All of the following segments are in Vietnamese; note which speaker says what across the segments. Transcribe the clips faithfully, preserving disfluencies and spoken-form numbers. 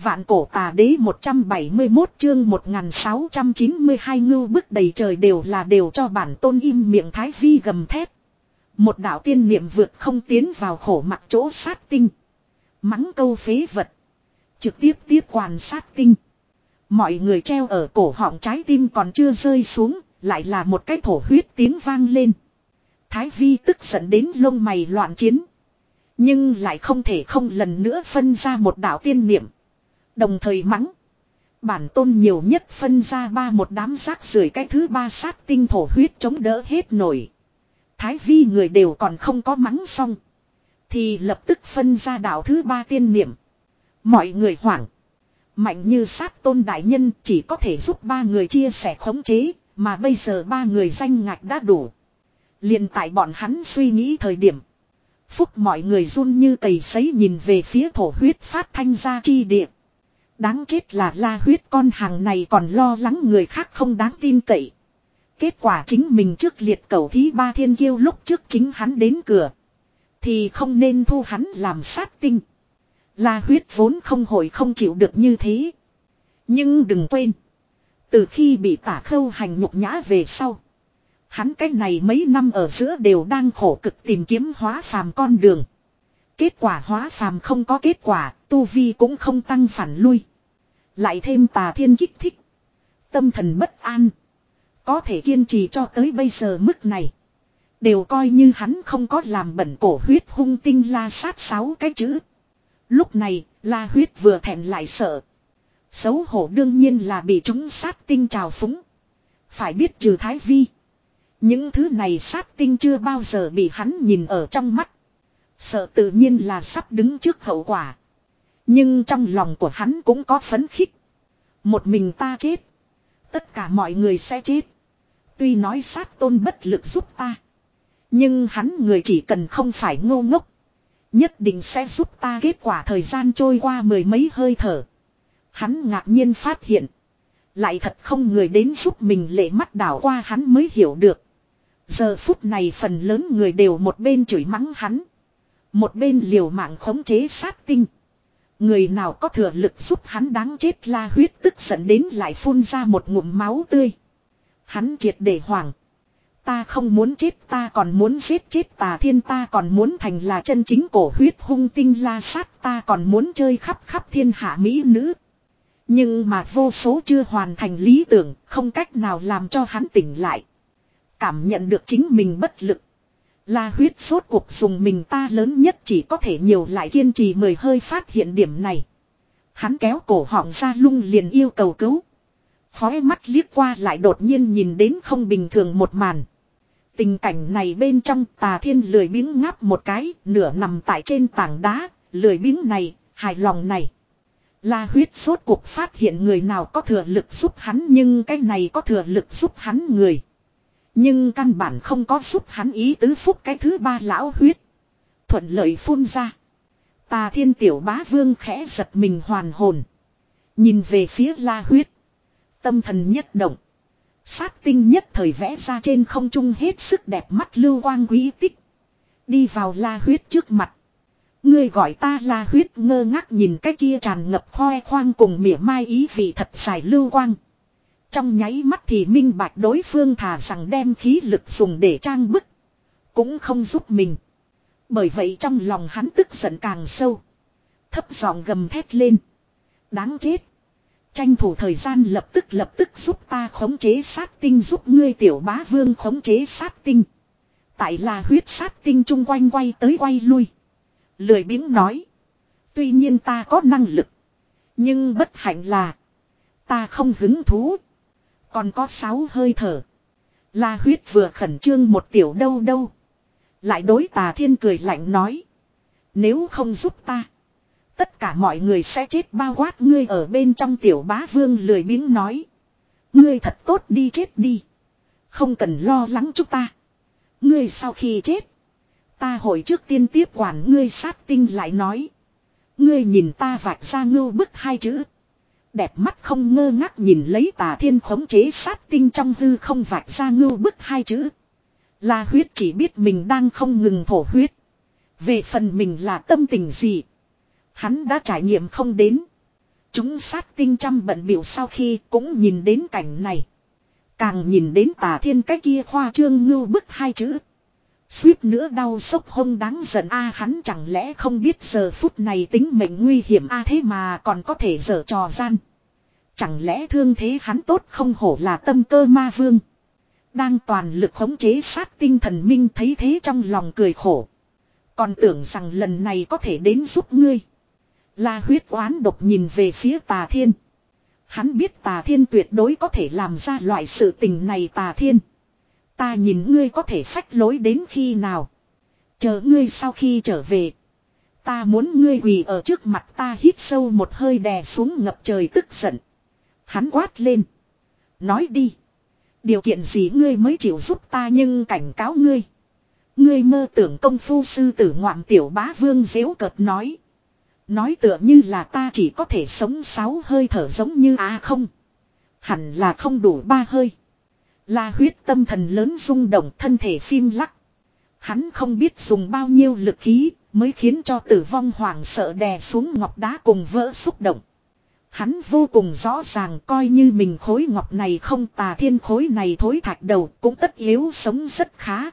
Speaker 1: Vạn cổ tà đế một trăm bảy mươi mốt chương một nghìn sáu trăm chín mươi hai ngưu bức đầy trời đều là đều cho bản tôn im miệng Thái Vi gầm thét. Một đạo tiên niệm vượt không tiến vào khổ mặt chỗ sát tinh. Mắng câu phế vật. Trực tiếp tiếp quan sát tinh. Mọi người treo ở cổ họng trái tim còn chưa rơi xuống, lại là một cái thổ huyết tiếng vang lên. Thái Vi tức giận đến lông mày loạn chiến. Nhưng lại không thể không lần nữa phân ra một đạo tiên niệm. Đồng thời mắng. Bản tôn nhiều nhất phân ra ba một đám rác rưởi, cái thứ ba sát tinh thổ huyết chống đỡ hết nổi. Thái Vi người đều còn không có mắng xong. Thì lập tức phân ra đạo thứ ba tiên niệm. Mọi người hoảng. Mạnh như sát tôn đại nhân chỉ có thể giúp ba người chia sẻ khống chế. Mà bây giờ ba người danh ngạch đã đủ. Liền tại bọn hắn suy nghĩ thời điểm. Phúc mọi người run như cầy sấy nhìn về phía thổ huyết phát thanh ra chi địa. Đáng chết là La Huyết con hàng này còn lo lắng người khác không đáng tin cậy. Kết quả chính mình trước liệt cẩu thí ba thiên kiêu lúc trước chính hắn đến cửa. Thì không nên thu hắn làm sát tinh. La Huyết vốn không hồi không chịu được như thế. Nhưng đừng quên. Từ khi bị Tả Khâu hành nhục nhã về sau. Hắn cách này mấy năm ở giữa đều đang khổ cực tìm kiếm hóa phàm con đường. Kết quả hóa phàm không có kết quả, tu vi cũng không tăng phản lui. Lại thêm Tà Thiên kích thích. Tâm thần bất an. Có thể kiên trì cho tới bây giờ mức này. Đều coi như hắn không có làm bẩn cổ huyết hung tinh la sát sáu cái chữ. Lúc này, La Huyết vừa thẹn lại sợ. Xấu hổ đương nhiên là bị chúng sát tinh trào phúng. Phải biết trừ Thái Vi. Những thứ này sát tinh chưa bao giờ bị hắn nhìn ở trong mắt. Sợ tự nhiên là sắp đứng trước hậu quả. Nhưng trong lòng của hắn cũng có phấn khích. Một mình ta chết. Tất cả mọi người sẽ chết. Tuy nói sát tôn bất lực giúp ta. Nhưng hắn người chỉ cần không phải ngô ngốc. Nhất định sẽ giúp ta. Kết quả thời gian trôi qua mười mấy hơi thở. Hắn ngạc nhiên phát hiện. Lại thật không người đến giúp mình, lệ mắt đảo qua hắn mới hiểu được. Giờ phút này phần lớn người đều một bên chửi mắng hắn. Một bên liều mạng khống chế sát tinh. Người nào có thừa lực giúp hắn đáng chết. La Huyết tức giận đến lại phun ra một ngụm máu tươi. Hắn triệt để hoảng. Ta không muốn chết, ta còn muốn giết chết Tà Thiên, ta còn muốn thành là chân chính cổ huyết hung tinh la sát, ta còn muốn chơi khắp khắp thiên hạ mỹ nữ. Nhưng mà vô số chưa hoàn thành lý tưởng, không cách nào làm cho hắn tỉnh lại. Cảm nhận được chính mình bất lực. La Huyết sốt cuộc dùng mình ta lớn nhất chỉ có thể nhiều lại kiên trì mười hơi phát hiện điểm này. Hắn kéo cổ họng ra lung liền yêu cầu cứu. Khói mắt liếc qua lại đột nhiên nhìn đến không bình thường một màn. Tình cảnh này bên trong Tà Thiên lười biếng ngáp một cái, nửa nằm tại trên tảng đá, lười biếng này, hài lòng này. La Huyết sốt cuộc phát hiện người nào có thừa lực giúp hắn, nhưng cái này có thừa lực giúp hắn người. Nhưng căn bản không có giúp hắn ý tứ. Phúc cái thứ ba lão huyết. Thuận lợi phun ra. Tà Thiên tiểu bá vương khẽ giật mình hoàn hồn. Nhìn về phía La Huyết. Tâm thần nhất động. Sát tinh nhất thời vẽ ra trên không trung hết sức đẹp mắt lưu quang quý tích. Đi vào La Huyết trước mặt. Ngươi gọi ta La Huyết, ngơ ngác nhìn cái kia tràn ngập khoe khoang cùng mỉa mai ý vị thật dài lưu quang. Trong nháy mắt thì minh bạch đối phương thà rằng đem khí lực dùng để trang bức. Cũng không giúp mình. Bởi vậy trong lòng hắn tức giận càng sâu. Thấp giọng gầm thét lên. Đáng chết. Tranh thủ thời gian lập tức lập tức giúp ta khống chế sát tinh, giúp ngươi tiểu bá vương khống chế sát tinh. Tại La Huyết sát tinh chung quanh quay tới quay lui. Lười biếng nói. Tuy nhiên ta có năng lực. Nhưng bất hạnh là. Ta không hứng thú. Còn có sáu hơi thở. La Huyết vừa khẩn trương một tiểu đâu đâu. Lại đối Tà Thiên cười lạnh nói. Nếu không giúp ta. Tất cả mọi người sẽ chết bao quát ngươi ở bên trong. Tiểu bá vương lười biếng nói. Ngươi thật tốt đi chết đi. Không cần lo lắng chúng ta. Ngươi sau khi chết. Ta hồi trước tiên tiếp quản ngươi. Sát tinh lại nói. Ngươi nhìn ta vạch ra ngưu bức hai chữ. Đẹp mắt không ngơ ngác nhìn lấy Tà Thiên khống chế sát tinh trong hư không vạch ra ngưu bức hai chữ. La Huyết chỉ biết mình đang không ngừng thổ huyết. Về phần mình là tâm tình gì. Hắn đã trải nghiệm không đến. Chúng sát tinh trăm bận biểu sau khi cũng nhìn đến cảnh này. Càng nhìn đến Tà Thiên cái kia khoa trương ngưu bức hai chữ. Suýt nữa đau sốc hông đáng giận a hắn chẳng lẽ không biết giờ phút này tính mệnh nguy hiểm a thế mà còn có thể giở trò gian. Chẳng lẽ thương thế hắn tốt không hổ là tâm cơ ma vương. Đang toàn lực khống chế sát tinh thần minh thấy thế trong lòng cười khổ. Còn tưởng rằng lần này có thể đến giúp ngươi. La huyết oán độc nhìn về phía Tà Thiên. Hắn biết Tà Thiên tuyệt đối có thể làm ra loại sự tình này. Tà Thiên, ta nhìn ngươi có thể phách lối đến khi nào. Chờ ngươi sau khi trở về. Ta muốn ngươi quỳ ở trước mặt ta. Hít sâu một hơi đè xuống ngập trời tức giận. Hắn quát lên. Nói đi. Điều kiện gì ngươi mới chịu giúp ta nhưng cảnh cáo ngươi. Ngươi mơ tưởng công phu sư tử ngoạm tiểu bá vương dễu cợt nói. Nói tựa như là ta chỉ có thể sống sáu hơi thở giống như à không. Hẳn là không đủ ba hơi. La huyết tâm thần lớn rung động thân thể phim lắc. Hắn không biết dùng bao nhiêu lực khí mới khiến cho tử vong hoảng sợ đè xuống ngọc đá cùng vỡ xúc động. Hắn vô cùng rõ ràng coi như mình khối ngọc này không Tà Thiên khối này thối thạch đầu cũng tất yếu sống rất khá.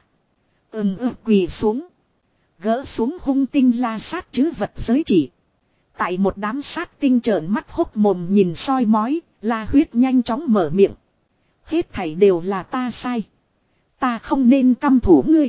Speaker 1: Ừm ư quỳ xuống. Gỡ xuống hung tinh la sát chứ vật giới chỉ. Tại một đám sát tinh trợn mắt hốc mồm nhìn soi mói, La huyết nhanh chóng mở miệng. Hết thảy đều là ta sai. Ta không nên căm thủ ngươi.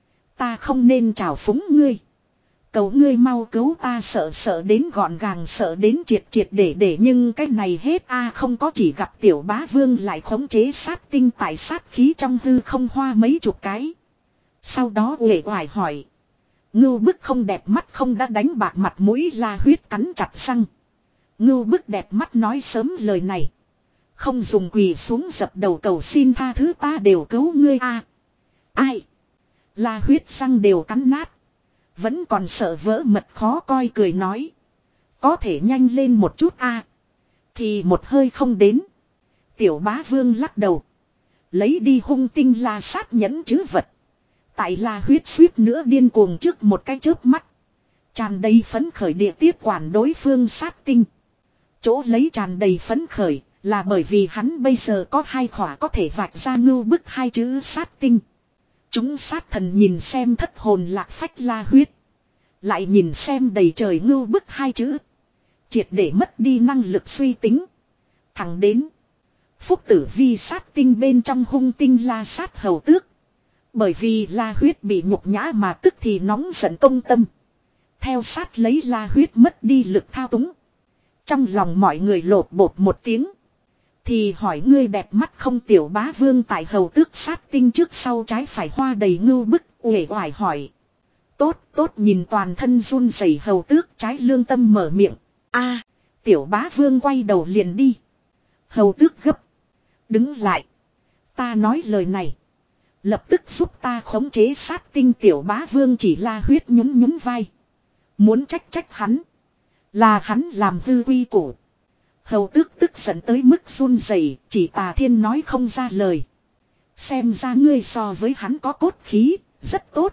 Speaker 1: Ta không nên trào phúng ngươi. Cầu ngươi mau cứu ta sợ sợ đến gọn gàng sợ đến triệt triệt để để nhưng cái này hết a không có chỉ gặp tiểu bá vương lại khống chế sát tinh tại sát khí trong hư không hoa mấy chục cái. Sau đó uể oải hỏi. Ngưu bức không đẹp mắt không đã đánh bạc mặt mũi La huyết cắn chặt răng. Ngưu bức đẹp mắt nói sớm lời này. Không dùng quỳ xuống dập đầu cầu xin tha thứ ta đều cứu ngươi a. Ai? La huyết răng đều cắn nát. Vẫn còn sợ vỡ mật khó coi cười nói. Có thể nhanh lên một chút a. Thì một hơi không đến. Tiểu bá vương lắc đầu. Lấy đi hung tinh la sát nhẫn chứ vật. Tại La huyết suýt nữa điên cuồng trước một cái chớp mắt. Tràn đầy phấn khởi địa tiếp quản đối phương sát tinh. Chỗ lấy tràn đầy phấn khởi là bởi vì hắn bây giờ có hai khỏa có thể vạch ra ngưu bức hai chữ sát tinh. Chúng sát thần nhìn xem thất hồn lạc phách La huyết. Lại nhìn xem đầy trời ngưu bức hai chữ. Triệt để mất đi năng lực suy tính. Thẳng đến. Phúc tử vi sát tinh bên trong hung tinh la sát hầu tước. Bởi vì La huyết bị nhục nhã mà tức thì nóng giận công tâm. Theo sát lấy La huyết mất đi lực thao túng. Trong lòng mọi người lột bột một tiếng. Thì hỏi ngươi đẹp mắt không tiểu bá vương tại hầu tước sát tinh trước sau trái phải hoa đầy ngưu bức uể oải hỏi. Tốt tốt nhìn toàn thân run rẩy hầu tước trái lương tâm mở miệng. A, tiểu bá vương quay đầu liền đi. Hầu tước gấp. Đứng lại. Ta nói lời này. Lập tức giúp ta khống chế sát tinh tiểu bá vương chỉ La huyết nhún nhún vai. Muốn trách trách hắn. Là hắn làm hư quy củ. Hầu tước tức giận tới mức run rẩy, chỉ Tà Thiên nói không ra lời. Xem ra ngươi so với hắn có cốt khí, rất tốt.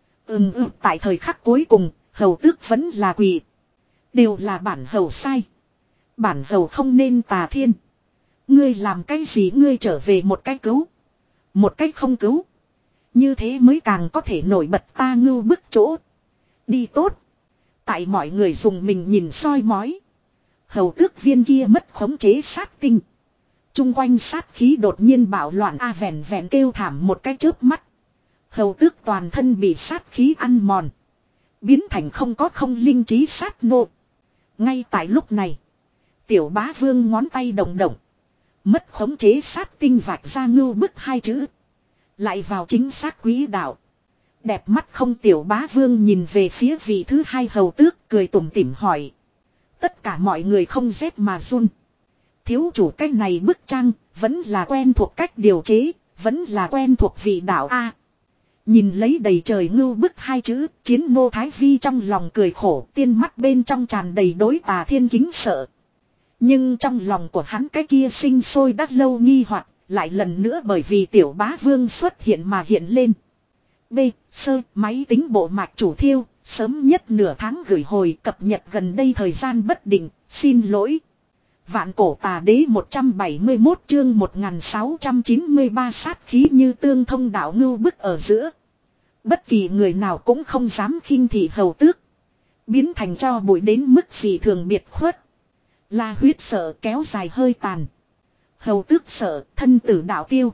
Speaker 1: Ừm ừm tại thời khắc cuối cùng, hầu tước vẫn là quỳ. Đều là bản hầu sai. Bản hầu không nên Tà Thiên. Ngươi làm cái gì ngươi trở về một cái cứu. Một cách không cứu. Như thế mới càng có thể nổi bật ta ngưu bức chỗ. Đi tốt. Tại mọi người dùng mình nhìn soi mói. Hầu tước viên kia mất khống chế sát tinh. Trung quanh sát khí đột nhiên bạo loạn a à, vẹn vẹn kêu thảm một cái chớp mắt. Hầu tước toàn thân bị sát khí ăn mòn. Biến thành không có không linh trí sát nộ. Ngay tại lúc này. Tiểu bá vương ngón tay động động. Mất khống chế sát tinh vạch ra ngưu bức hai chữ. Lại vào chính xác quỹ đạo. Đẹp mắt không tiểu bá vương nhìn về phía vị thứ hai hầu tước cười tủm tỉm hỏi. Tất cả mọi người không rét mà run. Thiếu chủ cách này bức trang vẫn là quen thuộc cách điều chế. Vẫn là quen thuộc vị đạo A. Nhìn lấy đầy trời ngưu bức hai chữ. Chiến nô Thái Vi trong lòng cười khổ. Tiên mắt bên trong tràn đầy đối Tà Thiên kính sợ. Nhưng trong lòng của hắn cái kia sinh sôi đắt lâu nghi hoặc lại lần nữa bởi vì tiểu bá vương xuất hiện mà hiện lên. B. Sơ máy tính bộ mạch chủ thiêu, sớm nhất nửa tháng gửi hồi cập nhật gần đây thời gian bất định, xin lỗi. Vạn cổ tà đế một trăm bảy mươi mốt chương một nghìn sáu trăm chín mươi ba sát khí như tương thông đạo ngưu bức ở giữa. Bất kỳ người nào cũng không dám khinh thị hầu tước. Biến thành cho bụi đến mức gì thường biệt khuất. La huyết sợ kéo dài hơi tàn. Hầu tước sợ thân tử đạo tiêu.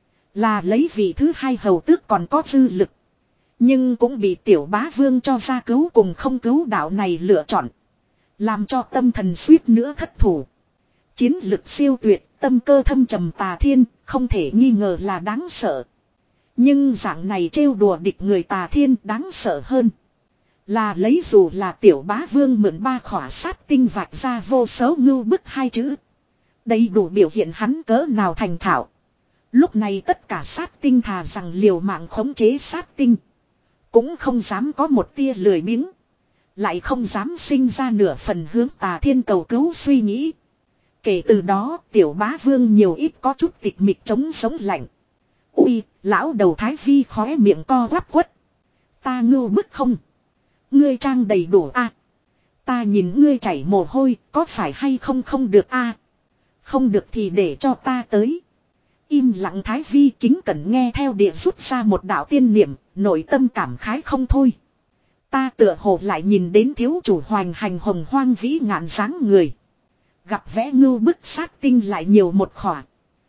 Speaker 1: Là lấy vị thứ hai hầu tước còn có dư lực. Nhưng cũng bị tiểu bá vương cho ra cứu cùng không cứu đạo này lựa chọn. Làm cho tâm thần suýt nữa thất thủ. Chiến lực siêu tuyệt, tâm cơ thâm trầm tà thiên, không thể nghi ngờ là đáng sợ. Nhưng dạng này trêu đùa địch người tà thiên đáng sợ hơn. Là lấy dù là tiểu bá vương mượn ba khỏa sát tinh vạch ra vô số ngưu bức hai chữ. Đầy đủ biểu hiện hắn cỡ nào thành thạo. Lúc này tất cả sát tinh thà rằng liều mạng khống chế sát tinh. Cũng không dám có một tia lười biếng. Lại không dám sinh ra nửa phần hướng tà thiên cầu cứu suy nghĩ. Kể từ đó tiểu bá vương nhiều ít có chút tịch mịch chống sống lạnh. Ui, lão đầu thái vi khóe miệng co quắp quất. Ta ngưu bức không? Ngươi trang đầy đủ a? Ta nhìn ngươi chảy mồ hôi, có phải hay không không được a? Không được thì để cho ta tới. Im lặng thái vi kính cẩn nghe theo địa rút ra một đạo tiên niệm, nội tâm cảm khái không thôi. Ta tựa hồ lại nhìn đến thiếu chủ hoành hành hồng hoang vĩ ngạn dáng người. Gặp vẽ ngưu bức sát tinh lại nhiều một khỏa.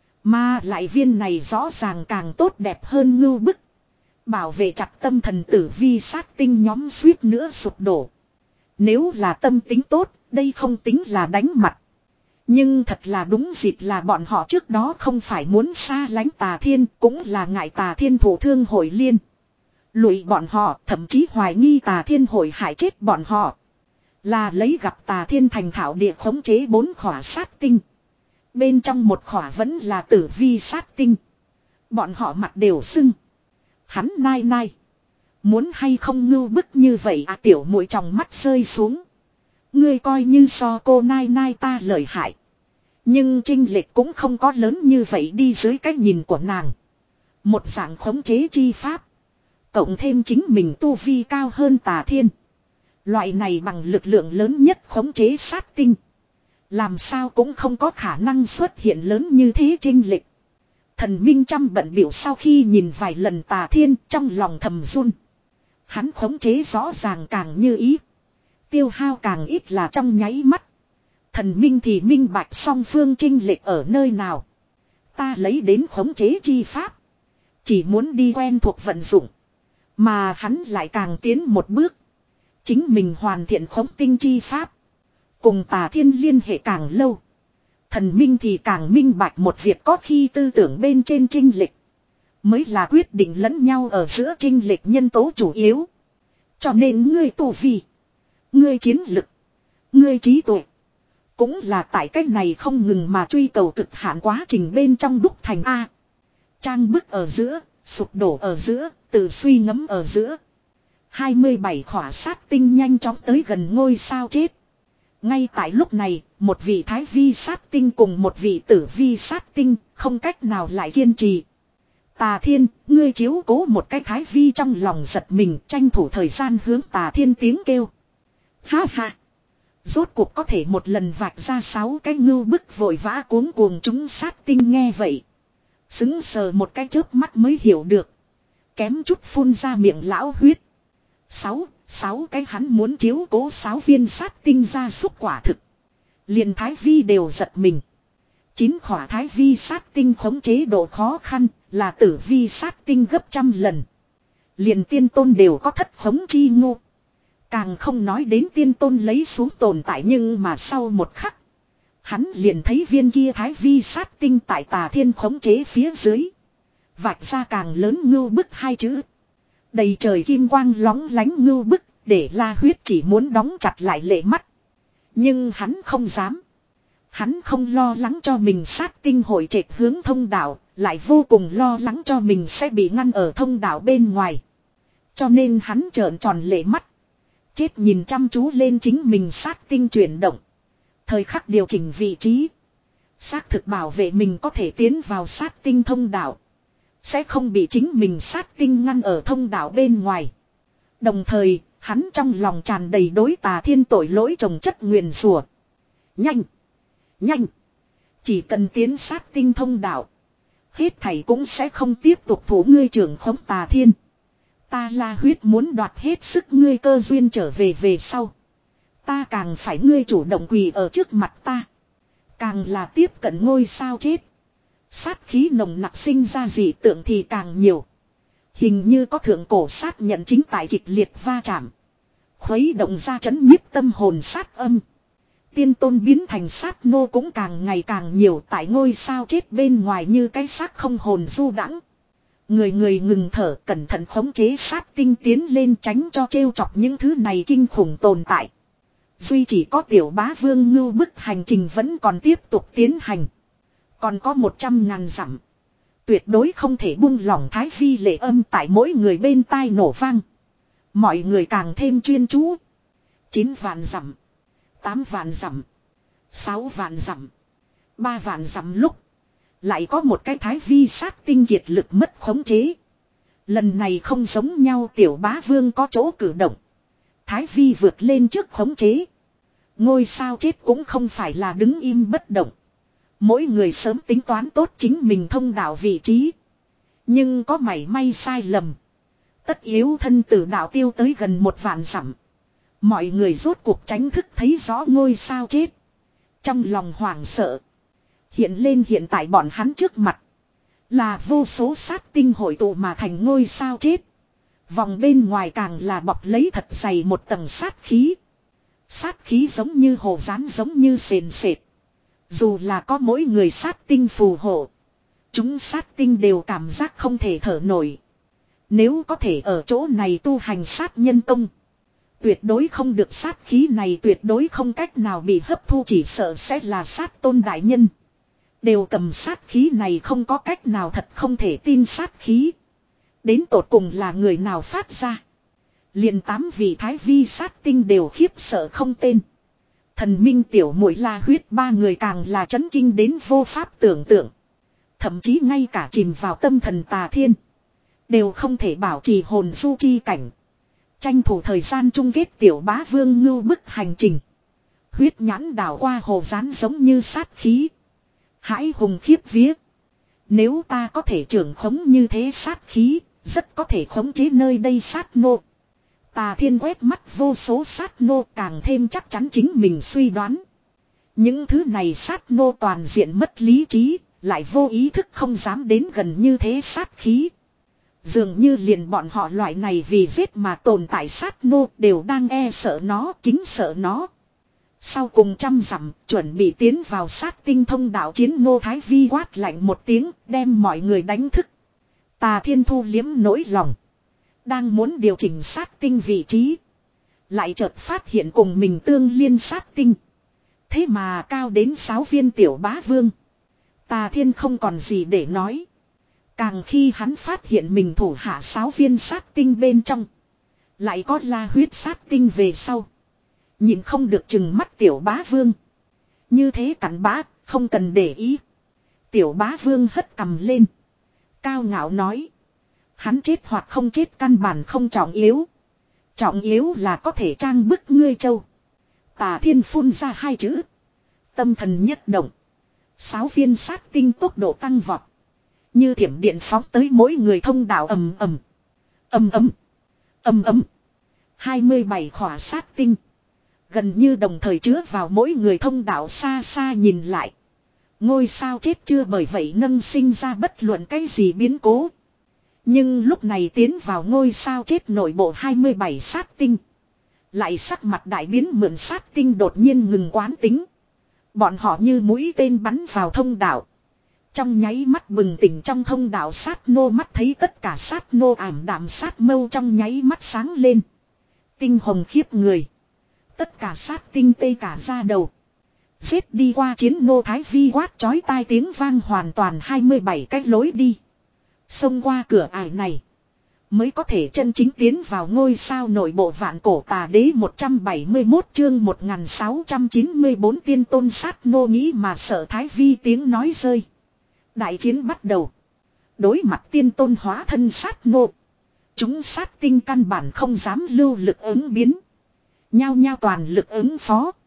Speaker 1: Mà lại viên này rõ ràng càng tốt đẹp hơn ngưu bức. Bảo vệ chặt tâm thần tử vi sát tinh nhóm suýt nữa sụp đổ. Nếu là tâm tính tốt, đây không tính là đánh mặt. Nhưng thật là đúng dịp là bọn họ trước đó không phải muốn xa lánh tà thiên, cũng là ngại tà thiên thủ thương hội liên. Lụy bọn họ, thậm chí hoài nghi tà thiên hội hại chết bọn họ. Là lấy gặp tà thiên thành thảo địa khống chế bốn khỏa sát tinh. Bên trong một khỏa vẫn là tử vi sát tinh. Bọn họ mặt đều sưng. Hắn nai nai. Muốn hay không ngưu bức như vậy à, tiểu mũi trong mắt rơi xuống. Ngươi coi như so cô nai nai ta lợi hại. Nhưng chênh lệch cũng không có lớn như vậy đi dưới cái nhìn của nàng. Một dạng khống chế chi pháp. Cộng thêm chính mình tu vi cao hơn tà thiên. Loại này bằng lực lượng lớn nhất khống chế sát tinh. Làm sao cũng không có khả năng xuất hiện lớn như thế chênh lệch. Thần Minh trăm bận biểu sau khi nhìn vài lần tà thiên trong lòng thầm run. Hắn khống chế rõ ràng càng như ý. Tiêu hao càng ít là trong nháy mắt. Thần Minh thì minh bạch song phương chênh lệch ở nơi nào. Ta lấy đến khống chế chi pháp. Chỉ muốn đi quen thuộc vận dụng. Mà hắn lại càng tiến một bước. Chính mình hoàn thiện khống tinh chi pháp. Cùng tà thiên liên hệ càng lâu. Thần Minh thì càng minh bạch một việc có khi tư tưởng bên trên chênh lệch. Mới là quyết định lẫn nhau ở giữa chênh lệch nhân tố chủ yếu. Cho nên ngươi tu vi. Ngươi chiến lực. Ngươi trí tuệ. Cũng là tại cách này không ngừng mà truy cầu cực hạn quá trình bên trong đúc thành A. Trang bức ở giữa, sụp đổ ở giữa, tự suy ngẫm ở giữa. hai mươi bảy khỏa sát tinh nhanh chóng tới gần ngôi sao chết. Ngay tại lúc này, một vị thái vi sát tinh cùng một vị tử vi sát tinh không cách nào lại kiên trì. Tà thiên, ngươi chiếu cố một cái thái vi trong lòng giật mình tranh thủ thời gian hướng tà thiên tiếng kêu. Ha ha! Rốt cuộc có thể một lần vạch ra sáu cái ngưu bức vội vã cuống cuồng chúng sát tinh nghe vậy. Xứng sờ một cái chớp mắt mới hiểu được. Kém chút phun ra miệng lão huyết. Sáu, sáu cái hắn muốn chiếu cố sáu viên sát tinh ra xúc quả thực. Liền thái vi đều giật mình. Chín khỏa thái vi sát tinh khống chế độ khó khăn là tử vi sát tinh gấp trăm lần. Liền tiên tôn đều có thất khống chi ngô. Càng không nói đến tiên tôn lấy xuống tồn tại nhưng mà sau một khắc. Hắn liền thấy viên kia thái vi sát tinh tại tà thiên khống chế phía dưới. Vạch ra càng lớn ngưu bức hai chữ. Đầy trời kim quang lóng lánh ngưu bức để La Huyết chỉ muốn đóng chặt lại lệ mắt. Nhưng hắn không dám. Hắn không lo lắng cho mình sát tinh hội trệt hướng thông đạo, lại vô cùng lo lắng cho mình sẽ bị ngăn ở thông đạo bên ngoài. Cho nên hắn trợn tròn lệ mắt. Chết nhìn chăm chú lên chính mình sát tinh chuyển động. Thời khắc điều chỉnh vị trí. Xác thực bảo vệ mình có thể tiến vào sát tinh thông đạo. Sẽ không bị chính mình sát tinh ngăn ở thông đạo bên ngoài. Đồng thời, hắn trong lòng tràn đầy đối tà thiên tội lỗi trồng chất nguyền rủa. Nhanh! Nhanh. Chỉ cần tiến sát tinh thông đạo. Hết thảy cũng sẽ không tiếp tục thủ ngươi trưởng khống Tà Thiên. Ta La Huyết muốn đoạt hết sức ngươi cơ duyên trở về về sau. Ta càng phải ngươi chủ động quỳ ở trước mặt ta. Càng là tiếp cận ngôi sao chết. Sát khí nồng nặc sinh ra dị tượng thì càng nhiều. Hình như có thượng cổ sát nhận chính tại kịch liệt va chạm. Khuấy động ra chấn nhiếp tâm hồn sát âm. Tiên tôn biến thành sát nô cũng càng ngày càng nhiều tại ngôi sao chết bên ngoài như cái xác không hồn du đãng. Người người ngừng thở cẩn thận khống chế sát tinh tiến lên tránh cho trêu chọc những thứ này kinh khủng tồn tại. Duy chỉ có tiểu bá vương ngưu bức hành trình vẫn còn tiếp tục tiến hành. Còn có một trăm ngàn dặm. Tuyệt đối không thể buông lỏng thái vi lệ âm tại mỗi người bên tai nổ vang. Mọi người càng thêm chuyên chú. Chín vạn dặm. Tám vạn dặm. Sáu vạn dặm. Ba vạn dặm lúc. Lại có một cái thái vi sát tinh kiệt lực mất khống chế. Lần này không giống nhau tiểu bá vương có chỗ cử động. Thái vi vượt lên trước khống chế. Ngôi sao chết cũng không phải là đứng im bất động. Mỗi người sớm tính toán tốt chính mình thông đạo vị trí. Nhưng có mảy may sai lầm. Tất yếu thân tử đạo tiêu tới gần một vạn dặm. Mọi người rốt cuộc tránh thức thấy rõ ngôi sao chết. Trong lòng hoảng sợ. Hiện lên hiện tại bọn hắn trước mặt. Là vô số sát tinh hội tụ mà thành ngôi sao chết. Vòng bên ngoài càng là bọc lấy thật dày một tầng sát khí. Sát khí giống như hồ rán giống như sền sệt. Dù là có mỗi người sát tinh phù hộ. Chúng sát tinh đều cảm giác không thể thở nổi. Nếu có thể ở chỗ này tu hành sát nhân công. Tuyệt đối không được sát khí này tuyệt đối không cách nào bị hấp thu chỉ sợ sẽ là sát tôn đại nhân. Đều cầm sát khí này không có cách nào thật không thể tin sát khí. Đến tột cùng là người nào phát ra. Liền tám vị thái vi sát tinh đều khiếp sợ không tên. Thần minh tiểu muội La Huyết ba người càng là chấn kinh đến vô pháp tưởng tượng. Thậm chí ngay cả chìm vào tâm thần Tà Thiên. Đều không thể bảo trì hồn du chi cảnh. Tranh thủ thời gian chung kết tiểu bá vương ngưu bức hành trình. Huyết nhãn đảo qua hồ rán giống như sát khí. Hãi hùng khiếp vía. Nếu ta có thể trưởng khống như thế sát khí, rất có thể khống chế nơi đây sát nô. Tà Thiên quét mắt vô số sát nô càng thêm chắc chắn chính mình suy đoán. Những thứ này sát nô toàn diện mất lý trí, lại vô ý thức không dám đến gần như thế sát khí. Dường như liền bọn họ loại này vì giết mà tồn tại sát nô đều đang e sợ nó, kính sợ nó. Sau cùng trăm dặm, chuẩn bị tiến vào sát tinh thông đạo chiến nô thái vi quát lạnh một tiếng, đem mọi người đánh thức. Tà Thiên thu liếm nỗi lòng. Đang muốn điều chỉnh sát tinh vị trí. Lại chợt phát hiện cùng mình tương liên sát tinh. Thế mà cao đến sáu viên tiểu bá vương. Tà Thiên không còn gì để nói. Càng khi hắn phát hiện mình thủ hạ sáu viên sát tinh bên trong. Lại có La Huyết sát tinh về sau. Nhìn không được chừng mắt tiểu bá vương. Như thế cặn bá, không cần để ý. Tiểu bá vương hất cằm lên. Cao ngạo nói. Hắn chết hoặc không chết căn bản không trọng yếu. Trọng yếu là có thể trang bức ngươi châu. Tà Thiên phun ra hai chữ. Tâm thần nhất động. Sáu viên sát tinh tốc độ tăng vọt. Như thiểm điện phóng tới mỗi người thông đạo ầm ầm. Ầm ầm. Ầm ầm. hai mươi bảy khỏa sát tinh. Gần như đồng thời chứa vào mỗi người thông đạo xa xa nhìn lại. Ngôi sao chết chưa bởi vậy nâng sinh ra bất luận cái gì biến cố. Nhưng lúc này tiến vào ngôi sao chết nội bộ hai mươi bảy sát tinh. Lại sắc mặt đại biến mượn sát tinh đột nhiên ngừng quán tính. Bọn họ như mũi tên bắn vào thông đạo. Trong nháy mắt bừng tỉnh trong thông đạo sát nô mắt thấy tất cả sát nô ảm đạm sát mâu trong nháy mắt sáng lên. Tinh hồng khiếp người. Tất cả sát tinh tê cả ra đầu. Giết đi qua chiến nô thái vi quát chói tai tiếng vang hoàn toàn hai mươi bảy cách lối đi. Xông qua cửa ải này. Mới có thể chân chính tiến vào ngôi sao nội bộ vạn cổ tà đế một trăm bảy mươi mốt chương một nghìn sáu trăm chín mươi bốn tiên tôn sát nô nghĩ mà sợ thái vi tiếng nói rơi. Đại chiến bắt đầu. Đối mặt tiên tôn hóa thân sát nô. Chúng sát tinh căn bản không dám lưu lực ứng biến. Nhao nhao toàn lực ứng phó.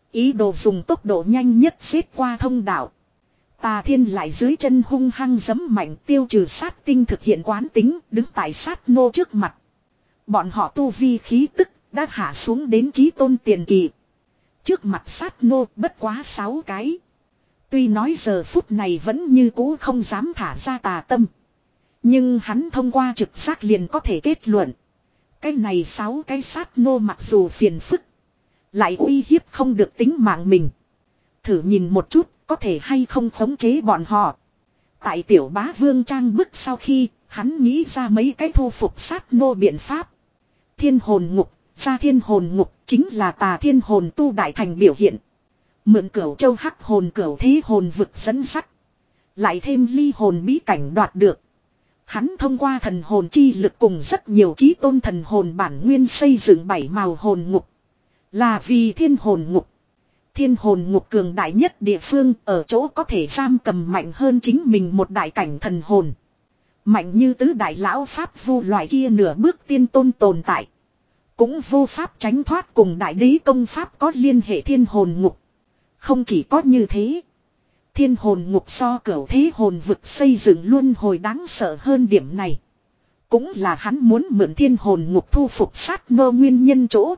Speaker 1: Ý đồ dùng tốc độ nhanh nhất xếp qua thông đạo. Tà Thiên lại dưới chân hung hăng giẫm mạnh tiêu trừ sát tinh thực hiện quán tính đứng tại sát nô trước mặt. Bọn họ tu vi khí tức đã hạ xuống đến chí tôn tiền kỳ. Trước mặt sát nô bất quá sáu cái. Tuy nói giờ phút này vẫn như cũ không dám thả ra tà tâm. Nhưng hắn thông qua trực giác liền có thể kết luận. Cái này sáu cái sát nô mặc dù phiền phức. Lại uy hiếp không được tính mạng mình. Thử nhìn một chút có thể hay không khống chế bọn họ. Tại tiểu bá vương trang bức sau khi hắn nghĩ ra mấy cái thu phục sát nô biện pháp. Thiên hồn ngục, ra thiên hồn ngục chính là tà thiên hồn tu đại thành biểu hiện. Mượn cửu châu hắc hồn cửu thế hồn vực dẫn sắt. Lại thêm ly hồn bí cảnh đoạt được. Hắn thông qua thần hồn chi lực cùng rất nhiều chí tôn thần hồn bản nguyên xây dựng bảy màu hồn ngục. Là vì thiên hồn ngục. Thiên hồn ngục cường đại nhất địa phương ở chỗ có thể giam cầm mạnh hơn chính mình một đại cảnh thần hồn. Mạnh như tứ đại lão pháp vu loại kia nửa bước tiên tôn tồn tại. Cũng vô pháp tránh thoát cùng đại đế công pháp có liên hệ thiên hồn ngục. Không chỉ có như thế. Thiên hồn ngục so cửu thế hồn vực xây dựng luôn hồi đáng sợ hơn điểm này. Cũng là hắn muốn mượn thiên hồn ngục thu phục sát nô nguyên nhân chỗ.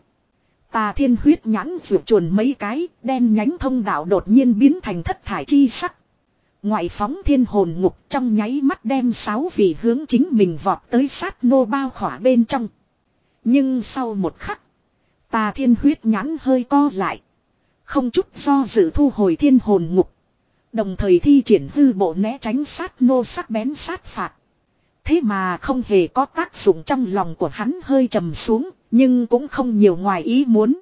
Speaker 1: Tà Thiên huyết nhãn vượt chuồn mấy cái, đen nhánh thông đạo đột nhiên biến thành thất thải chi sắc. Ngoại phóng thiên hồn ngục trong nháy mắt đem sáu vị hướng chính mình vọt tới sát nô bao khỏa bên trong. Nhưng sau một khắc, Tà Thiên huyết nhãn hơi co lại. Không chút do dự thu hồi thiên hồn ngục. Đồng thời thi triển hư bộ né tránh sát nô sắc bén sát phạt. Thế mà không hề có tác dụng, trong lòng của hắn hơi trầm xuống, nhưng cũng không nhiều ngoài ý muốn.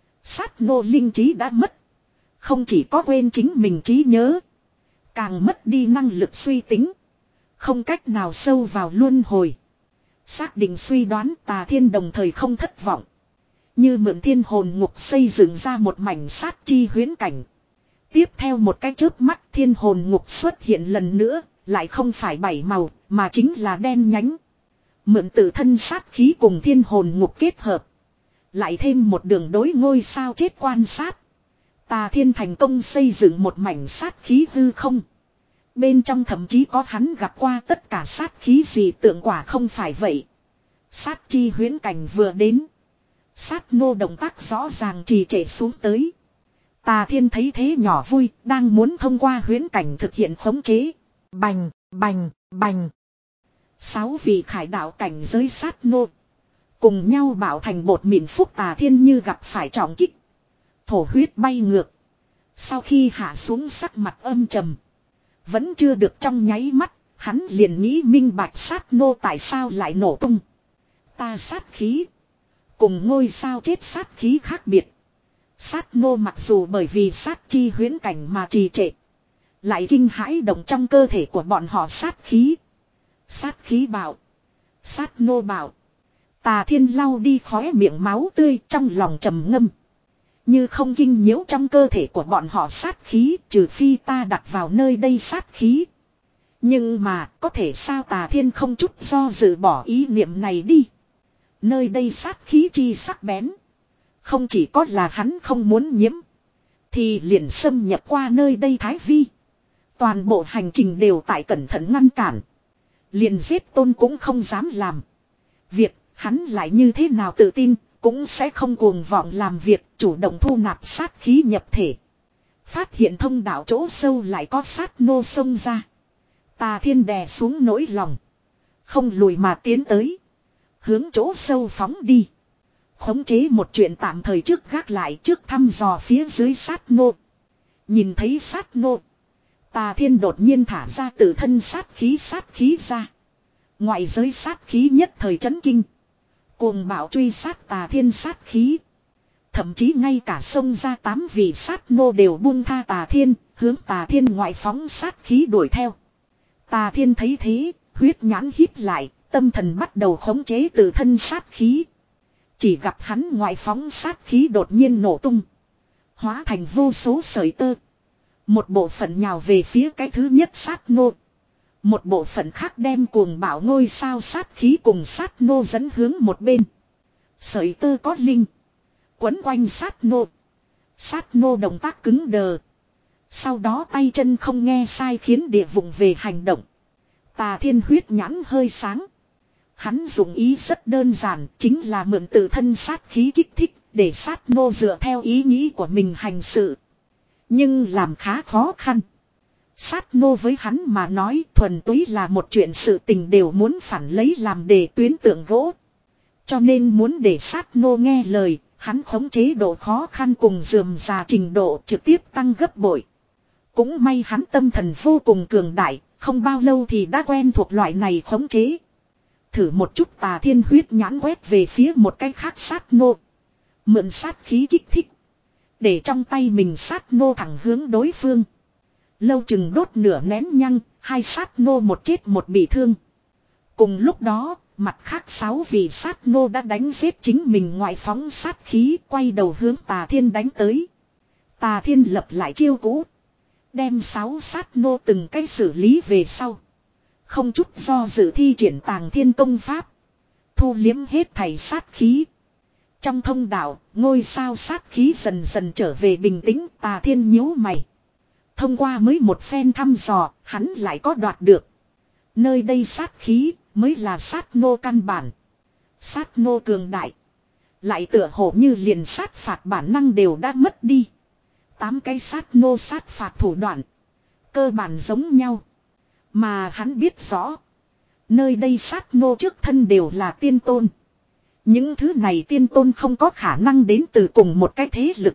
Speaker 1: Sát nô linh trí đã mất. Không chỉ có quên chính mình trí nhớ, càng mất đi năng lực suy tính. Không cách nào sâu vào luân hồi. Xác định suy đoán, Tà Thiên đồng thời không thất vọng. Như mượn thiên hồn ngục xây dựng ra một mảnh sát chi huyễn cảnh. Tiếp theo một cái chớp mắt thiên hồn ngục xuất hiện lần nữa, lại không phải bảy màu, mà chính là đen nhánh. Mượn tự thân sát khí cùng thiên hồn ngục kết hợp. Lại thêm một đường đối ngôi sao chết quan sát. Tà Thiên thành công xây dựng một mảnh sát khí hư không. Bên trong thậm chí có hắn gặp qua tất cả sát khí gì tượng quả không phải vậy. Sát chi huyễn cảnh vừa đến. Sát nô động tác rõ ràng trì trệ xuống tới. Tà Thiên thấy thế nhỏ vui, đang muốn thông qua huyễn cảnh thực hiện khống chế. Bành, bành, bành. Sáu vị khải đạo cảnh giới sát nô. Cùng nhau bảo thành bột mịn phúc. Tà Thiên như gặp phải trọng kích. Thổ huyết bay ngược. Sau khi hạ xuống sắc mặt âm trầm. Vẫn chưa được trong nháy mắt, hắn liền nghĩ minh bạch sát nô tại sao lại nổ tung. Ta sát khí. Cùng ngôi sao chết sát khí khác biệt. Sát nô mặc dù bởi vì sát chi huyễn cảnh mà trì trệ. Lại kinh hãi động trong cơ thể của bọn họ sát khí. Sát khí bạo. Sát nô bạo. Tà Thiên lau đi khóe miệng máu tươi trong lòng trầm ngâm. Như không kinh nhiễu trong cơ thể của bọn họ sát khí, trừ phi ta đặt vào nơi đây sát khí. Nhưng mà có thể sao? Tà Thiên không chút do dự bỏ ý niệm này đi. Nơi đây sát khí chi sắc bén. Không chỉ có là hắn không muốn nhiễm, thì liền xâm nhập qua nơi đây thái vi. Toàn bộ hành trình đều tại cẩn thận ngăn cản. Liền giết tôn cũng không dám làm. Việc hắn lại như thế nào tự tin, cũng sẽ không cuồng vọng làm việc, chủ động thu nạp sát khí nhập thể. Phát hiện thông đạo chỗ sâu lại có sát nô xông ra. Tà Thiên đè xuống nỗi lòng. Không lùi mà tiến tới. Hướng chỗ sâu phóng đi. Khống chế một chuyện tạm thời trước gác lại, trước thăm dò phía dưới sát nô. Nhìn thấy sát nô, Tà Thiên đột nhiên thả ra tự thân sát khí sát khí ra. Ngoại giới sát khí nhất thời chấn kinh. Cuồng bạo truy sát Tà Thiên sát khí. Thậm chí ngay cả xông ra tám vị sát nô đều buông tha Tà Thiên, hướng Tà Thiên ngoại phóng sát khí đuổi theo. Tà Thiên thấy thế, huyết nhãn híp lại, tâm thần bắt đầu khống chế tự thân sát khí. Chỉ gặp hắn ngoại phóng sát khí đột nhiên nổ tung. Hóa thành vô số sợi tơ. Một bộ phận nhào về phía cái thứ nhất sát nô. Một bộ phận khác đem cuồng bạo ngôi sao sát khí cùng sát nô dẫn hướng một bên. Sợi tơ có linh. Quấn quanh sát nô. Sát nô động tác cứng đờ. Sau đó tay chân không nghe sai khiến địa vụng về hành động. Tà Thiên huyết nhãn hơi sáng. Hắn dụng ý rất đơn giản, chính là mượn tự thân sát khí kích thích, để sát nô dựa theo ý nghĩ của mình hành sự. Nhưng làm khá khó khăn. Sát nô với hắn mà nói thuần túy là một chuyện sự tình đều muốn phản lấy làm đề tuyến tượng gỗ. Cho nên muốn để sát nô nghe lời, hắn khống chế độ khó khăn cùng rườm rà trình độ trực tiếp tăng gấp bội. Cũng may hắn tâm thần vô cùng cường đại, không bao lâu thì đã quen thuộc loại này khống chế. Thử một chút Tà Thiên huyết nhãn quét về phía một cái khác sát nô. Mượn sát khí kích thích. Để trong tay mình sát nô thẳng hướng đối phương. Lâu chừng đốt nửa nén nhăng, hai sát nô một chết một bị thương. Cùng lúc đó, mặt khác sáu vị sát nô đã đánh giết chính mình ngoại phóng sát khí, quay đầu hướng Tà Thiên đánh tới. Tà Thiên lập lại chiêu cũ. Đem sáu sát nô từng cái xử lý về sau. Không chút do dự thi triển Tàng Thiên công pháp. Thu liếm hết thảy sát khí. Trong thông đạo, ngôi sao sát khí dần dần trở về bình tĩnh. Tà Thiên nhíu mày. Thông qua mới một phen thăm dò, hắn lại có đoạt được. Nơi đây sát khí mới là sát nô căn bản. Sát nô cường đại. Lại tựa hồ như liền sát phạt bản năng đều đã mất đi. Tám cái sát nô sát phạt thủ đoạn. Cơ bản giống nhau. Mà hắn biết rõ. Nơi đây sát nô trước thân đều là tiên tôn. Những thứ này tiên tôn không có khả năng đến từ cùng một cái thế lực.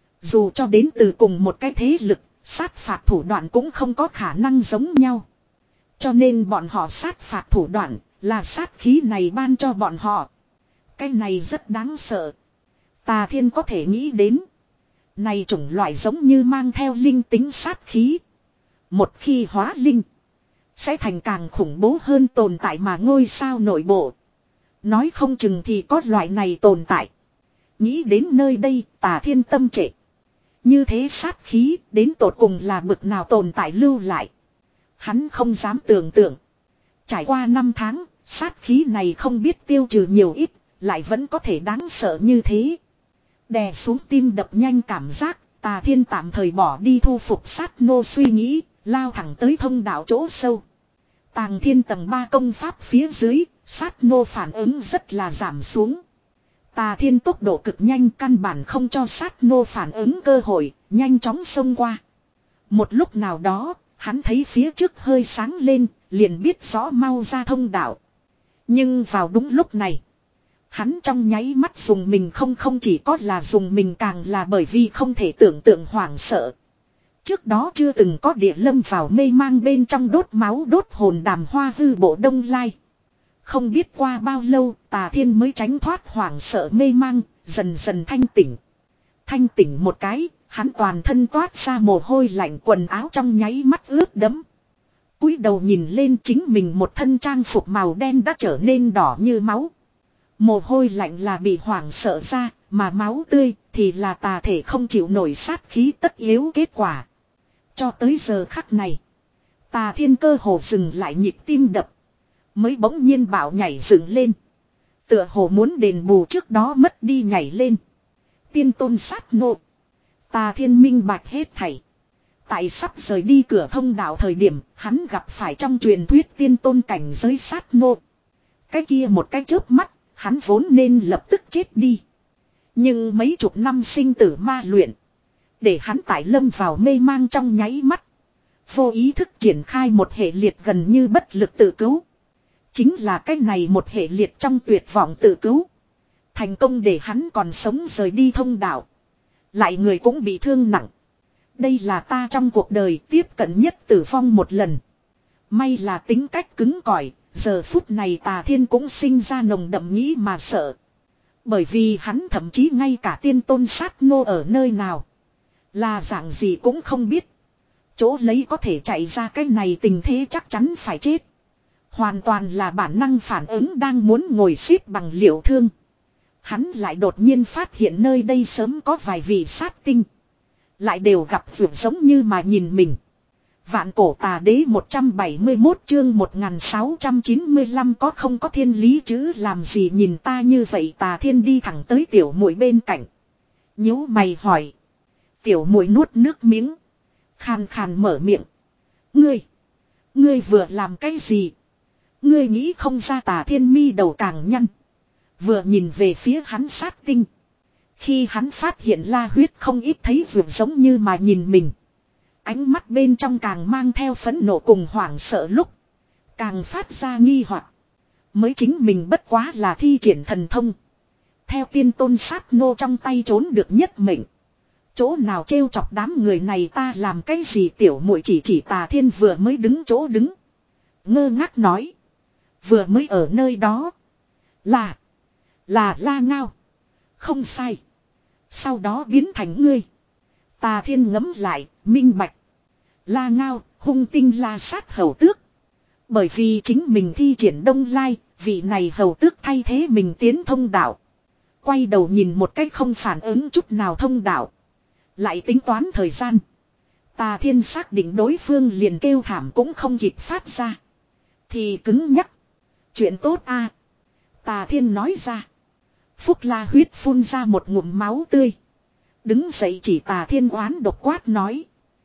Speaker 1: Dù cho đến từ cùng một cái thế lực, sát phạt thủ đoạn cũng không có khả năng giống nhau. Cho nên bọn họ sát phạt thủ đoạn là sát khí này ban cho bọn họ. Cái này rất đáng sợ. Tà Thiên có thể nghĩ đến. Này chủng loại giống như mang theo linh tính sát khí. Một khi hóa linh. Sẽ thành càng khủng bố hơn tồn tại mà ngôi sao nội bộ. Nói không chừng thì có loại này tồn tại. Nghĩ đến nơi đây Tà Thiên tâm trệ. Như thế sát khí đến tột cùng là bực nào tồn tại lưu lại. Hắn không dám tưởng tượng. Trải qua năm tháng, sát khí này không biết tiêu trừ nhiều ít, lại vẫn có thể đáng sợ như thế. Đè xuống tim đập nhanh cảm giác, Tà Thiên tạm thời bỏ đi thu phục sát nô suy nghĩ, lao thẳng tới thông đạo chỗ sâu. Tàng Thiên tầng ba công pháp phía dưới, sát nô phản ứng rất là giảm xuống. Tà Thiên tốc độ cực nhanh căn bản không cho sát nô phản ứng cơ hội, nhanh chóng xông qua. Một lúc nào đó, hắn thấy phía trước hơi sáng lên, liền biết rõ mau ra thông đạo. Nhưng vào đúng lúc này, hắn trong nháy mắt dùng mình không không chỉ có là dùng mình càng là bởi vì không thể tưởng tượng hoảng sợ. Trước đó chưa từng có địa lâm vào mê mang bên trong đốt máu đốt hồn đàm hoa hư bộ đông lai. Không biết qua bao lâu Tà Thiên mới tránh thoát hoảng sợ mê mang, dần dần thanh tỉnh. Thanh tỉnh một cái, hắn toàn thân toát ra mồ hôi lạnh quần áo trong nháy mắt ướt đẫm. Cúi đầu nhìn lên chính mình một thân trang phục màu đen đã trở nên đỏ như máu. Mồ hôi lạnh là bị hoảng sợ ra, mà máu tươi thì là tà thể không chịu nổi sát khí tất yếu kết quả. Cho tới giờ khắc này, Tà Thiên cơ hồ dừng lại nhịp tim đập. Mới bỗng nhiên bảo nhảy dựng lên. Tựa hồ muốn đền bù trước đó mất đi nhảy lên. Tiên tôn sát nộ. Tà Thiên minh bạch hết thảy. Tại sắp rời đi cửa thông đạo thời điểm, hắn gặp phải trong truyền thuyết tiên tôn cảnh giới sát nộ. Cái kia một cái chớp mắt, hắn vốn nên lập tức chết đi. Nhưng mấy chục năm sinh tử ma luyện. Để hắn tại lâm vào mê mang trong nháy mắt. Vô ý thức triển khai một hệ liệt gần như bất lực tự cứu. Chính là cái này một hệ liệt trong tuyệt vọng tự cứu. Thành công để hắn còn sống rời đi thông đạo. Lại người cũng bị thương nặng. Đây là ta trong cuộc đời tiếp cận nhất tử vong một lần. May là tính cách cứng cỏi. Giờ phút này Tà Thiên cũng sinh ra nồng đậm nghĩ mà sợ. Bởi vì hắn thậm chí ngay cả tiên tôn sát nô ở nơi nào. Là dạng gì cũng không biết. Chỗ lấy có thể chạy ra cái này tình thế chắc chắn phải chết. Hoàn toàn là bản năng phản ứng đang muốn ngồi xếp bằng liệu thương. Hắn lại đột nhiên phát hiện nơi đây sớm có vài vị sát tinh. Lại đều gặp vượt giống như mà nhìn mình. Vạn cổ tà đế một trăm bảy mươi mốt chương một nghìn sáu trăm chín mươi lăm có không có thiên lý chứ làm gì nhìn ta như vậy. Tà Thiên đi thẳng tới tiểu muội bên cạnh. Nhíu mày hỏi. Tiểu muội nuốt nước miếng. Khàn khàn mở miệng. Ngươi. Ngươi vừa làm cái gì? Ngươi nghĩ không ra Tà Thiên mi đầu càng nhăn. Vừa nhìn về phía hắn sát tinh. Khi hắn phát hiện La Huyết không ít thấy vượt giống như mà nhìn mình. Ánh mắt bên trong càng mang theo phẫn nộ cùng hoảng sợ lúc. Càng phát ra nghi hoặc. Mới chính mình bất quá là thi triển thần thông. Theo tiên tôn sát nô trong tay trốn được nhất mệnh. Chỗ nào trêu chọc đám người này ta làm cái gì tiểu muội chỉ chỉ Tà Thiên vừa mới đứng chỗ đứng. Ngơ ngác nói. Vừa mới ở nơi đó. Là. Là La Ngao. Không sai. Sau đó biến thành ngươi. Tà Thiên ngấm lại, minh bạch. La Ngao, hung tinh la sát hầu tước. Bởi vì chính mình thi triển Đông Lai, vị này hầu tước thay thế mình tiến thông đạo. Quay đầu nhìn một cách không phản ứng chút nào thông đạo. Lại tính toán thời gian. Tà Thiên xác định đối phương liền kêu thảm cũng không kịp phát ra. Thì cứng nhắc. Chuyện tốt a. Tà Thiên nói ra. Phúc La Huyết phun ra một ngụm máu tươi. Đứng dậy chỉ Tà Thiên oán độc quát nói.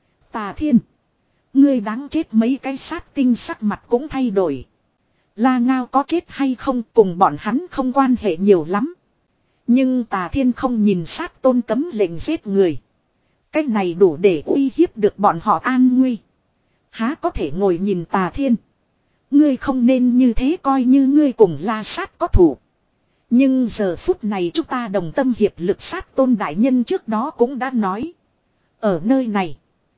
Speaker 1: Tà Thiên. Ngươi đáng chết mấy cái sát tinh sắc mặt cũng thay đổi. La Ngao có chết hay không cùng bọn hắn không quan hệ nhiều lắm. Nhưng Tà Thiên không nhìn sát tôn cấm lệnh giết người. Cái này đủ để uy hiếp được bọn họ an nguy. Há có thể ngồi nhìn Tà Thiên. Ngươi không nên như thế coi như ngươi cùng La Sát có thủ. Nhưng giờ phút này chúng ta đồng tâm hiệp lực sát tôn đại nhân trước đó cũng đã nói. Ở nơi này.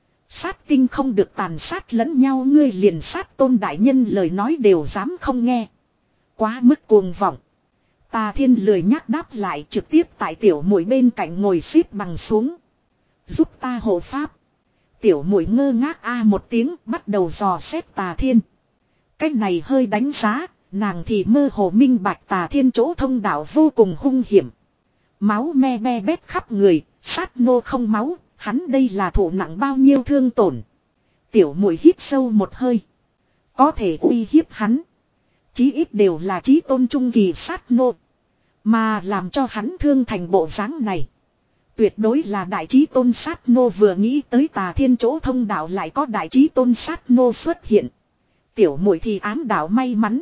Speaker 1: Sát tinh không được tàn sát lẫn nhau ngươi liền sát tôn đại nhân lời nói đều dám không nghe. Quá mức cuồng vọng. Tà Thiên lười nhắc đáp lại trực tiếp tại tiểu muội bên cạnh ngồi xếp bằng xuống. Giúp ta hộ pháp. Tiểu muội ngơ ngác a một tiếng bắt đầu dò xét Tà Thiên. Cái này hơi đánh giá, nàng thì mơ hồ minh bạch Tà Thiên chỗ thông đạo vô cùng hung hiểm. Máu me be bét khắp người, sát nô không máu, hắn đây là thụ nặng bao nhiêu thương tổn. Tiểu muội hít sâu một hơi. Có thể uy hiếp hắn. Chí ít đều là chí tôn trung kỳ sát nô. Mà làm cho hắn thương thành bộ dáng này. Tuyệt đối là đại chí tôn sát nô vừa nghĩ tới Tà Thiên chỗ thông đạo lại có đại chí tôn sát nô xuất hiện. Tiểu muội thì ám đạo may mắn.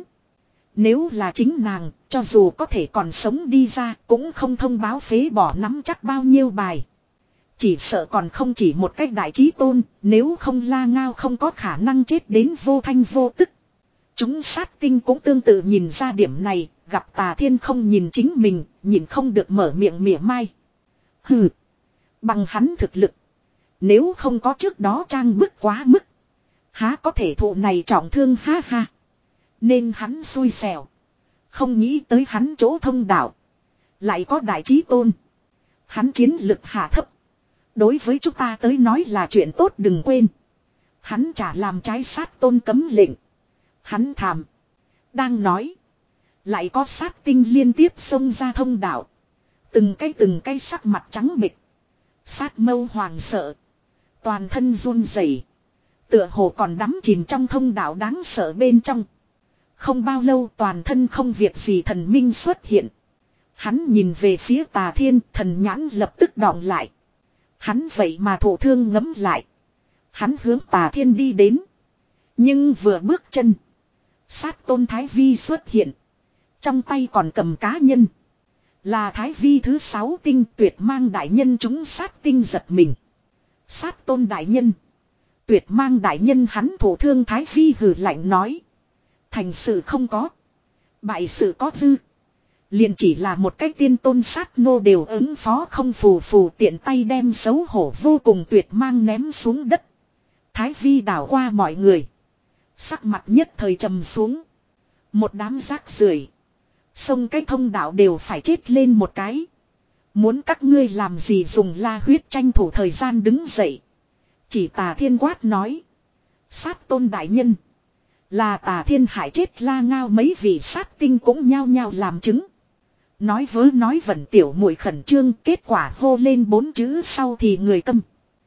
Speaker 1: Nếu là chính nàng, cho dù có thể còn sống đi ra, cũng không thông báo phế bỏ nắm chắc bao nhiêu bài. Chỉ sợ còn không chỉ một cách đại chí tôn, nếu không La Ngao không có khả năng chết đến vô thanh vô tức. Chúng sát tinh cũng tương tự nhìn ra điểm này, gặp Tà Thiên không nhìn chính mình, nhìn không được mở miệng mỉa mai. Hừ, bằng hắn thực lực. Nếu không có trước đó trang bức quá mức. Há có thể thụ này trọng thương ha ha. Nên hắn xui xẻo. Không nghĩ tới hắn chỗ thông đạo. Lại có đại chí tôn. Hắn chiến lực hạ thấp. Đối với chúng ta tới nói là chuyện tốt đừng quên. Hắn chả làm trái sát tôn cấm lệnh. Hắn thàm. Đang nói. Lại có sát tinh liên tiếp xông ra thông đạo. Từng cái từng cái sắc mặt trắng bệch. Sát mâu hoàng sợ. Toàn thân run rẩy. Tựa hồ còn đắm chìm trong thông đạo đáng sợ bên trong. Không bao lâu toàn thân không việc gì thần minh xuất hiện. Hắn nhìn về phía Tà Thiên thần nhãn lập tức đọng lại. Hắn vậy mà thổ thương ngấm lại. Hắn hướng Tà Thiên đi đến. Nhưng vừa bước chân. Sát tôn Thái Vi xuất hiện. Trong tay còn cầm cá nhân. Là Thái Vi thứ sáu tinh tuyệt mang đại nhân chúng sát tinh giật mình. Sát tôn đại nhân. Tuyệt mang đại nhân hắn thổ thương Thái Vi hừ lạnh nói. Thành sự không có. Bại sự có dư. Liền chỉ là một cái tiên tôn sát nô đều ứng phó không phù phù tiện tay đem xấu hổ vô cùng tuyệt mang ném xuống đất. Thái Vi đảo qua mọi người. Sắc mặt nhất thời trầm xuống. Một đám rác rưởi. Xông cái thông đạo đều phải chết lên một cái. Muốn các ngươi làm gì dùng La Huyết tranh thủ thời gian đứng dậy. Chỉ Tà Thiên quát nói. Sát tôn đại nhân. Là Tà Thiên hại chết La Ngao mấy vị sát tinh cũng nhao nhao làm chứng. Nói vớ nói vẩn tiểu muội khẩn trương kết quả hô lên bốn chữ sau thì người câm.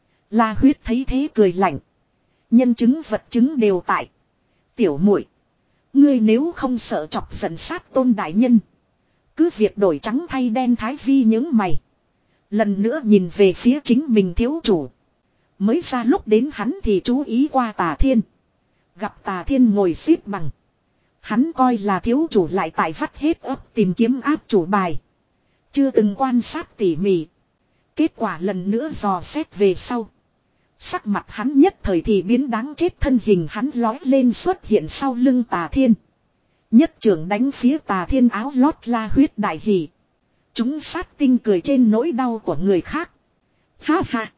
Speaker 1: La Huyết thấy thế cười lạnh. Nhân chứng vật chứng đều tại. Tiểu muội, ngươi nếu không sợ chọc giận sát tôn đại nhân. Cứ việc đổi trắng thay đen Thái Vi những mày. Lần nữa nhìn về phía chính mình thiếu chủ. Mới ra lúc đến hắn thì chú ý qua Tà Thiên. Gặp Tà Thiên ngồi xếp bằng. Hắn coi là thiếu chủ lại tại vắt hết ấp tìm kiếm áp chủ bài. Chưa từng quan sát tỉ mỉ. Kết quả lần nữa dò xét về sau. Sắc mặt hắn nhất thời thì biến đáng chết, thân hình hắn lói lên xuất hiện sau lưng Tà Thiên. Nhất trưởng đánh phía Tà Thiên áo lót la huyết đại hỉ. Chúng sát tinh cười trên nỗi đau của người khác. Ha ha.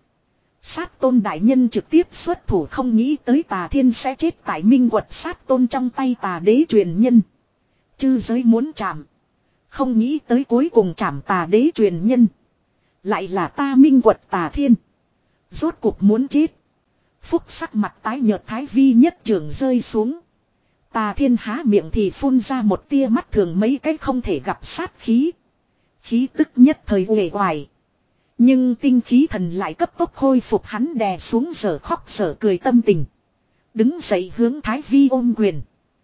Speaker 1: Sát tôn đại nhân trực tiếp xuất thủ, không nghĩ tới Tà Thiên sẽ chết tại Minh Quật sát tôn trong tay Tà đế truyền nhân. Chư giới muốn chạm. Không nghĩ tới cuối cùng chạm Tà đế truyền nhân. Lại là ta Minh Quật Tà Thiên. Rốt cuộc muốn chết. Phúc sắc mặt tái nhợt Thái Vi nhất trưởng rơi xuống. Tà Thiên há miệng thì phun ra một tia mắt thường mấy cái không thể gặp sát khí. Khí tức nhất thời uể oải. Nhưng tinh khí thần lại cấp tốc khôi phục, hắn đè xuống giờ khóc giờ cười tâm tình. Đứng dậy hướng Thái Vi ôm quyền.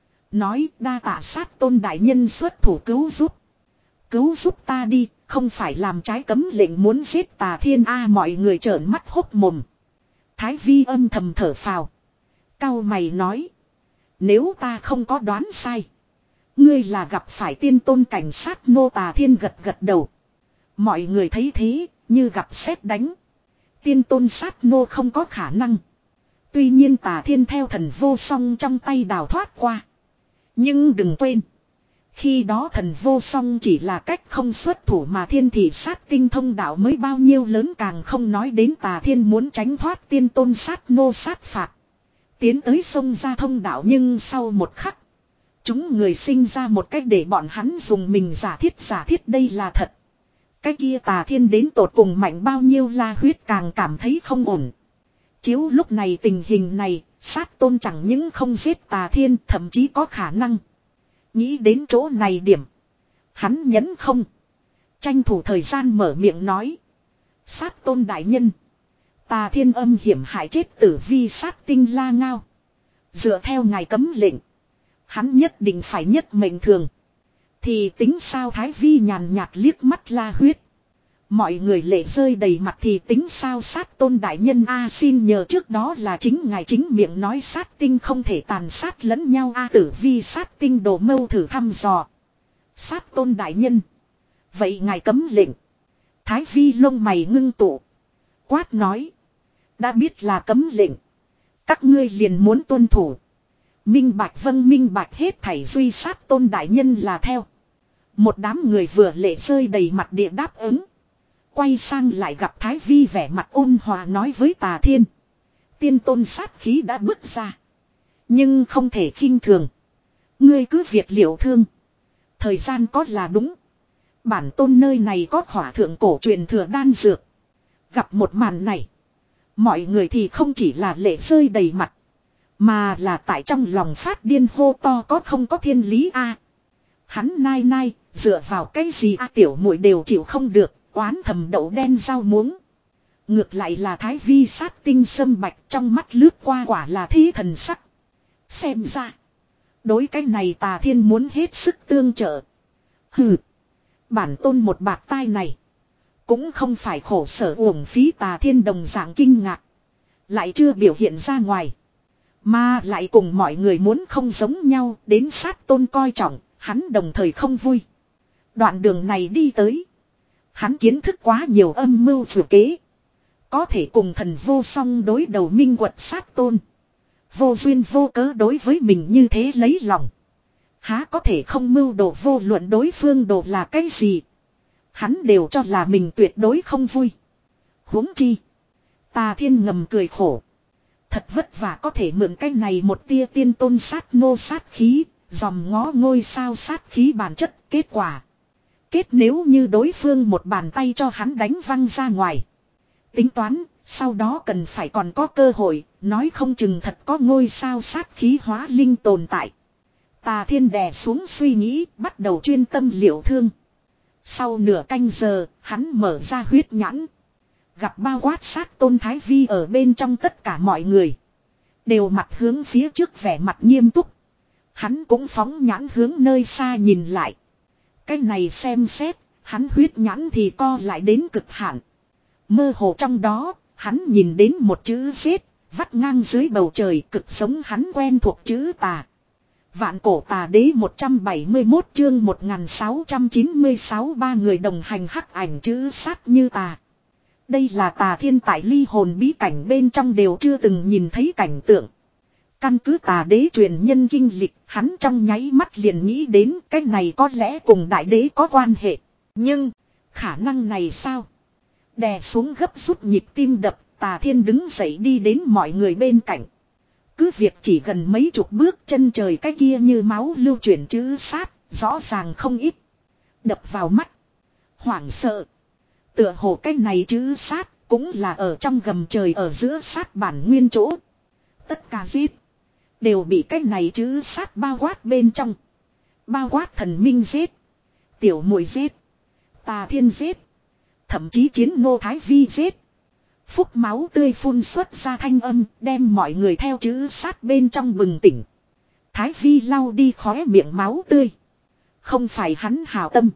Speaker 1: Nói đa tạ sát tôn đại nhân xuất thủ cứu giúp. Cứu giúp ta đi, không phải làm trái cấm lệnh muốn giết Tà Thiên a à, mọi người trợn mắt hốc mồm. Thái Vi âm thầm thở phào. Cau mày nói. Nếu ta không có đoán sai. Ngươi là gặp phải tiên tôn cảnh sát nô. Tà Thiên gật gật đầu. Mọi người thấy thế, như gặp sét đánh. Tiên tôn sát nô không có khả năng. Tuy nhiên Tà Thiên theo thần vô song trong tay đào thoát qua. Nhưng đừng quên. Khi đó thần vô song chỉ là cách không xuất thủ mà thiên thị sát tinh thông đạo mới bao nhiêu lớn, càng không nói đến Tà Thiên muốn tránh thoát tiên tôn sát nô sát phạt. Tiến tới sông ra thông đạo, nhưng sau một khắc. Chúng người sinh ra một cách để bọn hắn dùng mình giả thiết giả thiết đây là thật. Cái kia Tà Thiên đến tột cùng mạnh bao nhiêu la huyết càng cảm thấy không ổn. Chiếu lúc này tình hình này, sát tôn chẳng những không giết Tà Thiên, thậm chí có khả năng. Nghĩ đến chỗ này điểm. Hắn nhẫn không. Tranh thủ thời gian mở miệng nói. Sát tôn đại nhân. Tà Thiên âm hiểm hại chết tử vi sát tinh la ngao. Dựa theo ngài cấm lệnh. Hắn nhất định phải nhất mệnh thường. Thì tính sao? Thái Vi nhàn nhạt liếc mắt la huyết. Mọi người lệ rơi đầy mặt. Thì tính sao sát tôn đại nhân a à, xin nhờ trước đó là chính ngài chính miệng nói sát tinh không thể tàn sát lẫn nhau a à, tử vi sát tinh đồ mâu thử thăm dò. Sát tôn đại nhân. Vậy ngài cấm lệnh. Thái Vi lông mày ngưng tụ. Quát nói. Đã biết là cấm lệnh. Các ngươi liền muốn tuân thủ. Minh bạch vâng minh bạch hết thảy duy sát tôn đại nhân là theo. Một đám người vừa lệ rơi đầy mặt địa đáp ứng. Quay sang lại gặp Thái Vi vẻ mặt ôn hòa nói với Tà Thiên. Tiên tôn sát khí đã bước ra. Nhưng không thể khinh thường. Ngươi cứ việc liệu thương. Thời gian có là đúng. Bản tôn nơi này có khỏa thượng cổ truyền thừa đan dược. Gặp một màn này. Mọi người thì không chỉ là lệ rơi đầy mặt. Mà là tại trong lòng phát điên hô to có không có thiên lý a à. Hắn nai nai, dựa vào cái gì a à, tiểu muội đều chịu không được, oán thầm đậu đen rau muống. Ngược lại là Thái Vi sát tinh sâm bạch trong mắt lướt qua quả là thí thần sắc. Xem ra, đối cái này Tà Thiên muốn hết sức tương trợ. Hừ, bản tôn một bạt tai này. Cũng không phải khổ sở uổng phí. Tà Thiên đồng dạng kinh ngạc. Lại chưa biểu hiện ra ngoài. Mà lại cùng mọi người muốn không giống nhau. Đến sát tôn coi trọng. Hắn đồng thời không vui. Đoạn đường này đi tới. Hắn kiến thức quá nhiều âm mưu vừa kế. Có thể cùng thần vô song đối đầu Minh Quật sát tôn. Vô duyên vô cớ đối với mình như thế lấy lòng. Há có thể không mưu đồ vô luận đối phương đồ là cái gì. Hắn đều cho là mình tuyệt đối không vui. Huống chi. Tà Thiên ngầm cười khổ. Thật vất vả có thể mượn cái này một tia tiên tôn sát nô sát khí. Dòm ngó ngôi sao sát khí bản chất kết quả. Kết nếu như đối phương một bàn tay cho hắn đánh văng ra ngoài. Tính toán, sau đó cần phải còn có cơ hội, nói không chừng thật có ngôi sao sát khí hóa linh tồn tại. Tà Thiên đè xuống suy nghĩ, bắt đầu chuyên tâm liệu thương. Sau nửa canh giờ, hắn mở ra huyết nhãn. Gặp bao quát sát tôn Thái Vi ở bên trong tất cả mọi người. Đều mặt hướng phía trước vẻ mặt nghiêm túc. Hắn cũng phóng nhãn hướng nơi xa nhìn lại. Cái này xem xét, hắn huyết nhãn thì co lại đến cực hạn. Mơ hồ trong đó, hắn nhìn đến một chữ giết, vắt ngang dưới bầu trời cực giống hắn quen thuộc chữ tà. Vạn cổ tà đế một trăm bảy mươi mốt chương một nghìn sáu trăm chín mươi sáu ba người đồng hành hắc ảnh chữ sát như tà. Đây là Tà Thiên tại ly hồn bí cảnh bên trong đều chưa từng nhìn thấy cảnh tượng. Căn cứ tà đế truyền nhân kinh lịch, hắn trong nháy mắt liền nghĩ đến cái này có lẽ cùng đại đế có quan hệ. Nhưng, khả năng này sao? Đè xuống gấp rút nhịp tim đập, Tà Thiên đứng dậy đi đến mọi người bên cạnh. Cứ việc chỉ gần mấy chục bước chân trời cái kia như máu lưu chuyển chữ sát, rõ ràng không ít. Đập vào mắt. Hoảng sợ. Tựa hồ cái này chữ sát, cũng là ở trong gầm trời ở giữa sát bản nguyên chỗ. Tất cả giết. Đều bị cái này chữ sát bao quát bên trong. Bao quát thần minh giết. Tiểu muội giết. Tà Thiên giết. Thậm chí chiến Ngô Thái Vi giết. Phúc máu tươi phun xuất ra thanh âm, đem mọi người theo chữ sát bên trong bừng tỉnh. Thái Vi lau đi khóe miệng máu tươi. Không phải hắn hào tâm,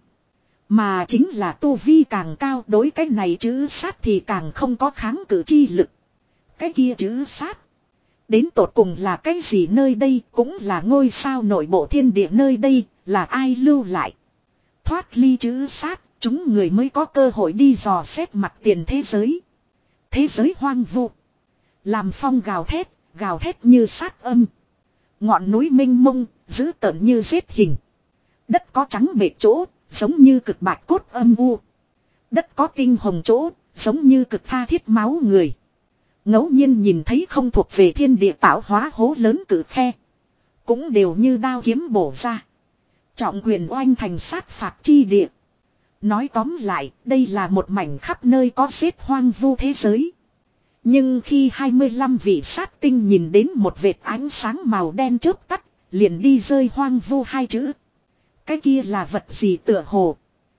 Speaker 1: mà chính là tu vi càng cao, đối cái này chữ sát thì càng không có kháng cự chi lực. Cái kia chữ sát, đến tột cùng là cái gì nơi đây, cũng là ngôi sao nội bộ thiên địa nơi đây, là ai lưu lại. Thoát ly chữ sát, chúng người mới có cơ hội đi dò xét mặt tiền thế giới. Thế giới hoang vu. Làm phong gào thét, gào thét như sát âm. Ngọn núi mênh mông, dữ tợn như giết hình. Đất có trắng bệt chỗ, giống như cực bạch cốt âm u. Đất có tinh hồng chỗ, giống như cực tha thiết máu người. Ngẫu nhiên nhìn thấy không thuộc về thiên địa tạo hóa hố lớn cử khe. Cũng đều như đao kiếm bổ ra. Trọng quyền oanh thành sát phạt chi địa. Nói tóm lại, đây là một mảnh khắp nơi có giết hoang vu thế giới. Nhưng khi hai mươi lăm vị sát tinh nhìn đến một vệt ánh sáng màu đen chớp tắt, liền đi rơi hoang vu hai chữ. Cái kia là vật gì tựa hồ?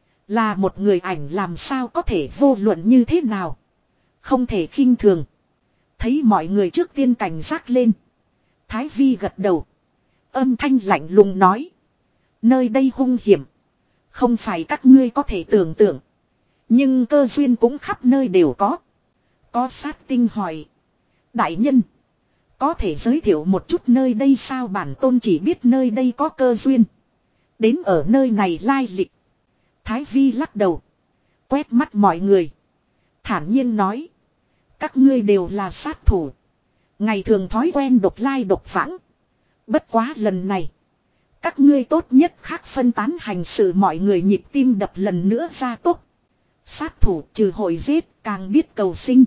Speaker 1: Là một người ảnh, làm sao có thể vô luận như thế nào? Không thể khinh thường. Thấy mọi người trước tiên cảnh giác lên. Thái Vi gật đầu. Âm thanh lạnh lùng nói. Nơi đây hung hiểm. Không phải các ngươi có thể tưởng tượng. Nhưng cơ duyên cũng khắp nơi đều có. Có sát tinh hỏi. Đại nhân. Có thể giới thiệu một chút nơi đây sao? Bản tôn chỉ biết nơi đây có cơ duyên. Đến ở nơi này lai lịch. Thái Vi lắc đầu. Quét mắt mọi người. Thản nhiên nói. Các ngươi đều là sát thủ. Ngày thường thói quen độc lai độc vãng. Bất quá lần này. Các ngươi tốt nhất khác phân tán hành sự, mọi người nhịp tim đập lần nữa ra tốc. Sát thủ trừ hội giết càng biết cầu sinh.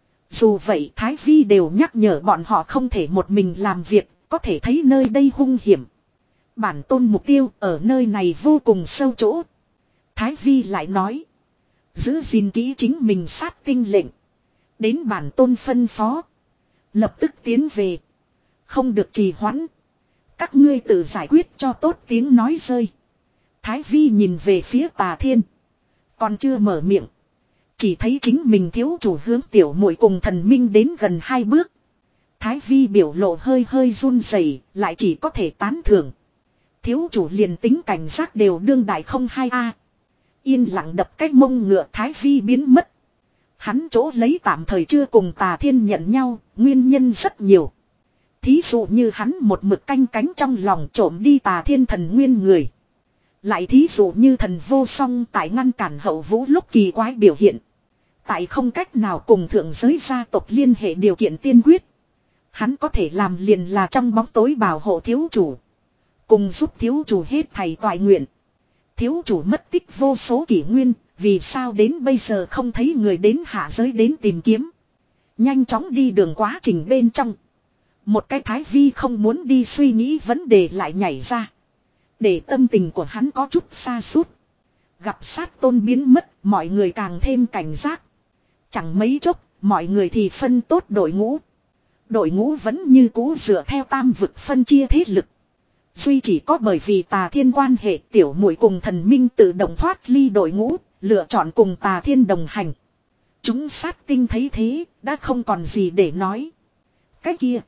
Speaker 1: Dù vậy Thái Vi đều nhắc nhở bọn họ không thể một mình làm việc, có thể thấy nơi đây hung hiểm. Bản tôn mục tiêu ở nơi này vô cùng sâu chỗ. Thái Vi lại nói. Giữ gìn kỹ chính mình sát tinh lệnh. Đến bản tôn phân phó. Lập tức tiến về. Không được trì hoãn. Các ngươi tự giải quyết cho tốt, tiếng nói rơi. Thái Vi nhìn về phía Tà Thiên. Còn chưa mở miệng. Chỉ thấy chính mình thiếu chủ hướng tiểu muội cùng thần minh đến gần hai bước. Thái Vi biểu lộ hơi hơi run rẩy, lại chỉ có thể tán thưởng. Thiếu chủ liền tính cảnh giác đều đương đại không hai a. Yên lặng đập cái mông ngựa. Thái Vi biến mất. Hắn chỗ lấy tạm thời chưa cùng Tà Thiên nhận nhau, nguyên nhân rất nhiều. Thí dụ như hắn một mực canh cánh trong lòng trộm đi Tà Thiên thần nguyên người. Lại thí dụ như thần vô song tại ngăn cản hậu vũ lúc kỳ quái biểu hiện. Tại không cách nào cùng thượng giới gia tộc liên hệ điều kiện tiên quyết. Hắn có thể làm liền là trong bóng tối bảo hộ thiếu chủ. Cùng giúp thiếu chủ hết thầy toại nguyện. Thiếu chủ mất tích vô số kỷ nguyên, vì sao đến bây giờ không thấy người đến hạ giới đến tìm kiếm. Nhanh chóng đi đường quá trình bên trong. Một cái Thái Vi không muốn đi suy nghĩ vấn đề lại nhảy ra. Để tâm tình của hắn có chút xa sút. Gặp sát tôn biến mất, mọi người càng thêm cảnh giác. Chẳng mấy chốc, mọi người thì phân tốt đội ngũ. Đội ngũ vẫn như cũ dựa theo tam vực phân chia thế lực. Duy chỉ có bởi vì Tà Thiên quan hệ, tiểu muội cùng thần minh tự động thoát ly đội ngũ, lựa chọn cùng Tà Thiên đồng hành. Chúng sát tinh thấy thế, đã không còn gì để nói. Cái kia.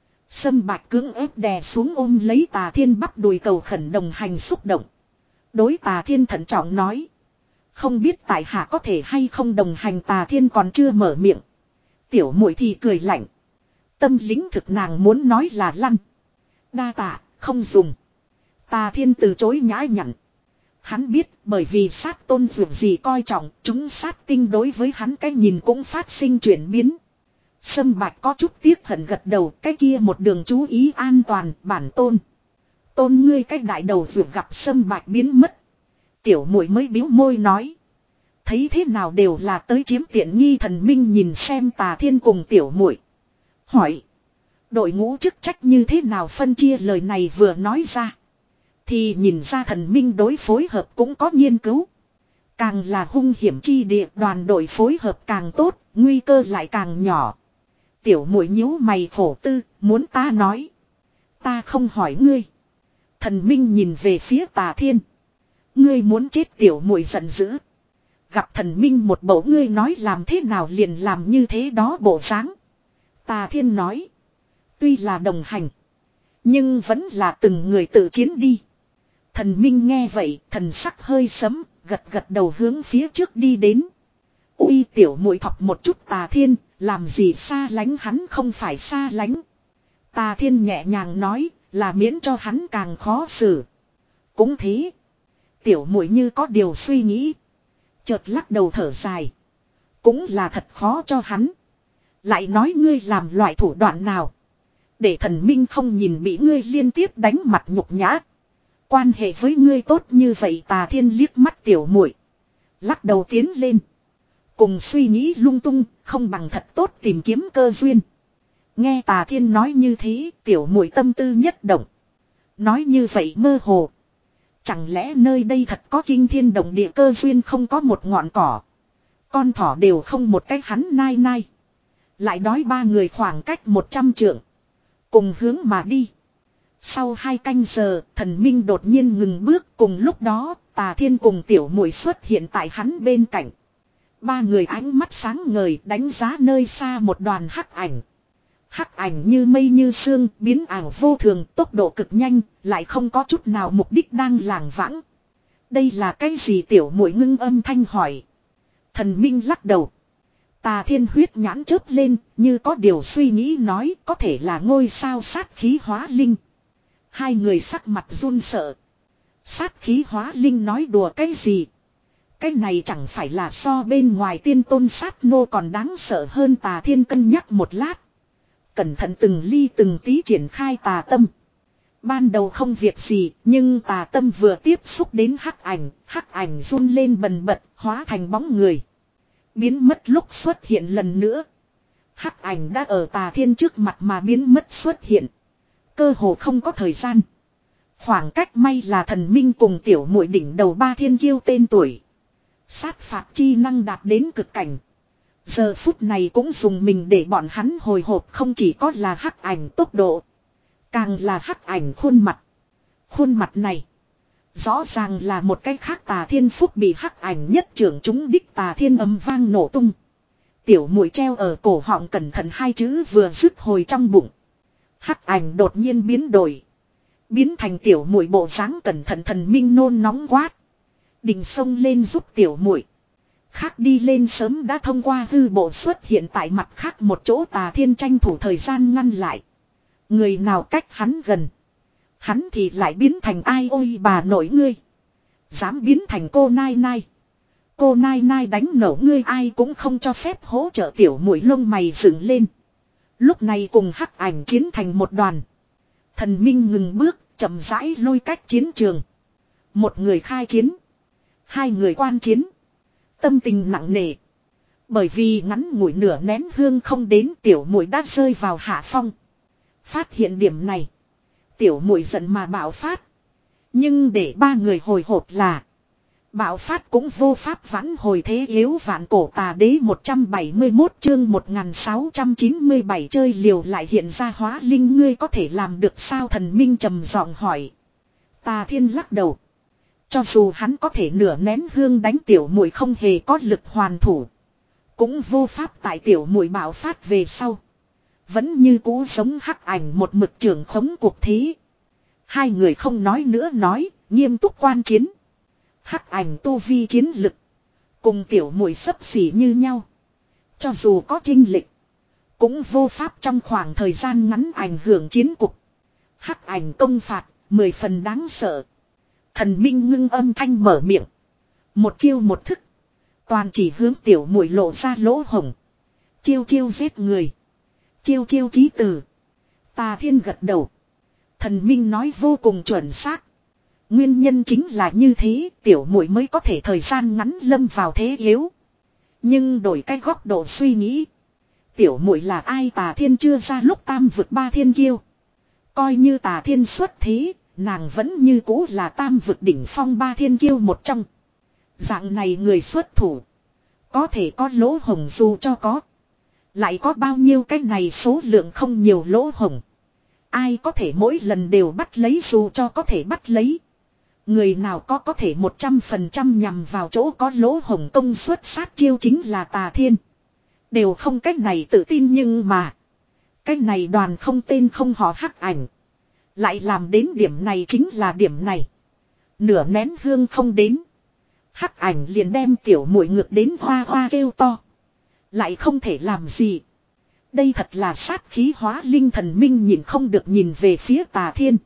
Speaker 1: Sâm Bạch cưỡng ép đè xuống ôm lấy Tà Thiên bắp đùi cầu khẩn đồng hành xúc động. Đối Tà Thiên thận trọng nói. Không biết tại hạ có thể hay không đồng hành. Tà Thiên còn chưa mở miệng. Tiểu muội thì cười lạnh. Tâm lính thực nàng muốn nói là lăn. Đa tạ, không dùng. Tà Thiên từ chối nhã nhặn. Hắn biết bởi vì sát tôn vượt gì coi trọng, chúng sát tinh đối với hắn cái nhìn cũng phát sinh chuyển biến. Sâm Bạch có chút tiếc hận gật đầu, cái kia một đường chú ý an toàn, bản tôn. Tôn ngươi cái đại đầu vượt gặp Sâm Bạch biến mất. Tiểu muội mới biếu môi nói. Thấy thế nào đều là tới chiếm tiện nghi. Thần Minh nhìn xem Tà Thiên cùng tiểu muội hỏi. Đội ngũ chức trách như thế nào phân chia. Lời này vừa nói ra. Thì nhìn ra Thần Minh đối phối hợp cũng có nghiên cứu. Càng là hung hiểm chi địa đoàn đội phối hợp càng tốt. Nguy cơ lại càng nhỏ. Tiểu muội nhíu mày khổ tư. Muốn ta nói. Ta không hỏi ngươi. Thần Minh nhìn về phía Tà Thiên. Ngươi muốn chết. Tiểu muội giận dữ. Gặp Thần Minh một bộ ngươi nói làm thế nào liền làm như thế đó bộ dáng. Tà Thiên nói. Tuy là đồng hành. Nhưng vẫn là từng người tự chiến đi. Thần Minh nghe vậy, thần sắc hơi sấm, gật gật đầu hướng phía trước đi đến. Ui tiểu muội thọc một chút Tà Thiên, làm gì xa lánh hắn không phải xa lánh. Tà Thiên nhẹ nhàng nói, là miễn cho hắn càng khó xử. Cũng thế. Tiểu muội như có điều suy nghĩ. Chợt lắc đầu thở dài. Cũng là thật khó cho hắn. Lại nói ngươi làm loại thủ đoạn nào. Để Thần Minh không nhìn bị ngươi liên tiếp đánh mặt nhục nhã. Quan hệ với ngươi tốt như vậy. Tà Thiên liếc mắt tiểu muội, lắc đầu tiến lên. Cùng suy nghĩ lung tung, không bằng thật tốt tìm kiếm cơ duyên. Nghe Tà Thiên nói như thế, tiểu muội tâm tư nhất động. Nói như vậy mơ hồ. Chẳng lẽ nơi đây thật có kinh thiên động địa cơ duyên không có một ngọn cỏ. Con thỏ đều không một cái hắn nai nai. Lại đói ba người khoảng cách một trăm trượng. Cùng hướng mà đi. Sau hai canh giờ, Thần Minh đột nhiên ngừng bước. Cùng lúc đó, Tà Thiên cùng tiểu muội xuất hiện tại hắn bên cạnh. Ba người ánh mắt sáng ngời đánh giá nơi xa một đoàn hắc ảnh. Hắc ảnh như mây như sương, biến ảo vô thường, tốc độ cực nhanh, lại không có chút nào mục đích đang lảng vãng. Đây là cái gì tiểu muội ngưng âm thanh hỏi. Thần Minh lắc đầu. Tà Thiên huyết nhãn chớp lên, như có điều suy nghĩ nói có thể là ngôi sao sát khí hóa linh. Hai người sắc mặt run sợ. Sát khí hóa linh nói đùa cái gì? Cái này chẳng phải là so bên ngoài tiên tôn sát nô còn đáng sợ hơn. Tà Thiên cân nhắc một lát. Cẩn thận từng ly từng tí triển khai tà tâm. Ban đầu không việc gì, nhưng tà tâm vừa tiếp xúc đến hắc ảnh, hắc ảnh run lên bần bật, hóa thành bóng người. Biến mất lúc xuất hiện lần nữa. Hắc ảnh đã ở Tà Thiên trước mặt mà biến mất xuất hiện. Cơ hồ không có thời gian. Khoảng cách may là Thần Minh cùng tiểu muội đỉnh đầu ba thiên kiêu tên tuổi. Sát phạt chi năng đạt đến cực cảnh. Giờ phút này cũng dùng mình để bọn hắn hồi hộp, không chỉ có là hắc ảnh tốc độ. Càng là hắc ảnh khuôn mặt. Khuôn mặt này. Rõ ràng là một cái khác. Tà Thiên phúc bị hắc ảnh nhất trưởng chúng đích. Tà Thiên âm vang nổ tung. Tiểu muội treo ở cổ họng cẩn thận hai chữ vừa dứt hồi trong bụng. Hắc ảnh đột nhiên biến đổi. Biến thành tiểu muội bộ dáng cẩn thận. Thần Minh nôn nóng quát. Đình xông lên giúp tiểu muội. Khác đi lên sớm đã thông qua hư bộ xuất hiện tại mặt khác một chỗ. Tà Thiên tranh thủ thời gian ngăn lại. Người nào cách hắn gần. Hắn thì lại biến thành ai ôi bà nội ngươi. Dám biến thành cô nai nai. Cô nai nai đánh nổ ngươi ai cũng không cho phép hỗ trợ. Tiểu muội lông mày dựng lên. Lúc này cùng hắc ảnh chiến thành một đoàn. Thần Minh ngừng bước chậm rãi lôi cách chiến trường. Một người khai chiến. Hai người quan chiến. Tâm tình nặng nề. Bởi vì ngắn ngủi nửa nén hương không đến tiểu muội đã rơi vào hạ phong. Phát hiện điểm này. Tiểu muội giận mà bạo phát. Nhưng để ba người hồi hộp là. Bạo phát cũng vô pháp vãn hồi thế yếu. Vạn cổ tà đế một trăm bảy mươi mốt chương một nghìn sáu trăm chín mươi bảy chơi liều lại hiện ra hóa linh. Ngươi có thể làm được sao? Thần Minh trầm giọng hỏi. Tà Thiên lắc đầu. Cho dù hắn có thể nửa nén hương đánh tiểu muội không hề có lực hoàn thủ. Cũng vô pháp tại tiểu muội bạo phát về sau. Vẫn như cũ giống hắc ảnh một mực trưởng khống cuộc thế. Hai người không nói nữa nói, nghiêm túc quan chiến. Hắc ảnh tu vi chiến lực. Cùng tiểu muội xấp xỉ như nhau. Cho dù có chênh lệch, cũng vô pháp trong khoảng thời gian ngắn ảnh hưởng chiến cục. Hắc ảnh công phạt, mười phần đáng sợ. Thần Minh ngưng âm thanh mở miệng. Một chiêu một thức. Toàn chỉ hướng tiểu muội lộ ra lỗ hổng. Chiêu chiêu giết người. Chiêu chiêu chí tử. Tà Thiên gật đầu. Thần Minh nói vô cùng chuẩn xác. Nguyên nhân chính là như thế, tiểu muội mới có thể thời gian ngắn lâm vào thế yếu. Nhưng đổi cái góc độ suy nghĩ. Tiểu muội là ai? Tà Thiên chưa ra lúc tam vực ba thiên kiêu. Coi như Tà Thiên xuất thế, nàng vẫn như cũ là tam vực đỉnh phong ba thiên kiêu một trong. Dạng này người xuất thủ. Có thể có lỗ hổng dù cho có. Lại có bao nhiêu cái này số lượng không nhiều lỗ hổng. Ai có thể mỗi lần đều bắt lấy dù cho có thể bắt lấy. Người nào có có thể một trăm phần trăm nhằm vào chỗ có lỗ hổng công suất sát chiêu chính là Tà Thiên. Đều không cách này tự tin nhưng mà. Cách này đoàn không tên không họ hắc ảnh. Lại làm đến điểm này chính là điểm này. Nửa nén hương không đến. Hắc ảnh liền đem tiểu muội ngược đến hoa hoa kêu to. Lại không thể làm gì. Đây thật là sát khí hóa linh. Thần Minh nhìn không được nhìn về phía Tà Thiên.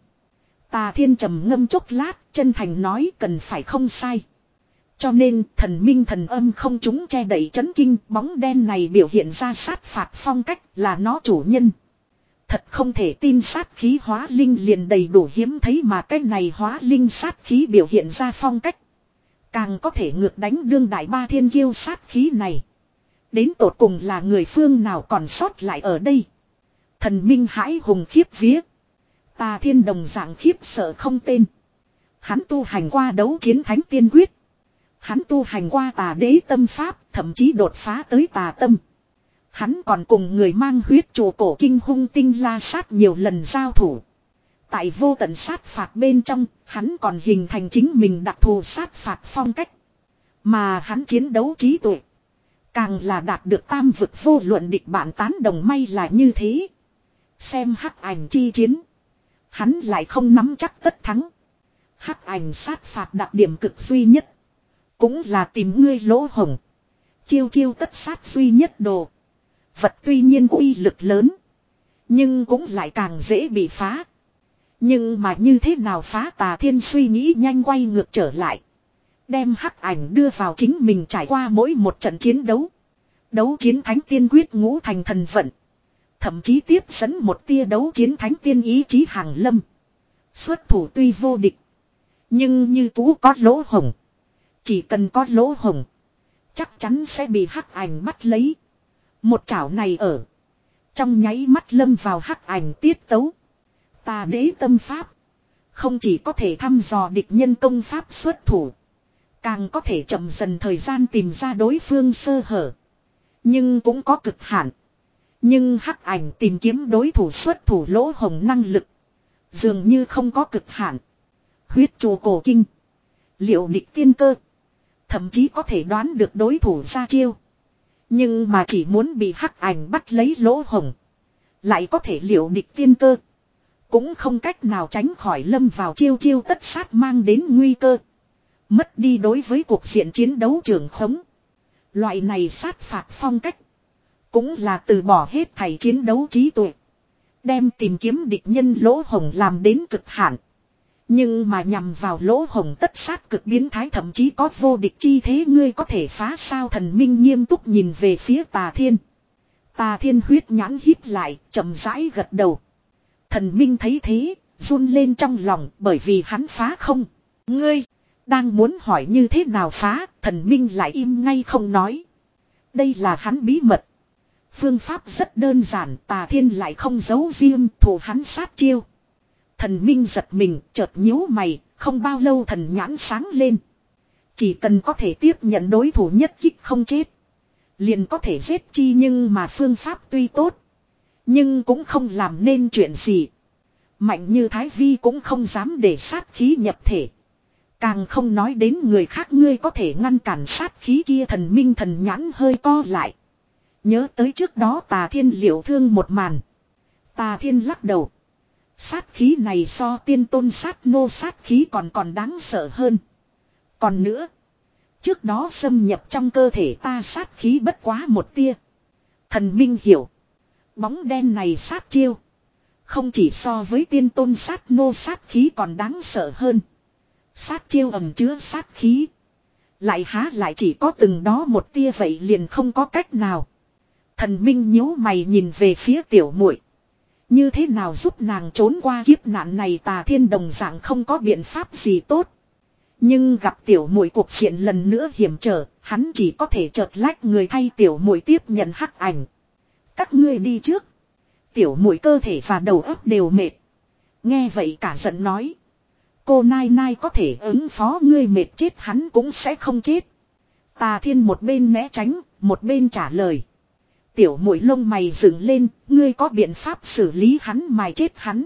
Speaker 1: Tà Thiên trầm ngâm chốc lát, chân thành nói cần phải không sai. Cho nên thần minh thần âm không chúng che đậy chấn kinh, bóng đen này biểu hiện ra sát phạt phong cách là nó chủ nhân. Thật không thể tin sát khí hóa linh liền đầy đủ hiếm thấy mà cái này hóa linh sát khí biểu hiện ra phong cách. Càng có thể ngược đánh đương đại ba thiên kiêu sát khí này. Đến tột cùng là người phương nào còn sót lại ở đây. Thần minh hãi hùng khiếp vía. Tà Thiên đồng dạng khiếp sợ không tên. Hắn tu hành qua đấu chiến thánh tiên quyết. Hắn tu hành qua tà đế tâm pháp, thậm chí đột phá tới tà tâm. Hắn còn cùng người mang huyết trụ cổ kinh hung tinh la sát nhiều lần giao thủ. Tại vô tận sát phạt bên trong, hắn còn hình thành chính mình đặc thù sát phạt phong cách. Mà hắn chiến đấu trí tuệ. Càng là đạt được tam vực vô luận địch bạn tán đồng may là như thế. Xem hắc ảnh chi chiến. Hắn lại không nắm chắc tất thắng. Hắc ảnh sát phạt đặc điểm cực duy nhất. Cũng là tìm ngươi lỗ hổng. Chiêu chiêu tất sát duy nhất đồ. Vật tuy nhiên uy lực lớn. Nhưng cũng lại càng dễ bị phá. Nhưng mà như thế nào phá? Tà Thiên suy nghĩ nhanh quay ngược trở lại. Đem hắc ảnh đưa vào chính mình trải qua mỗi một trận chiến đấu. Đấu chiến thánh tiên quyết ngũ thành thần vận. Thậm chí tiếp dẫn một tia đấu chiến thánh tiên ý chí hàng lâm. Xuất thủ tuy vô địch. Nhưng như cũ có lỗ hổng. Chỉ cần có lỗ hổng. Chắc chắn sẽ bị hắc ảnh bắt lấy. Một chảo này ở. Trong nháy mắt lâm vào hắc ảnh tiết tấu. Tà đế tâm pháp. Không chỉ có thể thăm dò địch nhân công pháp xuất thủ. Càng có thể chậm dần thời gian tìm ra đối phương sơ hở. Nhưng cũng có cực hạn. Nhưng hắc ảnh tìm kiếm đối thủ xuất thủ lỗ hổng năng lực. Dường như không có cực hạn. Huyết trụ cổ kinh. Liệu địch tiên cơ. Thậm chí có thể đoán được đối thủ ra chiêu. Nhưng mà chỉ muốn bị hắc ảnh bắt lấy lỗ hổng. Lại có thể liệu địch tiên cơ. Cũng không cách nào tránh khỏi lâm vào chiêu chiêu tất sát mang đến nguy cơ. Mất đi đối với cuộc diện chiến đấu trường khống. Loại này sát phạt phong cách. Cũng là từ bỏ hết thảy chiến đấu trí tuệ. Đem tìm kiếm địch nhân lỗ hổng làm đến cực hạn. Nhưng mà nhằm vào lỗ hổng tất sát cực biến thái thậm chí có vô địch chi thế ngươi có thể phá sao? Thần minh nghiêm túc nhìn về phía Tà Thiên. Tà Thiên huyết nhãn híp lại, chậm rãi gật đầu. Thần minh thấy thế, run lên trong lòng bởi vì hắn phá không. Ngươi, đang muốn hỏi như thế nào phá, thần minh lại im ngay không nói. Đây là hắn bí mật. Phương pháp rất đơn giản, Tà Thiên lại không giấu riêng, thủ hắn sát chiêu. Thần minh giật mình, chợt nhíu mày, không bao lâu thần nhãn sáng lên. Chỉ cần có thể tiếp nhận đối thủ nhất kích không chết. Liền có thể giết chi nhưng mà phương pháp tuy tốt. Nhưng cũng không làm nên chuyện gì. Mạnh như Thái Vi cũng không dám để sát khí nhập thể. Càng không nói đến người khác ngươi có thể ngăn cản sát khí kia. Thần minh thần nhãn hơi co lại. Nhớ tới trước đó Tà Thiên liệu thương một màn. Tà Thiên lắc đầu. Sát khí này so tiên tôn sát nô sát khí còn còn đáng sợ hơn. Còn nữa. Trước đó xâm nhập trong cơ thể ta sát khí bất quá một tia. Thần minh hiểu. Bóng đen này sát chiêu. Không chỉ so với tiên tôn sát nô sát khí còn đáng sợ hơn. Sát chiêu ẩm chứa sát khí. Lại há lại chỉ có từng đó một tia vậy liền không có cách nào. Thần minh nhíu mày nhìn về phía tiểu muội. Như thế nào giúp nàng trốn qua kiếp nạn này Tà Thiên đồng dạng không có biện pháp gì tốt. Nhưng gặp tiểu muội cuộc diện lần nữa hiểm trở, hắn chỉ có thể chợt lách người thay tiểu muội tiếp nhận hắc ảnh. Các ngươi đi trước. Tiểu muội cơ thể và đầu óc đều mệt. Nghe vậy cả giận nói. Cô Nai Nai có thể ứng phó ngươi mệt chết hắn cũng sẽ không chết. Tà Thiên một bên né tránh, một bên trả lời. Tiểu muội lông mày dựng lên, ngươi có biện pháp xử lý hắn mài chết hắn.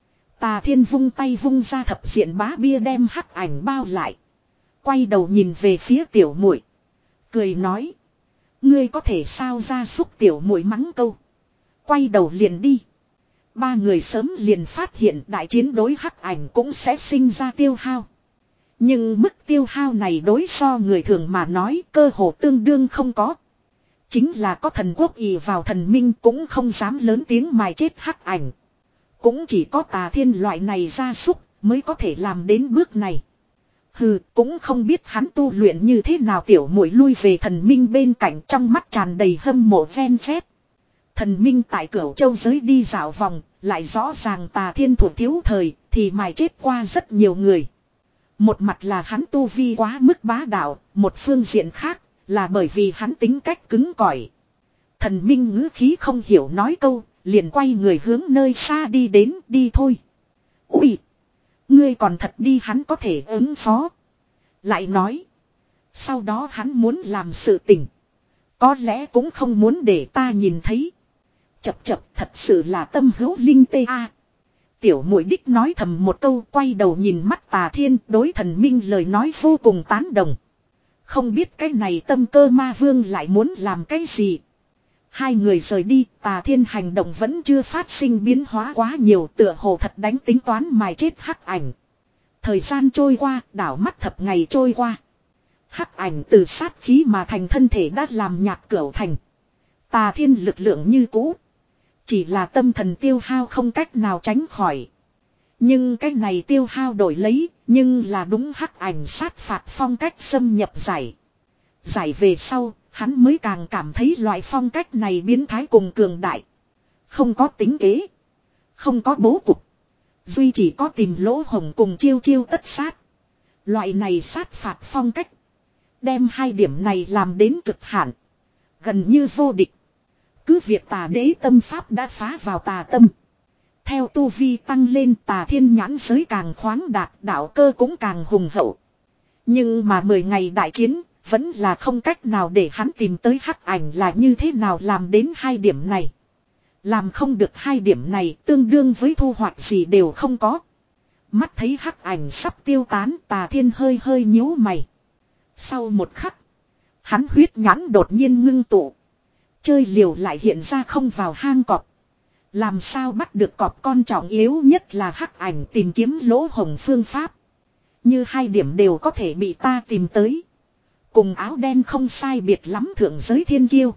Speaker 1: Tà Thiên vung tay vung ra thập diện bá bia đem hắc ảnh bao lại. Quay đầu nhìn về phía tiểu muội, cười nói. Ngươi có thể sao ra xúc tiểu muội mắng câu. Quay đầu liền đi. Ba người sớm liền phát hiện đại chiến đối hắc ảnh cũng sẽ sinh ra tiêu hao. Nhưng mức tiêu hao này đối so người thường mà nói cơ hồ tương đương không có. Chính là có thần quốc ỷ vào thần minh cũng không dám lớn tiếng mài chết hắc ảnh. Cũng chỉ có Tà Thiên loại này gia súc mới có thể làm đến bước này. Hừ, cũng không biết hắn tu luyện như thế nào tiểu muội lui về thần minh bên cạnh trong mắt tràn đầy hâm mộ ven vét. Thần minh tại Cửu Châu giới đi dạo vòng, lại rõ ràng Tà Thiên thủ thiếu thời thì mài chết qua rất nhiều người. Một mặt là hắn tu vi quá mức bá đạo, một phương diện khác là bởi vì hắn tính cách cứng cỏi. Thần minh ngữ khí không hiểu nói câu, liền quay người hướng nơi xa đi đến, đi thôi. Ui! Ngươi còn thật đi hắn có thể ứng phó. Lại nói. Sau đó hắn muốn làm sự tình. Có lẽ cũng không muốn để ta nhìn thấy. Chập chập thật sự là tâm hữu linh tê a. Tiểu muội đích nói thầm một câu quay đầu nhìn mắt Tà Thiên đối thần minh lời nói vô cùng tán đồng. Không biết cái này tâm cơ ma vương lại muốn làm cái gì. Hai người rời đi, Tà Thiên hành động vẫn chưa phát sinh biến hóa quá nhiều tựa hồ thật đánh tính toán mài chết hắc ảnh. Thời gian trôi qua, đảo mắt thập ngày trôi qua. Hắc ảnh từ sát khí mà thành thân thể đã làm nhạt cửu thành. Tà Thiên lực lượng như cũ. Chỉ là tâm thần tiêu hao không cách nào tránh khỏi. Nhưng cái này tiêu hao đổi lấy, nhưng là đúng hắc ảnh sát phạt phong cách xâm nhập giải. Giải về sau, hắn mới càng cảm thấy loại phong cách này biến thái cùng cường đại. Không có tính kế. Không có bố cục. Duy chỉ có tìm lỗ hổng cùng chiêu chiêu tất sát. Loại này sát phạt phong cách. Đem hai điểm này làm đến cực hạn. Gần như vô địch. Cứ việc Tà Đế tâm pháp đã phá vào tà tâm. Theo tu vi tăng lên Tà Thiên nhãn giới càng khoáng đạt, đạo cơ cũng càng hùng hậu. Nhưng mà mười ngày đại chiến, vẫn là không cách nào để hắn tìm tới hắc ảnh là như thế nào làm đến hai điểm này. Làm không được hai điểm này tương đương với thu hoạch gì đều không có. Mắt thấy hắc ảnh sắp tiêu tán Tà Thiên hơi hơi nhíu mày. Sau một khắc, hắn huyết nhãn đột nhiên ngưng tụ. Chơi liều lại hiện ra không vào hang cọp. Làm sao bắt được cọp con trọng yếu nhất là hắc ảnh tìm kiếm lỗ hổng phương pháp. Như hai điểm đều có thể bị ta tìm tới. Cùng áo đen không sai biệt lắm thượng giới thiên kiêu.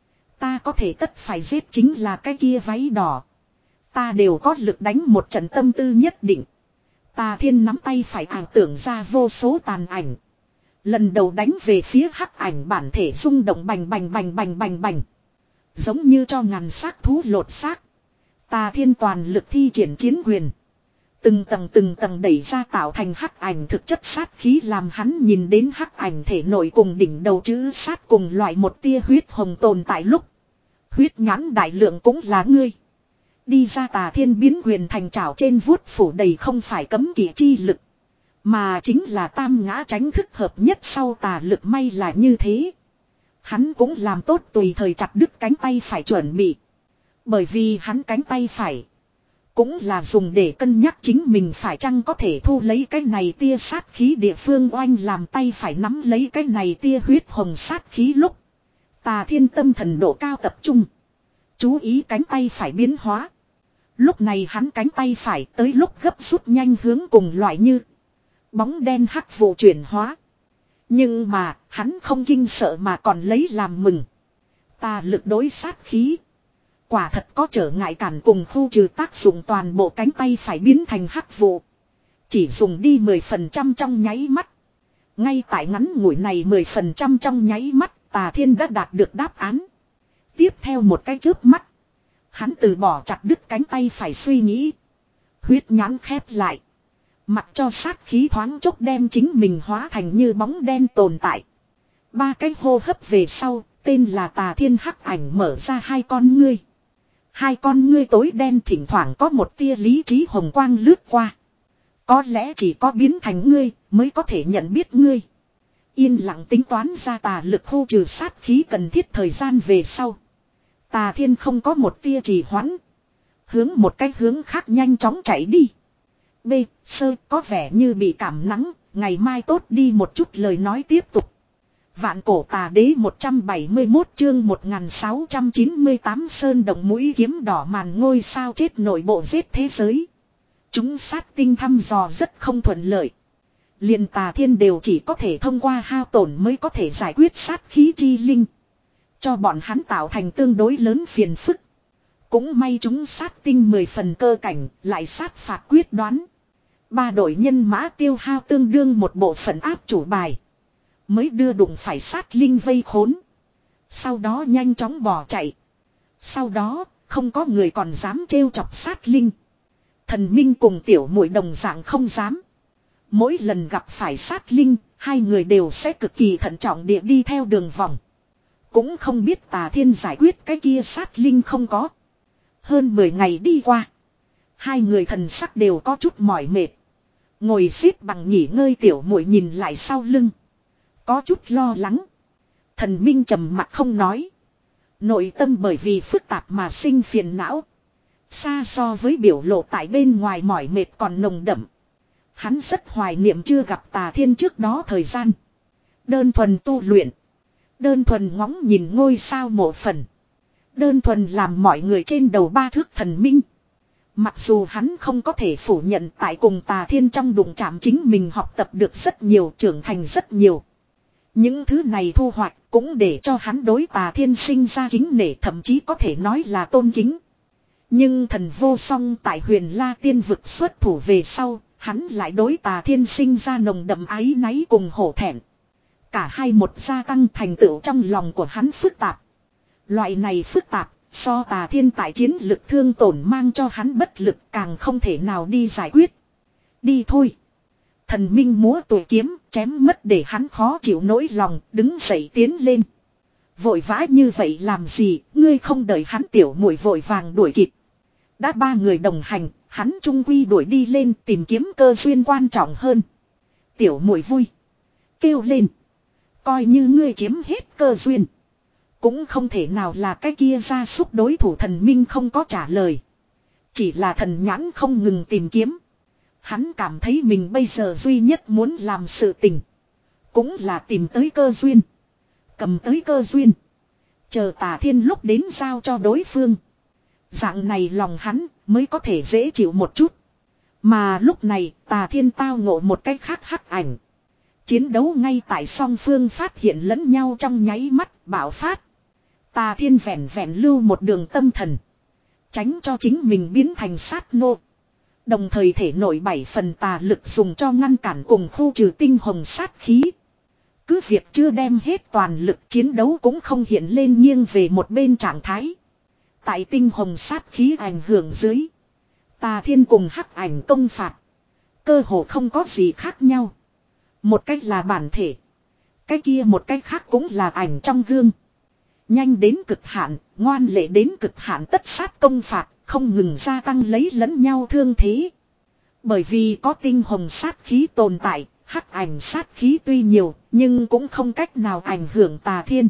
Speaker 1: Ta có thể tất phải giết chính là cái kia váy đỏ. Ta đều có lực đánh một trận tâm tư nhất định. Tà Thiên nắm tay phải ảo tưởng ra vô số tàn ảnh. Lần đầu đánh về phía hắc ảnh bản thể rung động bành bành bành bành bành bành. Giống như cho ngàn xác thú lột xác. Tà Thiên toàn lực thi triển chiến quyền. Từng tầng từng tầng đẩy ra tạo thành hắc ảnh thực chất sát khí làm hắn nhìn đến hắc ảnh thể nội cùng đỉnh đầu chữ sát cùng loại một tia huyết hồng tồn tại lúc. Huyết nhãn đại lượng cũng là ngươi. Đi ra Tà Thiên biến quyền thành trảo trên vuốt phủ đầy không phải cấm kỵ chi lực. Mà chính là tam ngã tránh thức hợp nhất sau tà lực may là như thế. Hắn cũng làm tốt tùy thời chặt đứt cánh tay phải chuẩn bị. Bởi vì hắn cánh tay phải. Cũng là dùng để cân nhắc chính mình phải chăng có thể thu lấy cái này tia sát khí địa phương oanh làm tay phải nắm lấy cái này tia huyết hồng sát khí lúc. Tà Thiên tâm thần độ cao tập trung. Chú ý cánh tay phải biến hóa. Lúc này hắn cánh tay phải tới lúc gấp rút nhanh hướng cùng loại như. Bóng đen hắc vụ chuyển hóa. Nhưng mà, hắn không kinh sợ mà còn lấy làm mừng. Tà lực đối sát khí. Quả thật có trở ngại cản cùng khu trừ tác dụng, toàn bộ cánh tay phải biến thành hắc vụ. Chỉ dùng đi mười phần trăm trong nháy mắt. Ngay tại ngắn ngủi này mười phần trăm trong nháy mắt, Tà Thiên đã đạt được đáp án. Tiếp theo một cái chớp mắt. Hắn từ bỏ chặt đứt cánh tay phải suy nghĩ. Huyết nhãn khép lại. Mặc cho sát khí thoáng chốc đem chính mình hóa thành như bóng đen tồn tại. Ba cái hô hấp về sau, tên là Tà Thiên hắc ảnh mở ra hai con ngươi. Hai con ngươi tối đen thỉnh thoảng có một tia lý trí hồng quang lướt qua. Có lẽ chỉ có biến thành ngươi mới có thể nhận biết ngươi. Yên lặng tính toán ra tà lực khu trừ sát khí cần thiết thời gian về sau. Tà Thiên không có một tia trì hoãn. Hướng một cái hướng khác nhanh chóng chạy đi. B. Sơ có vẻ như bị cảm nắng, ngày mai tốt đi một chút lời nói tiếp tục. Vạn cổ tà đế một trăm bảy mươi mốt chương một nghìn sáu trăm chín mươi tám sơn đồng mũi kiếm đỏ màn ngôi sao chết nội bộ giết thế giới. Chúng sát tinh thăm dò rất không thuận lợi. Liền Tà Thiên đều chỉ có thể thông qua hao tổn mới có thể giải quyết sát khí chi linh. Cho bọn hắn tạo thành tương đối lớn phiền phức. Cũng may chúng sát tinh mười phần cơ cảnh, lại sát phạt quyết đoán. Ba đội nhân mã tiêu hao tương đương một bộ phận áp chủ bài. Mới đưa đụng phải sát linh vây khốn. Sau đó nhanh chóng bỏ chạy. Sau đó, không có người còn dám trêu chọc sát linh. Thần Minh cùng tiểu muội đồng dạng không dám. Mỗi lần gặp phải sát linh, hai người đều sẽ cực kỳ thận trọng địa đi theo đường vòng. Cũng không biết Tà Thiên giải quyết cái kia sát linh không có. Hơn mười ngày đi qua. Hai người thần sắc đều có chút mỏi mệt. Ngồi xếp bằng nghỉ ngơi, tiểu muội nhìn lại sau lưng. Có chút lo lắng. Thần Minh trầm mặt không nói. Nội tâm bởi vì phức tạp mà sinh phiền não. Xa so với biểu lộ tại bên ngoài mỏi mệt còn nồng đậm. Hắn rất hoài niệm chưa gặp Tà Thiên trước đó thời gian. Đơn thuần tu luyện. Đơn thuần ngóng nhìn ngôi sao mộ phần. Đơn thuần làm mọi người trên đầu ba thước thần minh. Mặc dù hắn không có thể phủ nhận tại cùng Tà Thiên trong đụng chạm chính mình học tập được rất nhiều, trưởng thành rất nhiều. Những thứ này thu hoạch cũng để cho hắn đối Tà Thiên sinh ra kính nể, thậm chí có thể nói là tôn kính. Nhưng thần vô song tại Huyền La Tiên vực xuất thủ về sau, hắn lại đối Tà Thiên sinh ra nồng đậm áy náy cùng hổ thẹn. Cả hai một gia tăng thành tựu trong lòng của hắn phức tạp. Loại này phức tạp, so Tà Thiên tại chiến lực thương tổn mang cho hắn bất lực càng không thể nào đi giải quyết. Đi thôi. Thần Minh múa tuổi kiếm, chém mất để hắn khó chịu nỗi lòng, đứng dậy tiến lên. Vội vã như vậy làm gì, ngươi không đợi hắn, tiểu muội vội vàng đuổi kịp. Đã ba người đồng hành, hắn trung quy đuổi đi lên tìm kiếm cơ duyên quan trọng hơn. Tiểu muội vui. Kêu lên. Coi như ngươi chiếm hết cơ duyên. Cũng không thể nào là cái kia ra xúc đối thủ. Thần Minh không có trả lời. Chỉ là thần nhãn không ngừng tìm kiếm. Hắn cảm thấy mình bây giờ duy nhất muốn làm sự tình. Cũng là tìm tới cơ duyên. Cầm tới cơ duyên. Chờ Tà Thiên lúc đến giao cho đối phương. Dạng này lòng hắn mới có thể dễ chịu một chút. Mà lúc này Tà Thiên tao ngộ một cách khác hắc ảnh. Chiến đấu ngay tại song phương phát hiện lẫn nhau trong nháy mắt bạo phát. Tà Thiên vẹn vẹn lưu một đường tâm thần. Tránh cho chính mình biến thành sát nô. Đồng thời thể nổi bảy phần tà lực dùng cho ngăn cản cùng khu trừ tinh hồng sát khí. Cứ việc chưa đem hết toàn lực, chiến đấu cũng không hiện lên nghiêng về một bên trạng thái. Tại tinh hồng sát khí ảnh hưởng dưới. Tà Thiên cùng hắc ảnh công phạt. Cơ hồ không có gì khác nhau. Một cách là bản thể. Cái kia một cách khác cũng là ảnh trong gương. Nhanh đến cực hạn, ngoan lệ đến cực hạn, tất sát công phạt, không ngừng gia tăng lấy lẫn nhau thương thế. Bởi vì có tinh hồng sát khí tồn tại, hắc ảnh sát khí tuy nhiều, nhưng cũng không cách nào ảnh hưởng Tà Thiên.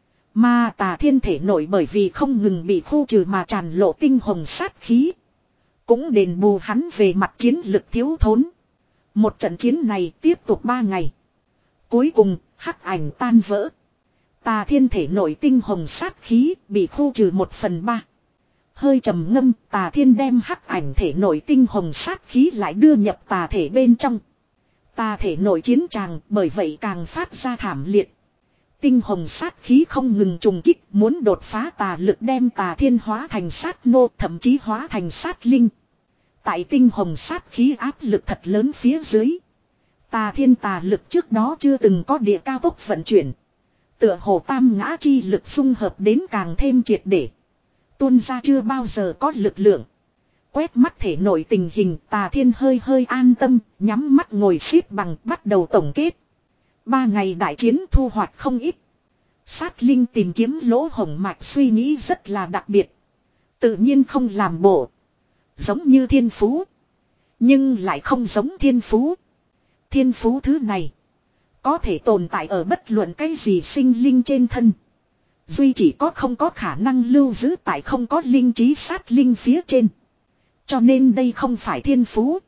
Speaker 1: Mà Tà Thiên thể nội bởi vì không ngừng bị khu trừ mà tràn lộ tinh hồng sát khí. Cũng đền bù hắn về mặt chiến lực thiếu thốn. Một trận chiến này tiếp tục ba ngày. Cuối cùng, hắc ảnh tan vỡ. Tà Thiên thể nội tinh hồng sát khí bị khu trừ một phần ba. Hơi trầm ngâm, Tà Thiên đem hắc ảnh thể nội tinh hồng sát khí lại đưa nhập tà thể bên trong. Ta thể nội chiến tràng bởi vậy càng phát ra thảm liệt. Tinh hồng sát khí không ngừng trùng kích, muốn đột phá tà lực đem tà thiên hóa thành sát nô, thậm chí hóa thành sát linh. Tại tinh hồng sát khí áp lực thật lớn phía dưới. Tà thiên tà lực trước đó chưa từng có địa cao tốc vận chuyển. Tựa hồ tam ngã chi lực xung hợp đến càng thêm triệt để. Tuôn ra chưa bao giờ có lực lượng. Quét mắt thể nội tình hình, Tà Thiên hơi hơi an tâm, nhắm mắt ngồi xếp bằng bắt đầu tổng kết. Ba ngày đại chiến thu hoạch không ít. Sát Linh tìm kiếm lỗ hổng mạch suy nghĩ rất là đặc biệt. Tự nhiên không làm bộ. Giống như thiên phú. Nhưng lại không giống thiên phú. Thiên phú thứ này có thể tồn tại ở bất luận cái gì sinh linh trên thân. Duy chỉ có không có khả năng lưu giữ tại không có linh trí sát linh phía trên. Cho nên đây không phải thiên phú.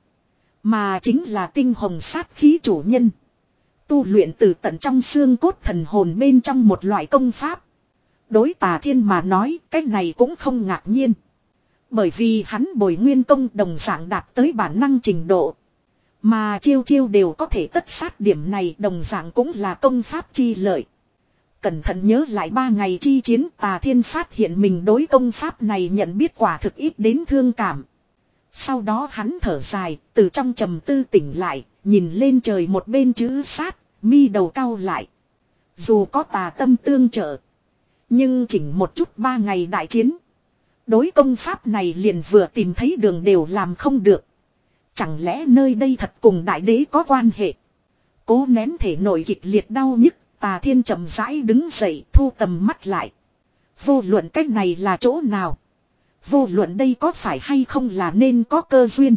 Speaker 1: Mà chính là tinh hồng sát khí chủ nhân. Tu luyện từ tận trong xương cốt thần hồn bên trong một loại công pháp. Đối Tà Thiên mà nói cái này cũng không ngạc nhiên. Bởi vì hắn bồi nguyên công đồng dạng đạt tới bản năng trình độ. Mà chiêu chiêu đều có thể tất sát điểm này đồng dạng cũng là công pháp chi lợi. Cẩn thận nhớ lại ba ngày chi chiến, Tà Thiên phát hiện mình đối công pháp này nhận biết quả thực ít đến thương cảm. Sau đó hắn thở dài, từ trong trầm tư tỉnh lại, nhìn lên trời một bên chữ sát, mi đầu cau lại. Dù có tà tâm tương trợ, nhưng chỉnh một chút ba ngày đại chiến. Đối công pháp này liền vừa tìm thấy đường đều làm không được. Chẳng lẽ nơi đây thật cùng đại đế có quan hệ? Cố nén thể nội kịch liệt đau nhức, Tà Thiên chậm rãi đứng dậy thu tầm mắt lại. Vô luận cách này là chỗ nào? Vô luận đây có phải hay không là nên có cơ duyên?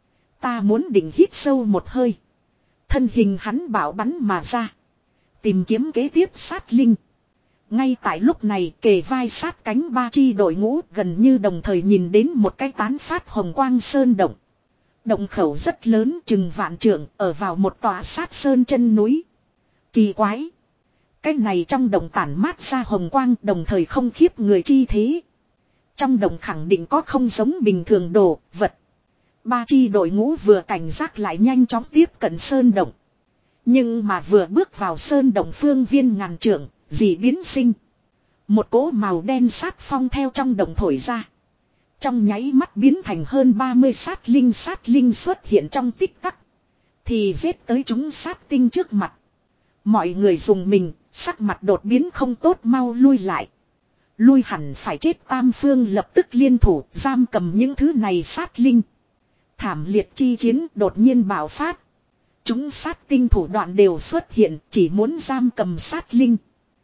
Speaker 1: Ta muốn định hít sâu một hơi. Thân hình hắn bảo bắn mà ra. Tìm kiếm kế tiếp sát linh. Ngay tại lúc này kề vai sát cánh ba chi đội ngũ gần như đồng thời nhìn đến một cái tán phát hồng quang sơn động. Động khẩu rất lớn chừng vạn trượng ở vào một tòa sát sơn chân núi. Kỳ quái. Cái này trong động tản mát ra hồng quang đồng thời không khiếp người chi thế. Trong động khẳng định có không giống bình thường đồ, vật. Ba chi đội ngũ vừa cảnh giác lại nhanh chóng tiếp cận sơn động. Nhưng mà vừa bước vào sơn động phương viên ngàn trượng, dị biến sinh. Một cỗ màu đen sát phong theo trong động thổi ra. Trong nháy mắt biến thành hơn ba mươi sát linh sát linh xuất hiện trong tích tắc. Thì giết tới chúng sát tinh trước mặt. Mọi người dùng mình, sắc mặt đột biến không tốt mau lui lại. Lui hẳn phải chết tam phương lập tức liên thủ giam cầm những thứ này sát linh. Thảm liệt chi chiến đột nhiên bạo phát. Chúng sát tinh thủ đoạn đều xuất hiện chỉ muốn giam cầm sát linh.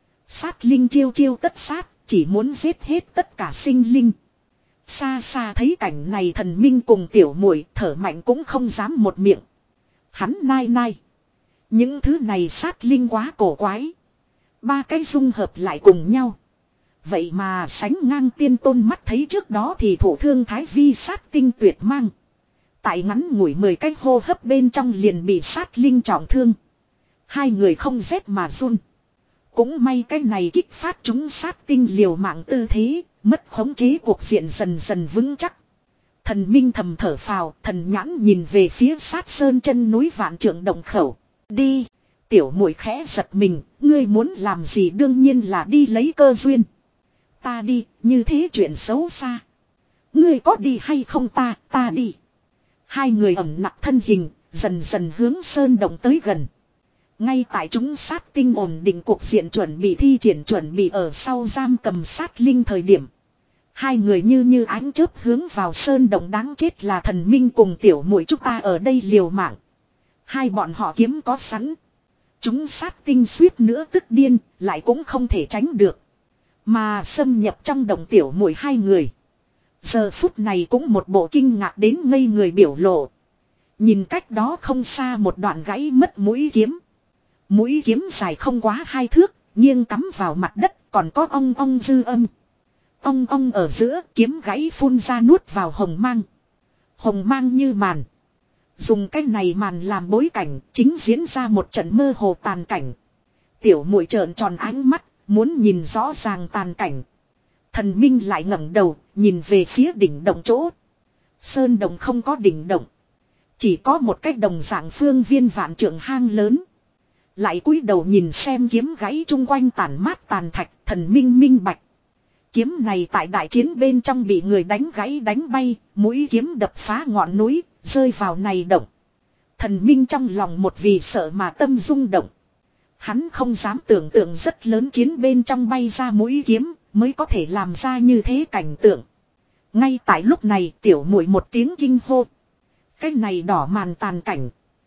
Speaker 1: Sát linh chiêu chiêu tất sát chỉ muốn giết hết tất cả sinh linh. Xa xa thấy cảnh này thần minh cùng tiểu muội thở mạnh cũng không dám một miệng. Hắn nai nai. Những thứ này sát linh quá cổ quái. Ba cái dung hợp lại cùng nhau. Vậy mà sánh ngang tiên tôn mắt thấy trước đó thì thủ thương thái vi sát tinh tuyệt mang. Tại ngắn ngủi mười cái hô hấp bên trong liền bị sát linh trọng thương. Hai người không rét mà run. Cũng may cái này kích phát chúng sát tinh liều mạng tư thế, mất khống chế cuộc diện dần dần vững chắc. Thần minh thầm thở phào, thần nhãn nhìn về phía sát sơn chân núi vạn trượng động khẩu. Đi, tiểu muội khẽ giật mình, ngươi muốn làm gì đương nhiên là đi lấy cơ duyên. Ta đi, như thế chuyện xấu xa. Ngươi có đi hay không ta, ta đi. Hai người ẩm nặng thân hình, dần dần hướng sơn động tới gần. Ngay tại chúng sát tinh ổn định cuộc diện chuẩn bị thi triển chuẩn bị ở sau giam cầm sát linh thời điểm. Hai người như như ánh chớp hướng vào sơn động đáng chết là thần minh cùng tiểu muội chúng ta ở đây liều mạng. Hai bọn họ kiếm có sẵn. Chúng sát tinh suýt nữa tức điên, lại cũng không thể tránh được. Mà xâm nhập trong động tiểu muội hai người. Giờ phút này cũng một bộ kinh ngạc đến ngây người biểu lộ. Nhìn cách đó không xa một đoạn gãy mất mũi kiếm. Mũi kiếm dài không quá hai thước, nghiêng cắm vào mặt đất, còn có ong ong dư âm. Ong ong ở giữa, kiếm gãy phun ra nuốt vào hồng mang. Hồng mang như màn. Dùng cái này màn làm bối cảnh, chính diễn ra một trận mơ hồ tàn cảnh. Tiểu muội trợn tròn ánh mắt, muốn nhìn rõ ràng tàn cảnh. Thần minh lại ngẩng đầu, nhìn về phía đỉnh động chỗ. Sơn động không có đỉnh động. Chỉ có một cách đồng dạng phương viên vạn trượng hang lớn. Lại cúi đầu nhìn xem kiếm gãy chung quanh tàn mát tàn thạch, thần minh minh bạch. Kiếm này tại đại chiến bên trong bị người đánh gãy đánh bay, mũi kiếm đập phá ngọn núi, rơi vào này động. Thần minh trong lòng một vì sợ mà tâm rung động. Hắn không dám tưởng tượng rất lớn chiến bên trong bay ra mũi kiếm, mới có thể làm ra như thế cảnh tượng. Ngay tại lúc này tiểu muội một tiếng kinh hô. Cái này đỏ màn tàn cảnh.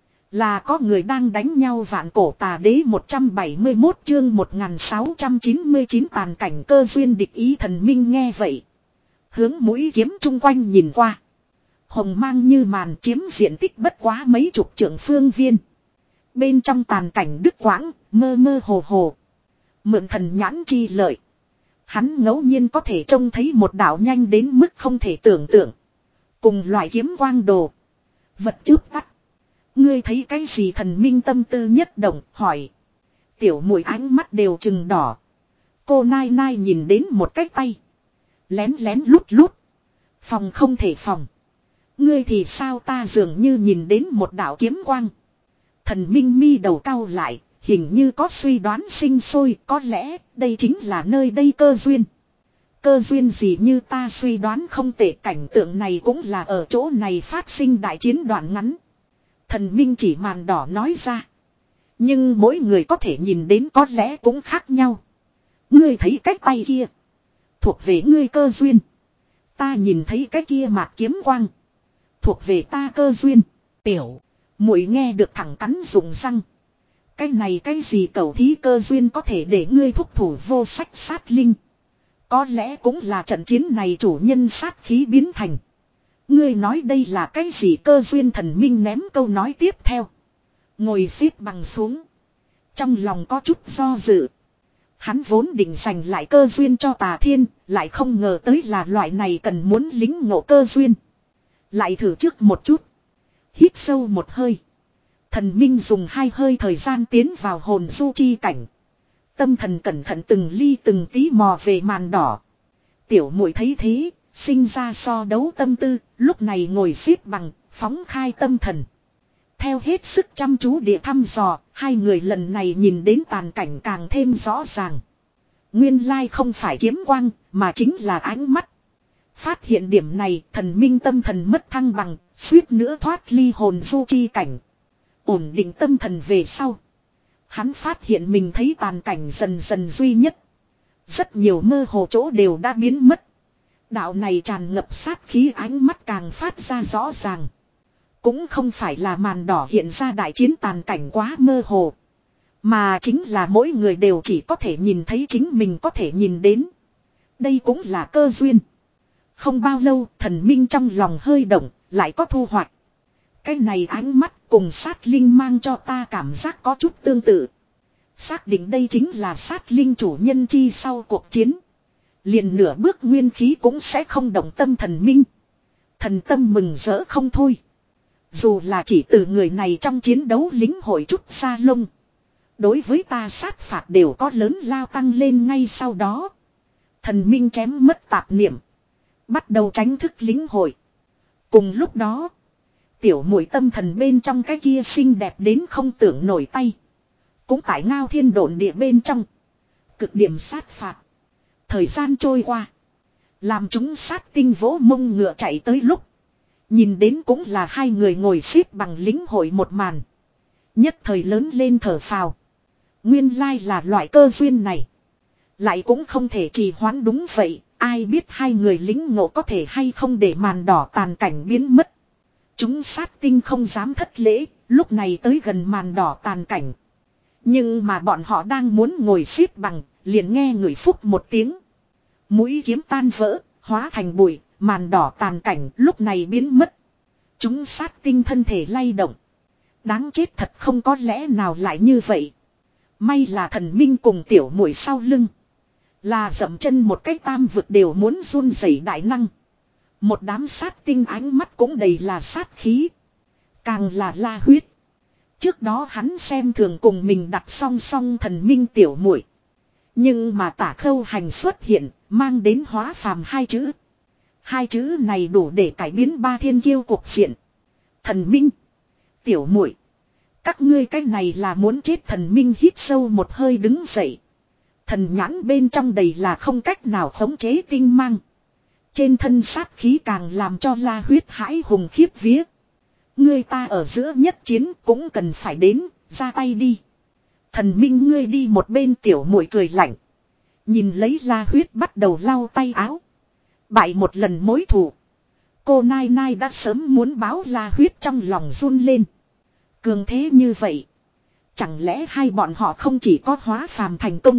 Speaker 1: Là có người đang đánh nhau vạn cổ tà đế một trăm bảy mươi mốt chương một nghìn sáu trăm chín mươi chín tàn cảnh cơ duyên địch ý thần minh nghe vậy. Hướng mũi kiếm chung quanh nhìn qua. Hồng mang như màn chiếm diện tích bất quá mấy chục trượng phương viên. Bên trong tàn cảnh đứt quãng, mơ mơ hồ hồ. Mượn thần nhãn chi lợi. Hắn ngẫu nhiên có thể trông thấy một đạo nhanh đến mức không thể tưởng tượng. Cùng loại kiếm quang đồ. Vật chớp tắt. Ngươi thấy cái gì thần minh tâm tư nhất động hỏi. Tiểu muội ánh mắt đều trừng đỏ. Cô nai nai nhìn đến một cái tay. Lén lén lút lút. Phòng không thể phòng. Ngươi thì sao ta dường như nhìn đến một đạo kiếm quang. Thần minh mi đầu cau lại. Hình như có suy đoán sinh sôi. Có lẽ đây chính là nơi đây cơ duyên. Cơ duyên gì như ta suy đoán không tệ, cảnh tượng này cũng là ở chỗ này phát sinh đại chiến đoạn ngắn. Thần minh chỉ màn đỏ nói ra. Nhưng mỗi người có thể nhìn đến có lẽ cũng khác nhau. Ngươi thấy cái tay kia. Thuộc về ngươi cơ duyên. Ta nhìn thấy cái kia mạt kiếm quang. Thuộc về ta cơ duyên. Tiểu. Muội nghe được thẳng cắn rụng răng. Cái này cái gì cầu thí cơ duyên có thể để ngươi thúc thủ vô sách sát linh. Có lẽ cũng là trận chiến này chủ nhân sát khí biến thành. Ngươi nói đây là cái gì cơ duyên thần minh ném câu nói tiếp theo. Ngồi xếp bằng xuống. Trong lòng có chút do dự. Hắn vốn định dành lại cơ duyên cho tà thiên. Lại không ngờ tới là loại này cần muốn lính ngộ cơ duyên. Lại thử trước một chút. Hít sâu một hơi. Thần minh dùng hai hơi thời gian tiến vào hồn du chi cảnh. Tâm thần cẩn thận từng ly từng tí mò về màn đỏ. Tiểu muội thấy thế, sinh ra so đấu tâm tư, lúc này ngồi xếp bằng, phóng khai tâm thần. Theo hết sức chăm chú địa thăm dò, hai người lần này nhìn đến tàn cảnh càng thêm rõ ràng. Nguyên lai không phải kiếm quang, mà chính là ánh mắt. Phát hiện điểm này, thần minh tâm thần mất thăng bằng, suýt nữa thoát ly hồn du chi cảnh. Ổn định tâm thần về sau. Hắn phát hiện mình thấy tàn cảnh dần dần duy nhất. Rất nhiều mơ hồ chỗ đều đã biến mất. Đạo này tràn ngập sát khí ánh mắt càng phát ra rõ ràng. Cũng không phải là màn đỏ hiện ra đại chiến tàn cảnh quá mơ hồ. Mà chính là mỗi người đều chỉ có thể nhìn thấy chính mình có thể nhìn đến. Đây cũng là cơ duyên. Không bao lâu thần minh trong lòng hơi động, lại có thu hoạch. Cái này ánh mắt cùng sát linh mang cho ta cảm giác có chút tương tự. Xác định đây chính là sát linh chủ nhân chi sau cuộc chiến. Liền nửa bước nguyên khí cũng sẽ không động tâm thần minh. Thần tâm mừng rỡ không thôi. Dù là chỉ từ người này trong chiến đấu lính hội chút xa lông. Đối với ta sát phạt đều có lớn lao tăng lên ngay sau đó. Thần minh chém mất tạp niệm. Bắt đầu tránh thức lính hội. Cùng lúc đó. Tiểu muội tâm thần bên trong cái kia xinh đẹp đến không tưởng nổi tay. Cũng tại ngao thiên độn địa bên trong. Cực điểm sát phạt. Thời gian trôi qua. Làm chúng sát tinh vỗ mông ngựa chạy tới lúc. Nhìn đến cũng là hai người ngồi xếp bằng lính hội một màn. Nhất thời lớn lên thở phào. Nguyên lai là loại cơ duyên này. Lại cũng không thể trì hoãn đúng vậy. Ai biết hai người lính ngộ có thể hay không để màn đỏ tàn cảnh biến mất. Chúng sát tinh không dám thất lễ. Lúc này tới gần màn đỏ tàn cảnh. Nhưng mà bọn họ đang muốn ngồi xếp bằng. Liền nghe người phúc một tiếng. Mũi kiếm tan vỡ. Hóa thành bụi. Màn đỏ tàn cảnh lúc này biến mất. Chúng sát tinh thân thể lay động. Đáng chết thật không có lẽ nào lại như vậy. May là thần minh cùng tiểu muội sau lưng. Là dậm chân một cái tam vực đều muốn run rẩy đại năng. Một đám sát tinh ánh mắt cũng đầy là sát khí. Càng là la huyết. Trước đó hắn xem thường cùng mình đặt song song thần minh tiểu muội. Nhưng mà tả khâu hành xuất hiện, mang đến hóa phàm hai chữ. Hai chữ này đủ để cải biến ba thiên kiêu cuộc diện. Thần minh, Tiểu muội, các ngươi cái này là muốn chết. Thần minh hít sâu một hơi đứng dậy. Thần nhãn bên trong đầy là không cách nào khống chế tinh mang. Trên thân sát khí càng làm cho La Huyết hãi hùng khiếp vía. Ngươi ta ở giữa nhất chiến cũng cần phải đến, ra tay đi. Thần minh ngươi đi một bên. Tiểu muội cười lạnh. Nhìn lấy La Huyết bắt đầu lau tay áo. Bại một lần mối thù. Cô Nai Nai đã sớm muốn báo. La Huyết trong lòng run lên. Cường thế như vậy. Chẳng lẽ hai bọn họ không chỉ có hóa phàm thành công.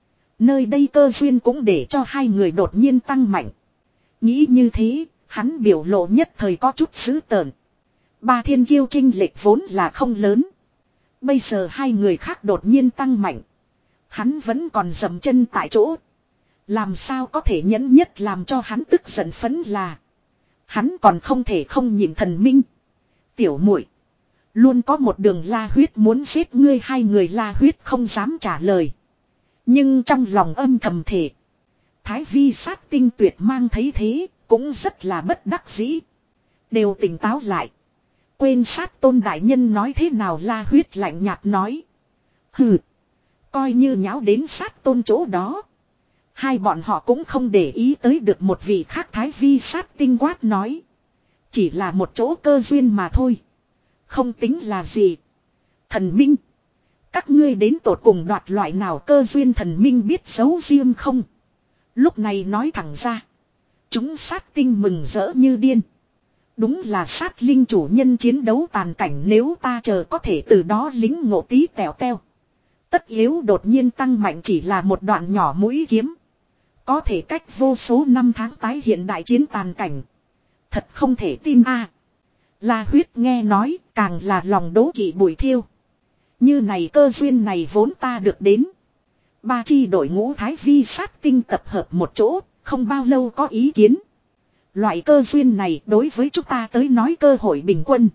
Speaker 1: Nơi đây cơ duyên cũng để cho hai người đột nhiên tăng mạnh. Nghĩ như thế, hắn biểu lộ nhất thời có chút dữ tợn. Ba thiên kiêu chênh lệch vốn là không lớn. Bây giờ hai người khác đột nhiên tăng mạnh. Hắn vẫn còn dậm chân tại chỗ. Làm sao có thể nhẫn nhất làm cho hắn tức giận phấn là. Hắn còn không thể không nhìn thần minh. Tiểu muội, luôn có một đường. La Huyết muốn giết ngươi. Hai người La Huyết không dám trả lời. Nhưng trong lòng âm thầm thể. Thái vi sát tinh tuyệt mang thấy thế. Cũng rất là bất đắc dĩ. Đều tỉnh táo lại. Quên sát tôn đại nhân nói thế nào. La Huyết lạnh nhạt nói. Hừ. Coi như nháo đến sát tôn chỗ đó. Hai bọn họ cũng không để ý tới được. Một vị khác thái vi sát tinh quát nói. Chỉ là một chỗ cơ duyên mà thôi. Không tính là gì. Thần minh. Các ngươi đến tột cùng đoạt loại nào cơ duyên. Thần minh biết giấu riêng không. Lúc này nói thẳng ra. Chúng sát tinh mừng rỡ như điên. Đúng là sát linh chủ nhân chiến đấu tàn cảnh. Nếu ta chờ có thể từ đó lính ngộ tí tèo teo. Tất yếu đột nhiên tăng mạnh chỉ là một đoạn nhỏ mũi kiếm. Có thể cách vô số năm tháng tái hiện đại chiến tàn cảnh. Thật không thể tin a. À, La Huyết nghe nói càng là lòng đố kỵ bùi thiêu. Như này cơ duyên này vốn ta được đến. Ba chi đội ngũ thái vi sát tinh tập hợp một chỗ. Không bao lâu có ý kiến. Loại cơ duyên này đối với chúng ta tới nói cơ hội bình quân.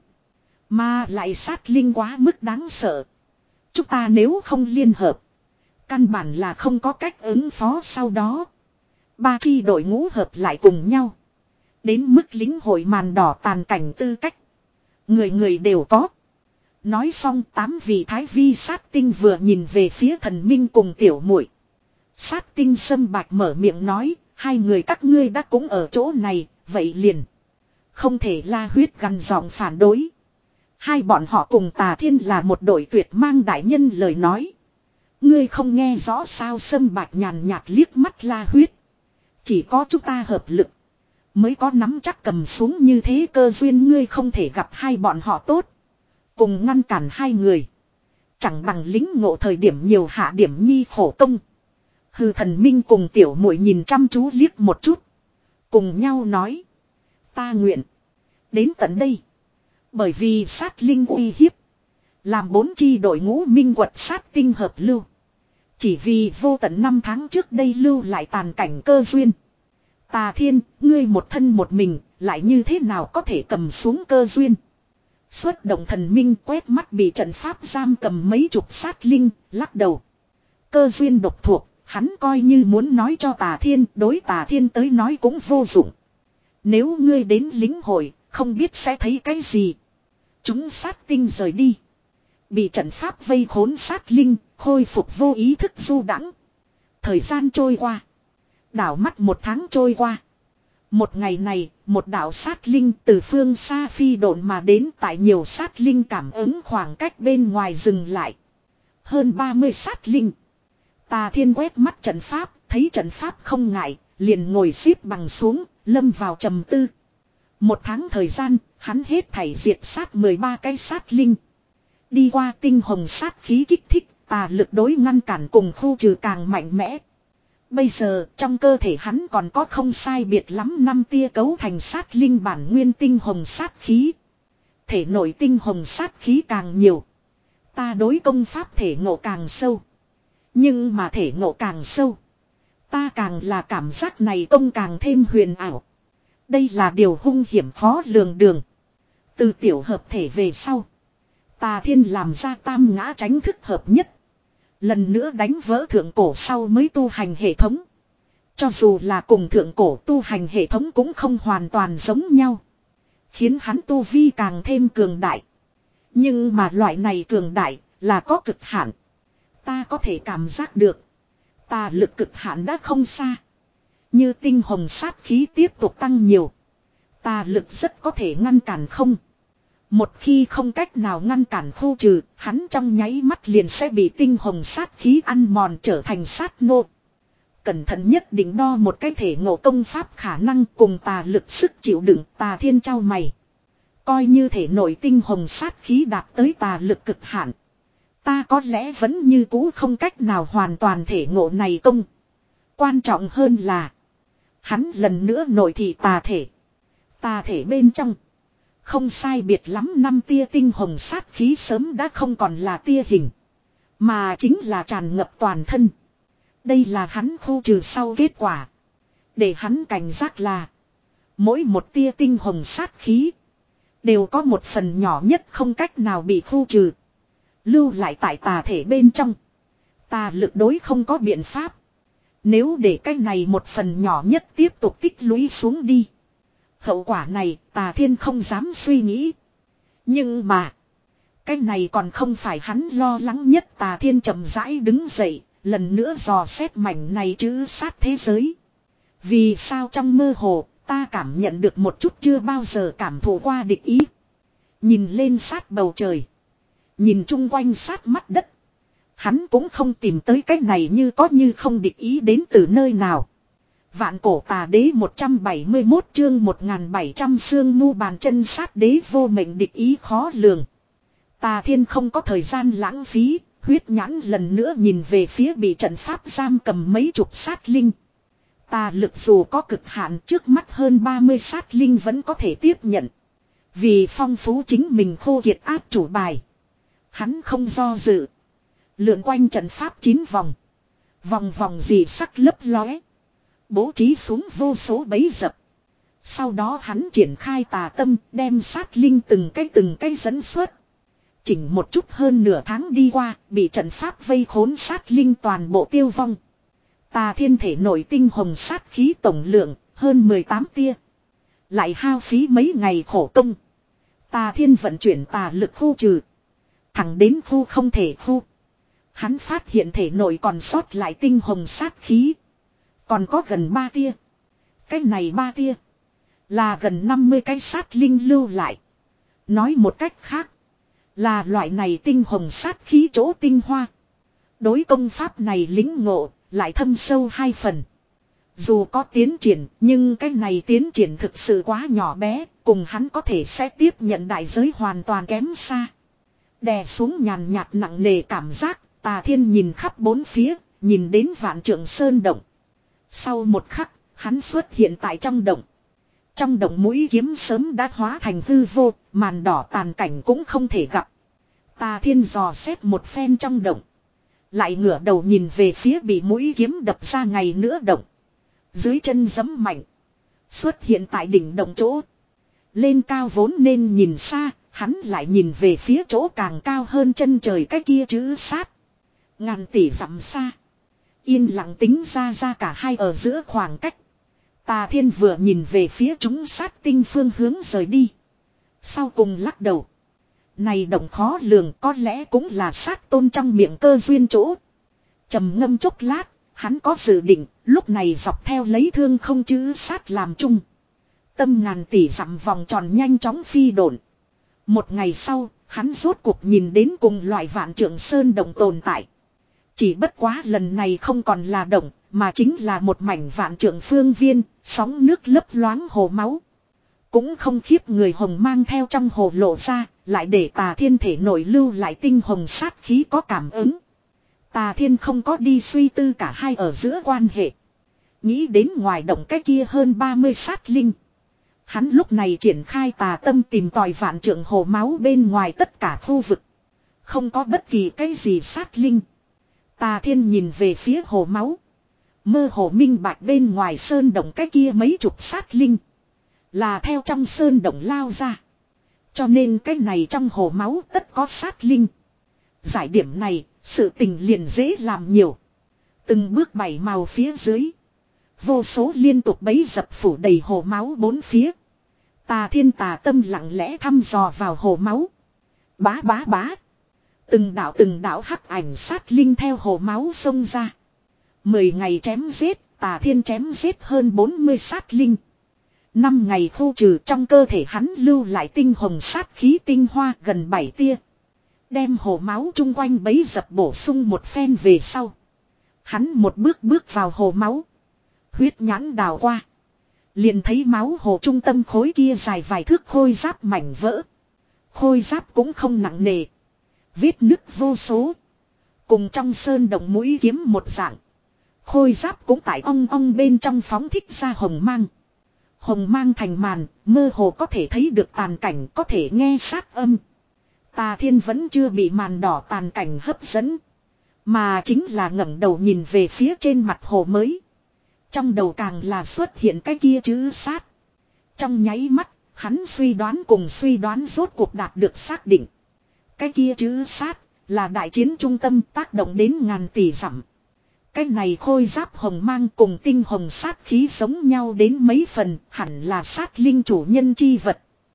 Speaker 1: Mà lại sát linh quá mức đáng sợ. Chúng ta nếu không liên hợp. Căn bản là không có cách ứng phó sau đó. Ba chi đội ngũ hợp lại cùng nhau. Đến mức lính hội màn đỏ tàn cảnh tư cách. Người người đều có. Nói xong tám vị thái vi sát tinh vừa nhìn về phía thần minh cùng tiểu muội. Sát tinh sâm bạch mở miệng nói. Hai người các ngươi đã cũng ở chỗ này. Vậy liền. Không thể. La Huyết gằn giọng phản đối. Hai bọn họ cùng Tà Thiên là một đội tuyệt mang đại nhân lời nói. Ngươi không nghe rõ sao. Sâm bạch nhàn nhạt liếc mắt La Huyết. Chỉ có chúng ta hợp lực. Mới có nắm chắc cầm xuống như thế cơ duyên. Ngươi không thể gặp hai bọn họ tốt. Cùng ngăn cản hai người. Chẳng bằng lính ngộ thời điểm nhiều hạ điểm nhi khổ công. Hư thần minh cùng tiểu muội nhìn chăm chú liếc một chút. Cùng nhau nói. Ta nguyện. Đến tận đây. Bởi vì sát linh uy hiếp. Làm bốn chi đội ngũ minh quật sát tinh hợp lưu. Chỉ vì vô tận năm tháng trước đây lưu lại tàn cảnh cơ duyên. Tà Thiên, ngươi một thân một mình, lại như thế nào có thể cầm xuống cơ duyên. Xuất động thần minh quét mắt bị trận pháp giam cầm mấy chục sát linh, lắc đầu. Cơ duyên độc thuộc, hắn coi như muốn nói cho Tà Thiên, đối Tà Thiên tới nói cũng vô dụng. Nếu ngươi đến lính hội, không biết sẽ thấy cái gì. Chúng sát tinh rời đi. Bị trận pháp vây khốn sát linh, khôi phục vô ý thức du đãng. Thời gian trôi qua. Đảo mắt một tháng trôi qua. Một ngày này, một đạo sát linh từ phương xa phi độn mà đến. Tại nhiều sát linh cảm ứng khoảng cách bên ngoài dừng lại. Hơn ba mươi sát linh. Tà Thiên quét mắt trận pháp, thấy trận pháp không ngại, liền ngồi xếp bằng xuống, lâm vào trầm tư. Một tháng thời gian, hắn hết thảy diệt sát mười ba cái sát linh. Đi qua tinh hồng sát khí kích thích, tà lực đối ngăn cản cùng khu trừ càng mạnh mẽ. Bây giờ, trong cơ thể hắn còn có không sai biệt lắm năm tia cấu thành sát linh bản nguyên tinh hồng sát khí. Thể nội tinh hồng sát khí càng nhiều. Ta đối công pháp thể ngộ càng sâu. Nhưng mà thể ngộ càng sâu. Ta càng là cảm giác này công càng thêm huyền ảo. Đây là điều hung hiểm khó lường đường. Từ tiểu hợp thể về sau. Tà Thiên làm ra tam ngã tránh thức hợp nhất. Lần nữa đánh vỡ thượng cổ sau mới tu hành hệ thống. Cho dù là cùng thượng cổ tu hành hệ thống cũng không hoàn toàn giống nhau. Khiến hắn tu vi càng thêm cường đại. Nhưng mà loại này cường đại là có cực hạn. Ta có thể cảm giác được. Tà lực cực hạn đã không xa. Như tinh hồng sát khí tiếp tục tăng nhiều. Tà lực rất có thể ngăn cản không. Một khi không cách nào ngăn cản khu trừ, hắn trong nháy mắt liền sẽ bị tinh hồng sát khí ăn mòn trở thành sát nô. Cẩn thận nhất định đo một cái thể ngộ công pháp khả năng cùng tà lực sức chịu đựng. Tà Thiên trao mày. Coi như thể nội tinh hồng sát khí đạt tới tà lực cực hạn. Ta có lẽ vẫn như cũ không cách nào hoàn toàn thể ngộ này công. Quan trọng hơn là. Hắn lần nữa nội thị tà thể. Tà thể bên trong. Không sai biệt lắm năm tia tinh hồng sát khí sớm đã không còn là tia hình. Mà chính là tràn ngập toàn thân. Đây là hắn khu trừ sau kết quả. Để hắn cảnh giác là. Mỗi một tia tinh hồng sát khí. Đều có một phần nhỏ nhất không cách nào bị khu trừ. Lưu lại tại tà thể bên trong. Tà lực đối không có biện pháp. Nếu để cái này một phần nhỏ nhất tiếp tục tích lũy xuống đi. Hậu quả này Tà Thiên không dám suy nghĩ. Nhưng mà. Cái này còn không phải hắn lo lắng nhất. Tà Thiên chậm rãi đứng dậy. Lần nữa dò xét mảnh này chữ sát thế giới. Vì sao trong mơ hồ ta cảm nhận được một chút chưa bao giờ cảm thụ qua địch ý. Nhìn lên sát bầu trời. Nhìn chung quanh sát mắt đất. Hắn cũng không tìm tới cái này như có như không địch ý đến từ nơi nào. Vạn cổ tà đế một trăm bảy mươi mốt chương một nghìn bảy trăm xương mu bàn chân sát đế vô mệnh địch ý khó lường. Tà Thiên không có thời gian lãng phí, huyết nhãn lần nữa nhìn về phía bị trận pháp giam cầm mấy chục sát linh. Tà lực dù có cực hạn trước mắt hơn ba mươi sát linh vẫn có thể tiếp nhận. Vì phong phú chính mình khô kiệt áp chủ bài. Hắn không do dự. Lượn quanh trận pháp chín vòng. Vòng vòng dị sắc lấp lóe. Bố trí xuống vô số bẫy dập. Sau đó hắn triển khai tà tâm đem sát linh từng cái từng cái dẫn xuất. Chỉnh một chút hơn nửa tháng đi qua, bị trận pháp vây khốn sát linh toàn bộ tiêu vong. Tà Thiên thể nội tinh hồng sát khí tổng lượng hơn mười tám tia. Lại hao phí mấy ngày khổ công. Tà Thiên vận chuyển tà lực khu trừ. Thẳng đến khu không thể khu. Hắn phát hiện thể nội còn sót lại tinh hồng sát khí. Còn có gần ba tia. Cái này ba tia. Là gần năm mươi cái sát linh lưu lại. Nói một cách khác. Là loại này tinh hồng sát khí chỗ tinh hoa. Đối công pháp này lính ngộ. Lại thâm sâu hai phần. Dù có tiến triển. Nhưng cái này tiến triển thực sự quá nhỏ bé. Cùng hắn có thể sẽ tiếp nhận đại giới hoàn toàn kém xa. Đè xuống nhàn nhạt nặng nề cảm giác. Tà Thiên nhìn khắp bốn phía. Nhìn đến vạn trượng sơn động. Sau một khắc. Hắn xuất hiện tại trong động. Trong động mũi kiếm sớm đã hóa thành hư vô. Màn đỏ tàn cảnh cũng không thể gặp. Tà Thiên dò xét một phen trong động. Lại ngửa đầu nhìn về phía bị mũi kiếm đập ra ngày nữa động. Dưới chân giẫm mạnh. Xuất hiện tại đỉnh động chỗ. Lên cao vốn nên nhìn xa. Hắn lại nhìn về phía chỗ càng cao hơn chân trời cái kia chữ sát. Ngàn tỷ dặm xa. Yên lặng tính ra ra cả hai ở giữa khoảng cách. Tà Thiên vừa nhìn về phía chúng sát tinh phương hướng rời đi. Sau cùng lắc đầu. Này động khó lường có lẽ cũng là sát tôn trong miệng cơ duyên chỗ. Trầm ngâm chốc lát, hắn có dự định, lúc này dọc theo lấy thương không chữ sát làm chung. Tâm ngàn tỷ dặm vòng tròn nhanh chóng phi độn. Một ngày sau, hắn rốt cuộc nhìn đến cùng loại vạn trượng sơn động tồn tại. Chỉ bất quá lần này không còn là động, mà chính là một mảnh vạn trượng phương viên, sóng nước lấp loáng hồ máu. Cũng không khiếp người hồng mang theo trong hồ lộ ra, lại để Tà Thiên thể nổi lưu lại tinh hồng sát khí có cảm ứng. Tà Thiên không có đi suy tư cả hai ở giữa quan hệ. Nghĩ đến ngoài động cái kia hơn ba mươi sát linh. Hắn lúc này triển khai tà tâm tìm tòi vạn trượng hồ máu bên ngoài tất cả khu vực. Không có bất kỳ cái gì sát linh. Tà Thiên nhìn về phía hồ máu. Mơ hồ minh bạch bên ngoài sơn động cái kia mấy chục sát linh. Là theo trong sơn động lao ra. Cho nên cái này trong hồ máu tất có sát linh. Giải điểm này, sự tình liền dễ làm nhiều. Từng bước bảy màu phía dưới. Vô số liên tục bấy dập phủ đầy hồ máu bốn phía. Tà Thiên tà tâm lặng lẽ thăm dò vào hồ máu. Bá bá bá. Từng đạo từng đạo hắc ảnh sát linh theo hồ máu xông ra. Mười ngày chém giết, Tà Thiên chém giết hơn bốn mươi sát linh. Năm ngày khu trừ trong cơ thể hắn lưu lại tinh hồng sát khí tinh hoa gần bảy tia. Đem hồ máu chung quanh bấy dập bổ sung một phen về sau. Hắn một bước bước vào hồ máu. Huyết nhãn đào qua. Liền thấy máu hồ trung tâm khối kia dài vài thước khôi giáp mảnh vỡ. Khôi giáp cũng không nặng nề. Vết nứt vô số. Cùng trong sơn động mũi kiếm một dạng. Khôi giáp cũng tại ong ong bên trong phóng thích ra hồng mang. Hồng mang thành màn, mơ hồ có thể thấy được tàn cảnh, có thể nghe sát âm. Tà Thiên vẫn chưa bị màn đỏ tàn cảnh hấp dẫn. Mà chính là ngẩng đầu nhìn về phía trên mặt hồ mới. Trong đầu càng là xuất hiện cái kia chữ sát. Trong nháy mắt, hắn suy đoán cùng suy đoán rốt cuộc đạt được xác định. Cái kia chữ sát là đại chiến trung tâm tác động đến ngàn tỷ dặm. Cái này khôi giáp hồng mang cùng tinh hồng sát khí giống nhau đến mấy phần, hẳn là sát linh chủ nhân chi vật.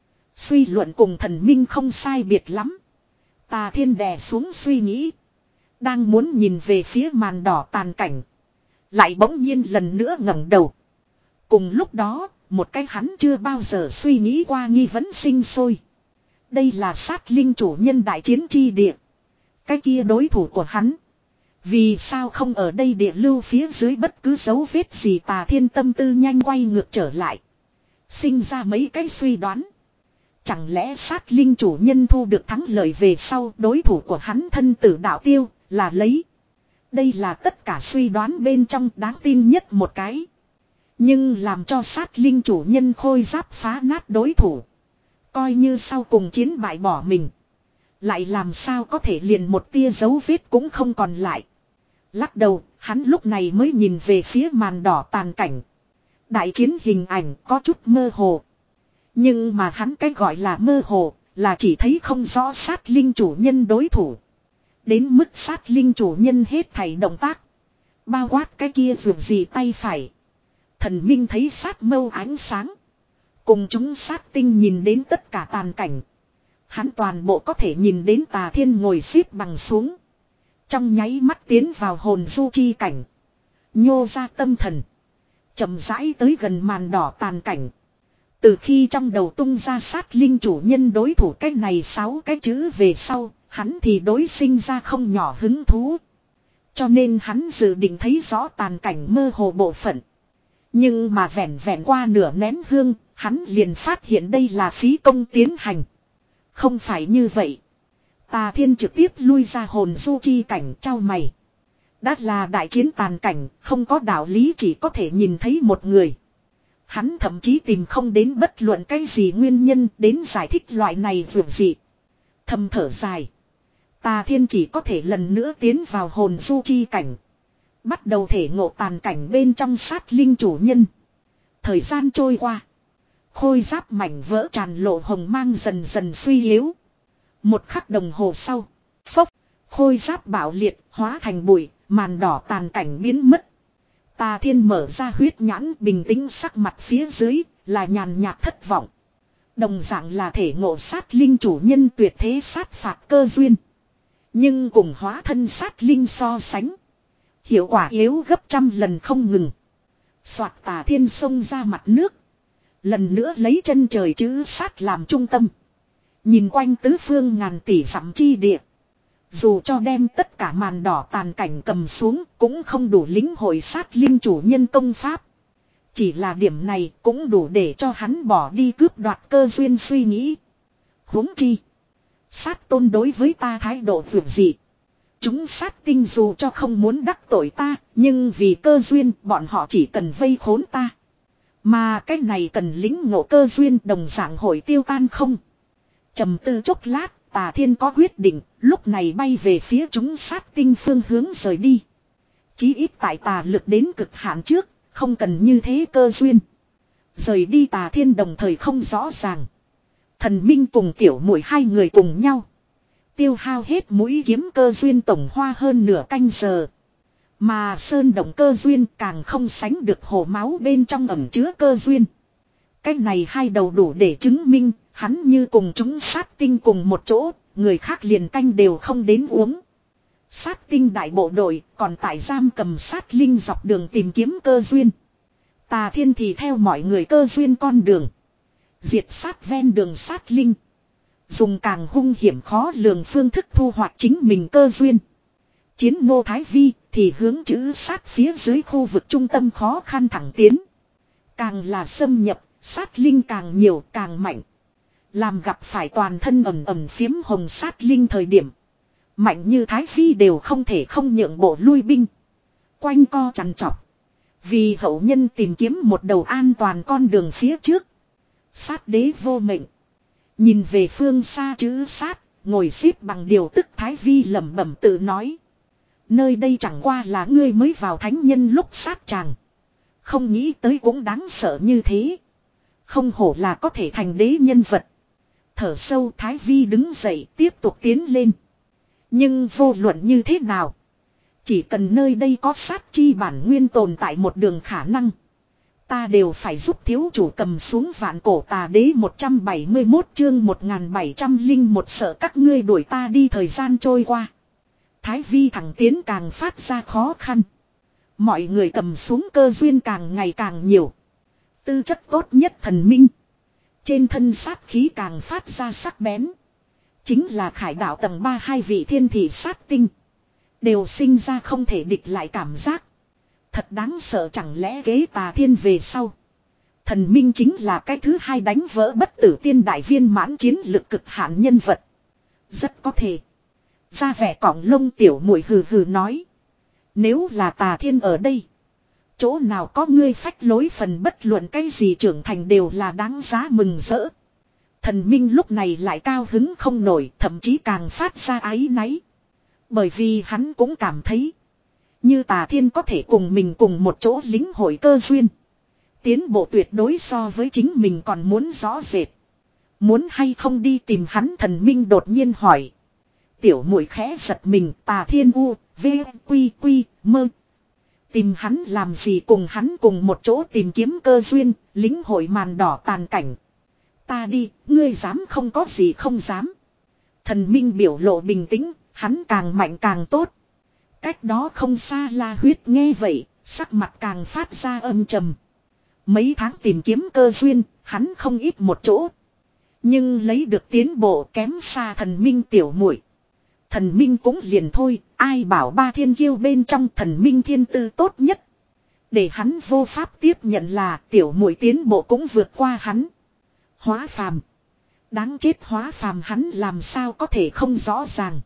Speaker 1: Suy luận cùng thần minh không sai biệt lắm. Tà Thiên đè xuống suy nghĩ. Đang muốn nhìn về phía màn đỏ tàn cảnh. Lại bỗng nhiên lần nữa ngẩng đầu. Cùng lúc đó, một cái hắn chưa bao giờ suy nghĩ qua nghi vấn sinh sôi. Đây là sát linh chủ nhân đại chiến chi địa. Cái kia đối thủ của hắn. Vì sao không ở đây địa lưu phía dưới bất cứ dấu vết gì? Tà Thiên tâm tư nhanh quay ngược trở lại. Sinh ra mấy cái suy đoán. Chẳng lẽ sát linh chủ nhân thu được thắng lợi về sau đối thủ của hắn thân tử đạo tiêu là lấy. Đây là tất cả suy đoán bên trong đáng tin nhất một cái. Nhưng làm cho sát linh chủ nhân khôi giáp phá nát đối thủ. Coi như sau cùng chiến bại bỏ mình. Lại làm sao có thể liền một tia dấu vết cũng không còn lại. Lắc đầu, hắn lúc này mới nhìn về phía màn đỏ tàn cảnh. Đại chiến hình ảnh có chút mơ hồ. Nhưng mà hắn cái gọi là mơ hồ, là chỉ thấy không rõ sát linh chủ nhân đối thủ. Đến mức sát linh chủ nhân hết thảy động tác. Bao quát cái kia vượt gì tay phải. Thần minh thấy sát mâu ánh sáng. Cùng chúng sát tinh nhìn đến tất cả tàn cảnh. Hắn toàn bộ có thể nhìn đến Tà Thiên ngồi xếp bằng xuống. Trong nháy mắt tiến vào hồn du chi cảnh. Nhô ra tâm thần. Chậm rãi tới gần màn đỏ tàn cảnh. Từ khi trong đầu tung ra sát linh chủ nhân đối thủ cái này sáu cái chữ về sau, hắn thì đối sinh ra không nhỏ hứng thú. Cho nên hắn dự định thấy rõ tàn cảnh mơ hồ bộ phận. Nhưng mà vẹn vẹn qua nửa nén hương, hắn liền phát hiện đây là phí công tiến hành. Không phải như vậy. Tà Thiên trực tiếp lui ra hồn du chi cảnh trao mày. Đã là đại chiến tàn cảnh, không có đạo lý chỉ có thể nhìn thấy một người. Hắn thậm chí tìm không đến bất luận cái gì nguyên nhân đến giải thích loại này vượt dị. Thầm thở dài. Tà Thiên chỉ có thể lần nữa tiến vào hồn du chi cảnh. Bắt đầu thể ngộ tàn cảnh bên trong sát linh chủ nhân. Thời gian trôi qua. Khôi giáp mảnh vỡ tràn lộ hồng mang dần dần suy yếu. Một khắc đồng hồ sau. Phốc. Khôi giáp bạo liệt hóa thành bụi. Màn đỏ tàn cảnh biến mất. Tà Thiên mở ra huyết nhãn bình tĩnh sắc mặt phía dưới là nhàn nhạt thất vọng. Đồng dạng là thể ngộ sát linh chủ nhân tuyệt thế sát phạt cơ duyên. Nhưng cùng hóa thân sát linh so sánh. Hiệu quả yếu gấp trăm lần không ngừng. Soạt Tà Thiên xông ra mặt nước. Lần nữa lấy chân trời chữ sát làm trung tâm. Nhìn quanh tứ phương ngàn tỷ dặm chi địa. Dù cho đem tất cả màn đỏ tàn cảnh cầm xuống cũng không đủ lĩnh hội sát linh chủ nhân công pháp. Chỉ là điểm này cũng đủ để cho hắn bỏ đi cướp đoạt cơ duyên suy nghĩ. Huống chi. Sát tôn đối với ta thái độ vượt dị. Chúng sát tinh dù cho không muốn đắc tội ta, nhưng vì cơ duyên bọn họ chỉ cần vây khốn ta. Mà cái này cần lĩnh ngộ cơ duyên đồng dạng hội tiêu tan không. Trầm tư chốc lát. Tà Thiên có quyết định, lúc này bay về phía chúng sát tinh phương hướng rời đi. Chí ít tại tà lực đến cực hạn trước, không cần như thế cơ duyên. Rời đi Tà Thiên đồng thời không rõ ràng. Thần Minh cùng tiểu muội hai người cùng nhau. Tiêu hao hết mũi kiếm cơ duyên tổng hoa hơn nửa canh giờ. Mà sơn động cơ duyên càng không sánh được hồ máu bên trong ẩm chứa cơ duyên. Cái này hai đầu đủ để chứng minh. Hắn như cùng chúng sát tinh cùng một chỗ, người khác liền canh đều không đến uống. Sát tinh đại bộ đội còn tại giam cầm sát linh dọc đường tìm kiếm cơ duyên. Tà Thiên thì theo mọi người cơ duyên con đường. Diệt sát ven đường sát linh. Dùng càng hung hiểm khó lường phương thức thu hoạch chính mình cơ duyên. Chiến Ngô Thái Vi thì hướng chữ sát phía dưới khu vực trung tâm khó khăn thẳng tiến. Càng là xâm nhập, sát linh càng nhiều càng mạnh. Làm gặp phải toàn thân ẩm ẩm phiếm hồng sát linh thời điểm. Mạnh như Thái Vi đều không thể không nhượng bộ lui binh. Quanh co chằn chọc. Vì hậu nhân tìm kiếm một đầu an toàn con đường phía trước. Sát đế vô mệnh. Nhìn về phương xa chữ sát, ngồi xếp bằng điều tức Thái Vi lẩm bẩm tự nói. Nơi đây chẳng qua là ngươi mới vào thánh nhân lúc sát chàng. Không nghĩ tới cũng đáng sợ như thế. Không hổ là có thể thành đế nhân vật. Thở sâu Thái Vi đứng dậy tiếp tục tiến lên. Nhưng vô luận như thế nào. Chỉ cần nơi đây có sát chi bản nguyên tồn tại một đường khả năng. Ta đều phải giúp thiếu chủ cầm xuống vạn cổ tà đế một trăm bảy mươi mốt chương một nghìn bảy trăm linh một sợ các ngươi đuổi ta đi thời gian trôi qua. Thái Vi thẳng tiến càng phát ra khó khăn. Mọi người cầm xuống cơ duyên càng ngày càng nhiều. Tư chất tốt nhất thần minh. Trên thân sát khí càng phát ra sắc bén. Chính là khải đạo tầng ba hai vị thiên thị sát tinh. Đều sinh ra không thể địch lại cảm giác. Thật đáng sợ chẳng lẽ kế Tà Thiên về sau. Thần minh chính là cái thứ hai đánh vỡ bất tử tiên đại viên mãn chiến lực cực hạn nhân vật. Rất có thể. Ra vẻ cỏng lông tiểu muội hừ hừ nói. Nếu là Tà Thiên ở đây. Chỗ nào có ngươi phách lối phần bất luận cái gì trưởng thành đều là đáng giá mừng rỡ. Thần minh lúc này lại cao hứng không nổi, thậm chí càng phát ra áy náy. Bởi vì hắn cũng cảm thấy. Như Tà Thiên có thể cùng mình cùng một chỗ lính hội cơ duyên. Tiến bộ tuyệt đối so với chính mình còn muốn rõ rệt. Muốn hay không đi tìm hắn thần minh đột nhiên hỏi. Tiểu muội khẽ giật mình Tà Thiên u, v, quy quy, mơ. Tìm hắn làm gì cùng hắn cùng một chỗ tìm kiếm cơ duyên, lính hội màn đỏ tàn cảnh. Ta đi, ngươi dám không có gì không dám. Thần minh biểu lộ bình tĩnh, hắn càng mạnh càng tốt. Cách đó không xa La Huyết nghe vậy, sắc mặt càng phát ra âm trầm. Mấy tháng tìm kiếm cơ duyên, hắn không ít một chỗ. Nhưng lấy được tiến bộ kém xa thần minh tiểu muội. Thần minh cũng liền thôi, ai bảo ba thiên kiêu bên trong thần minh thiên tư tốt nhất. Để hắn vô pháp tiếp nhận là tiểu muội tiến bộ cũng vượt qua hắn. Hóa phàm. Đáng chết hóa phàm hắn làm sao có thể không rõ ràng.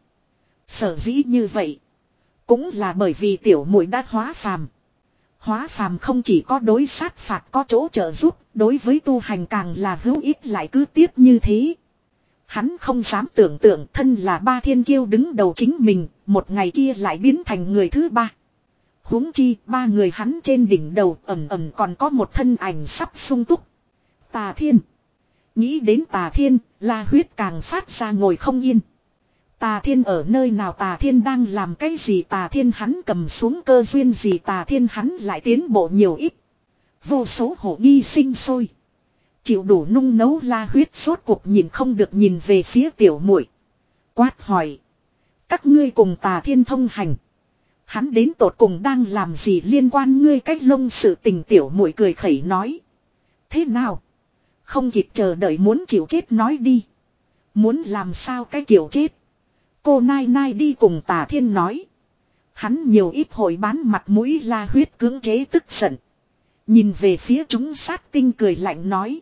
Speaker 1: Sở dĩ như vậy. Cũng là bởi vì tiểu muội đã hóa phàm. Hóa phàm không chỉ có đối sát phạt có chỗ trợ giúp, đối với tu hành càng là hữu ích lại cứ tiếp như thế. Hắn không dám tưởng tượng thân là ba thiên kiêu đứng đầu chính mình, một ngày kia lại biến thành người thứ ba. Huống chi ba người hắn trên đỉnh đầu ẩn ẩn còn có một thân ảnh sắp sung túc. Tà Thiên. Nghĩ đến Tà Thiên, La Huyết càng phát ra ngồi không yên. Tà Thiên ở nơi nào Tà Thiên đang làm cái gì Tà Thiên hắn cầm xuống cơ duyên gì Tà Thiên hắn lại tiến bộ nhiều ít. Vô số hổ nghi sinh sôi. Chịu đủ nung nấu La Huyết sốt cuộc nhìn không được nhìn về phía tiểu muội quát hỏi. Các ngươi cùng Tà Thiên thông hành. Hắn đến tột cùng đang làm gì liên quan ngươi cách lông sự tình tiểu muội cười khẩy nói. Thế nào? Không kịp chờ đợi muốn chịu chết nói đi. Muốn làm sao cái kiểu chết? Cô Nai Nai đi cùng Tà Thiên nói. Hắn nhiều ít hồi bán mặt mũi La Huyết cưỡng chế tức giận. Nhìn về phía chúng sát tinh cười lạnh nói.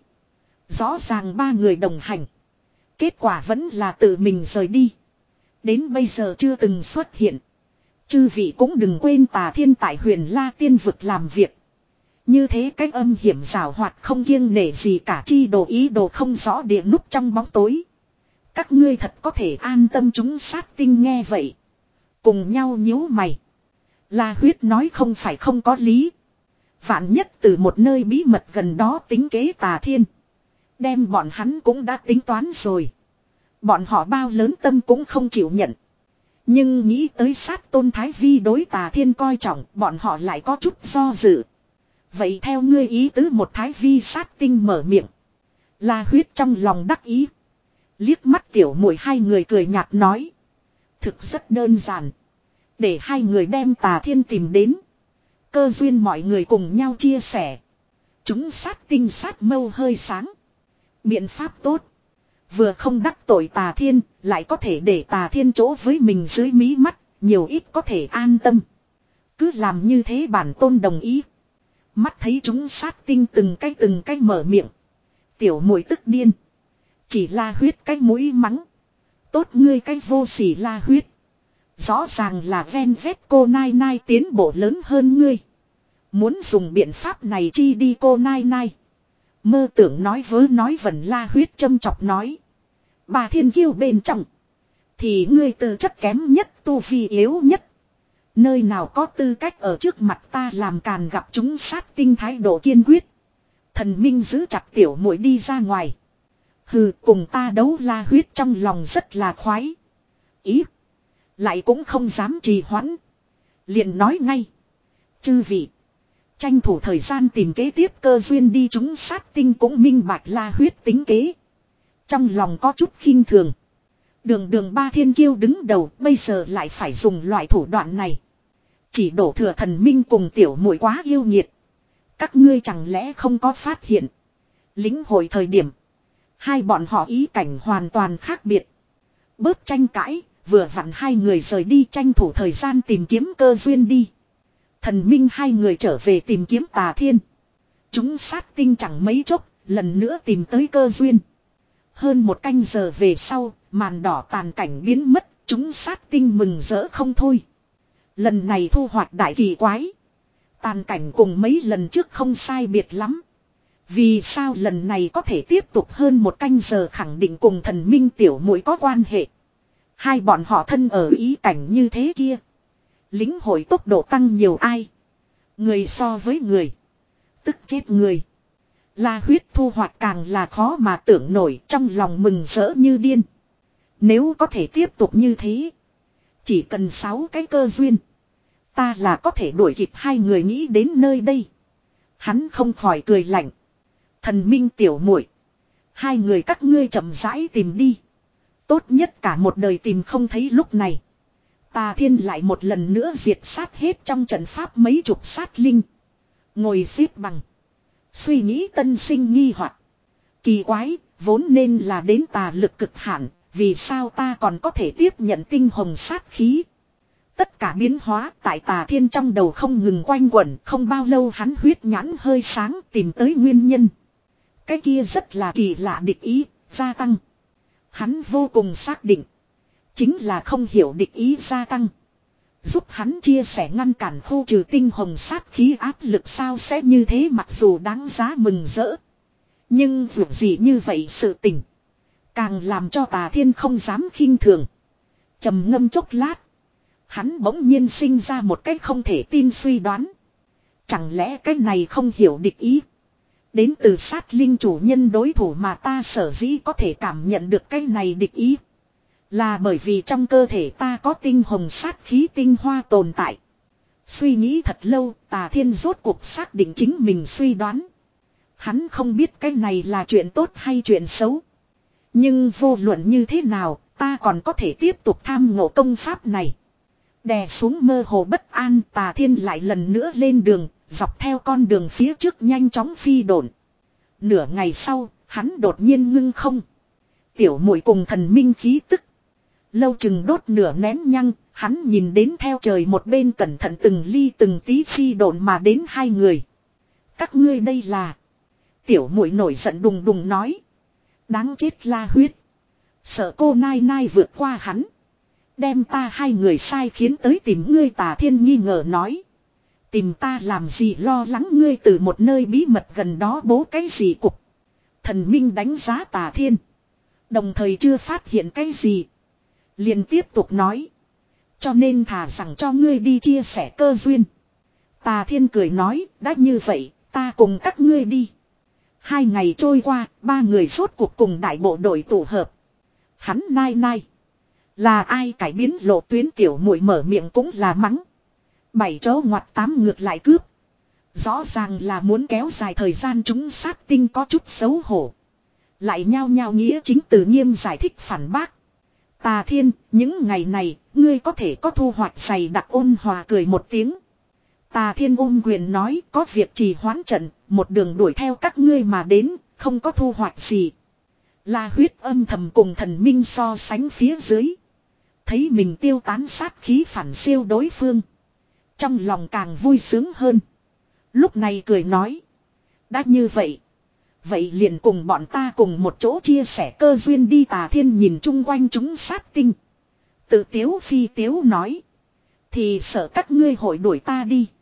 Speaker 1: Rõ ràng ba người đồng hành. Kết quả vẫn là tự mình rời đi. Đến bây giờ chưa từng xuất hiện. Chư vị cũng đừng quên Tà Thiên tại Huyền La Tiên vực làm việc. Như thế cách âm hiểm rào hoạt không kiêng nể gì cả chi đồ ý đồ không rõ địa núp trong bóng tối. Các ngươi thật có thể an tâm chúng sát tinh nghe vậy. Cùng nhau nhíu mày. La Huyết nói không phải không có lý. Vạn nhất từ một nơi bí mật gần đó tính kế Tà Thiên. Đem bọn hắn cũng đã tính toán rồi. Bọn họ bao lớn tâm cũng không chịu nhận. Nhưng nghĩ tới sát tôn Thái Vi đối Tà Thiên coi trọng bọn họ lại có chút do dự. Vậy theo ngươi ý tứ một Thái Vi sát tinh mở miệng. La Huyết trong lòng đắc ý. Liếc mắt tiểu muội hai người cười nhạt nói. Thực rất đơn giản. Để hai người đem Tà Thiên tìm đến. Cơ duyên mọi người cùng nhau chia sẻ. Chúng sát tinh sát mâu hơi sáng. Biện pháp tốt. Vừa không đắc tội Tà Thiên, lại có thể để Tà Thiên chỗ với mình dưới mí mắt, nhiều ít có thể an tâm. Cứ làm như thế bản tôn đồng ý. Mắt thấy chúng sát tinh từng cái từng cái mở miệng. Tiểu muội tức điên. Chỉ La Huyết cái mũi mắng. Tốt ngươi cái vô sỉ La Huyết. Rõ ràng là ven vét cô Nai Nai tiến bộ lớn hơn ngươi. Muốn dùng biện pháp này chi đi cô Nai Nai. Mơ tưởng nói vớ nói vẩn La Huyết châm chọc nói. Bà thiên kiêu bên trong. Thì ngươi tư chất kém nhất, tu vi yếu nhất. Nơi nào có tư cách ở trước mặt ta làm càn, gặp chúng sát tinh thái độ kiên quyết. Thần minh giữ chặt tiểu muội đi ra ngoài. Hừ, cùng ta đấu La Huyết trong lòng rất là khoái. Ý. Lại cũng không dám trì hoãn. Liền nói ngay. Chư vị. Tranh thủ thời gian tìm kế tiếp cơ duyên đi, chúng sát tinh cũng minh bạch La Huyết tính kế. Trong lòng có chút khinh thường. Đường đường ba thiên kiêu đứng đầu, bây giờ lại phải dùng loại thủ đoạn này. Chỉ đổ thừa thần minh cùng tiểu muội quá yêu nhiệt. Các ngươi chẳng lẽ không có phát hiện. Lính hội thời điểm. Hai bọn họ ý cảnh hoàn toàn khác biệt. Bớt tranh cãi, vừa vặn hai người rời đi tranh thủ thời gian tìm kiếm cơ duyên đi. Thần minh hai người trở về tìm kiếm Tà Thiên. Chúng sát tinh chẳng mấy chốc, lần nữa tìm tới cơ duyên. Hơn một canh giờ về sau, màn đỏ tàn cảnh biến mất, chúng sát tinh mừng rỡ không thôi. Lần này thu hoạch đại kỳ quái. Tàn cảnh cùng mấy lần trước không sai biệt lắm. Vì sao lần này có thể tiếp tục hơn một canh giờ, khẳng định cùng thần minh tiểu muội có quan hệ. Hai bọn họ thân ở ý cảnh như thế kia. Lính hội tốc độ tăng nhiều ai. Người so với người. Tức chết người. La Huyết thu hoạch càng là khó mà tưởng nổi, trong lòng mừng rỡ như điên. Nếu có thể tiếp tục như thế. Chỉ cần sáu cái cơ duyên. Ta là có thể đuổi kịp hai người, nghĩ đến nơi đây. Hắn không khỏi cười lạnh. Thần minh tiểu muội, hai người các ngươi chậm rãi tìm đi. Tốt nhất cả một đời tìm không thấy, lúc này. Tà Thiên lại một lần nữa diệt sát hết trong trận pháp mấy chục sát linh. Ngồi xếp bằng. Suy nghĩ tân sinh nghi hoặc. Kỳ quái, vốn nên là đến tà lực cực hạn. Vì sao ta còn có thể tiếp nhận tinh hồng sát khí? Tất cả biến hóa tại Tà Thiên trong đầu không ngừng quanh quẩn. Không bao lâu hắn huyết nhãn hơi sáng tìm tới nguyên nhân. Cái kia rất là kỳ lạ địch ý, gia tăng. Hắn vô cùng xác định. Chính là không hiểu địch ý gia tăng. Giúp hắn chia sẻ ngăn cản khu trừ tinh hồng sát khí áp lực, sao sẽ như thế, mặc dù đáng giá mừng rỡ. Nhưng dù gì như vậy sự tình. Càng làm cho Tà Thiên không dám khinh thường. Trầm ngâm chốc lát. Hắn bỗng nhiên sinh ra một cách không thể tin suy đoán. Chẳng lẽ cái này không hiểu địch ý. Đến từ sát linh chủ nhân đối thủ mà ta sở dĩ có thể cảm nhận được cái này địch ý. Là bởi vì trong cơ thể ta có tinh hồng sát khí tinh hoa tồn tại. Suy nghĩ thật lâu, Tà Thiên rốt cuộc xác định chính mình suy đoán. Hắn không biết cái này là chuyện tốt hay chuyện xấu. Nhưng vô luận như thế nào, ta còn có thể tiếp tục tham ngộ công pháp này. Đè xuống mơ hồ bất an, Tà Thiên lại lần nữa lên đường, dọc theo con đường phía trước nhanh chóng phi độn. Nửa ngày sau, hắn đột nhiên ngưng không. Tiểu muội cùng thần minh khí tức. Lâu chừng đốt nửa nén nhăng, hắn nhìn đến theo trời một bên cẩn thận từng ly từng tí phi độn mà đến hai người. Các ngươi đây là... Tiểu muội nổi giận đùng đùng nói. Đáng chết La Huyết. Sợ cô Nai Nai vượt qua hắn. Đem ta hai người sai khiến tới tìm ngươi. Tà Thiên nghi ngờ nói. Tìm ta làm gì, lo lắng ngươi từ một nơi bí mật gần đó bố cái gì cục. Thần minh đánh giá Tà Thiên. Đồng thời chưa phát hiện cái gì. Liền tiếp tục nói. Cho nên thà rằng cho ngươi đi chia sẻ cơ duyên. Tà Thiên cười nói, đã như vậy, ta cùng các ngươi đi. Hai ngày trôi qua, ba người rốt cuộc cùng đại bộ đội tụ hợp. Hắn Nai Nai. Là ai cải biến lộ tuyến, tiểu muội mở miệng cũng là mắng. Bảy chỗ ngoặt tám ngược lại cướp. Rõ ràng là muốn kéo dài thời gian, chúng sát tinh có chút xấu hổ. Lại nhao nhao nghĩa chính từ nghiêm giải thích phản bác. Tà Thiên, những ngày này, ngươi có thể có thu hoạch dày đặc. Ôn Hòa cười một tiếng. Tà Thiên ôm quyền nói, có việc trì hoãn trận, một đường đuổi theo các ngươi mà đến, không có thu hoạch gì. La Huyết âm thầm cùng thần minh so sánh phía dưới. Thấy mình tiêu tán sát khí phản siêu đối phương. Trong lòng càng vui sướng hơn. Lúc này cười nói. Đã như vậy. Vậy liền cùng bọn ta cùng một chỗ chia sẻ cơ duyên đi. Tà Thiên nhìn chung quanh chúng sát tinh. Tự tiếu phi tiếu nói. Thì sợ các ngươi hội đuổi ta đi.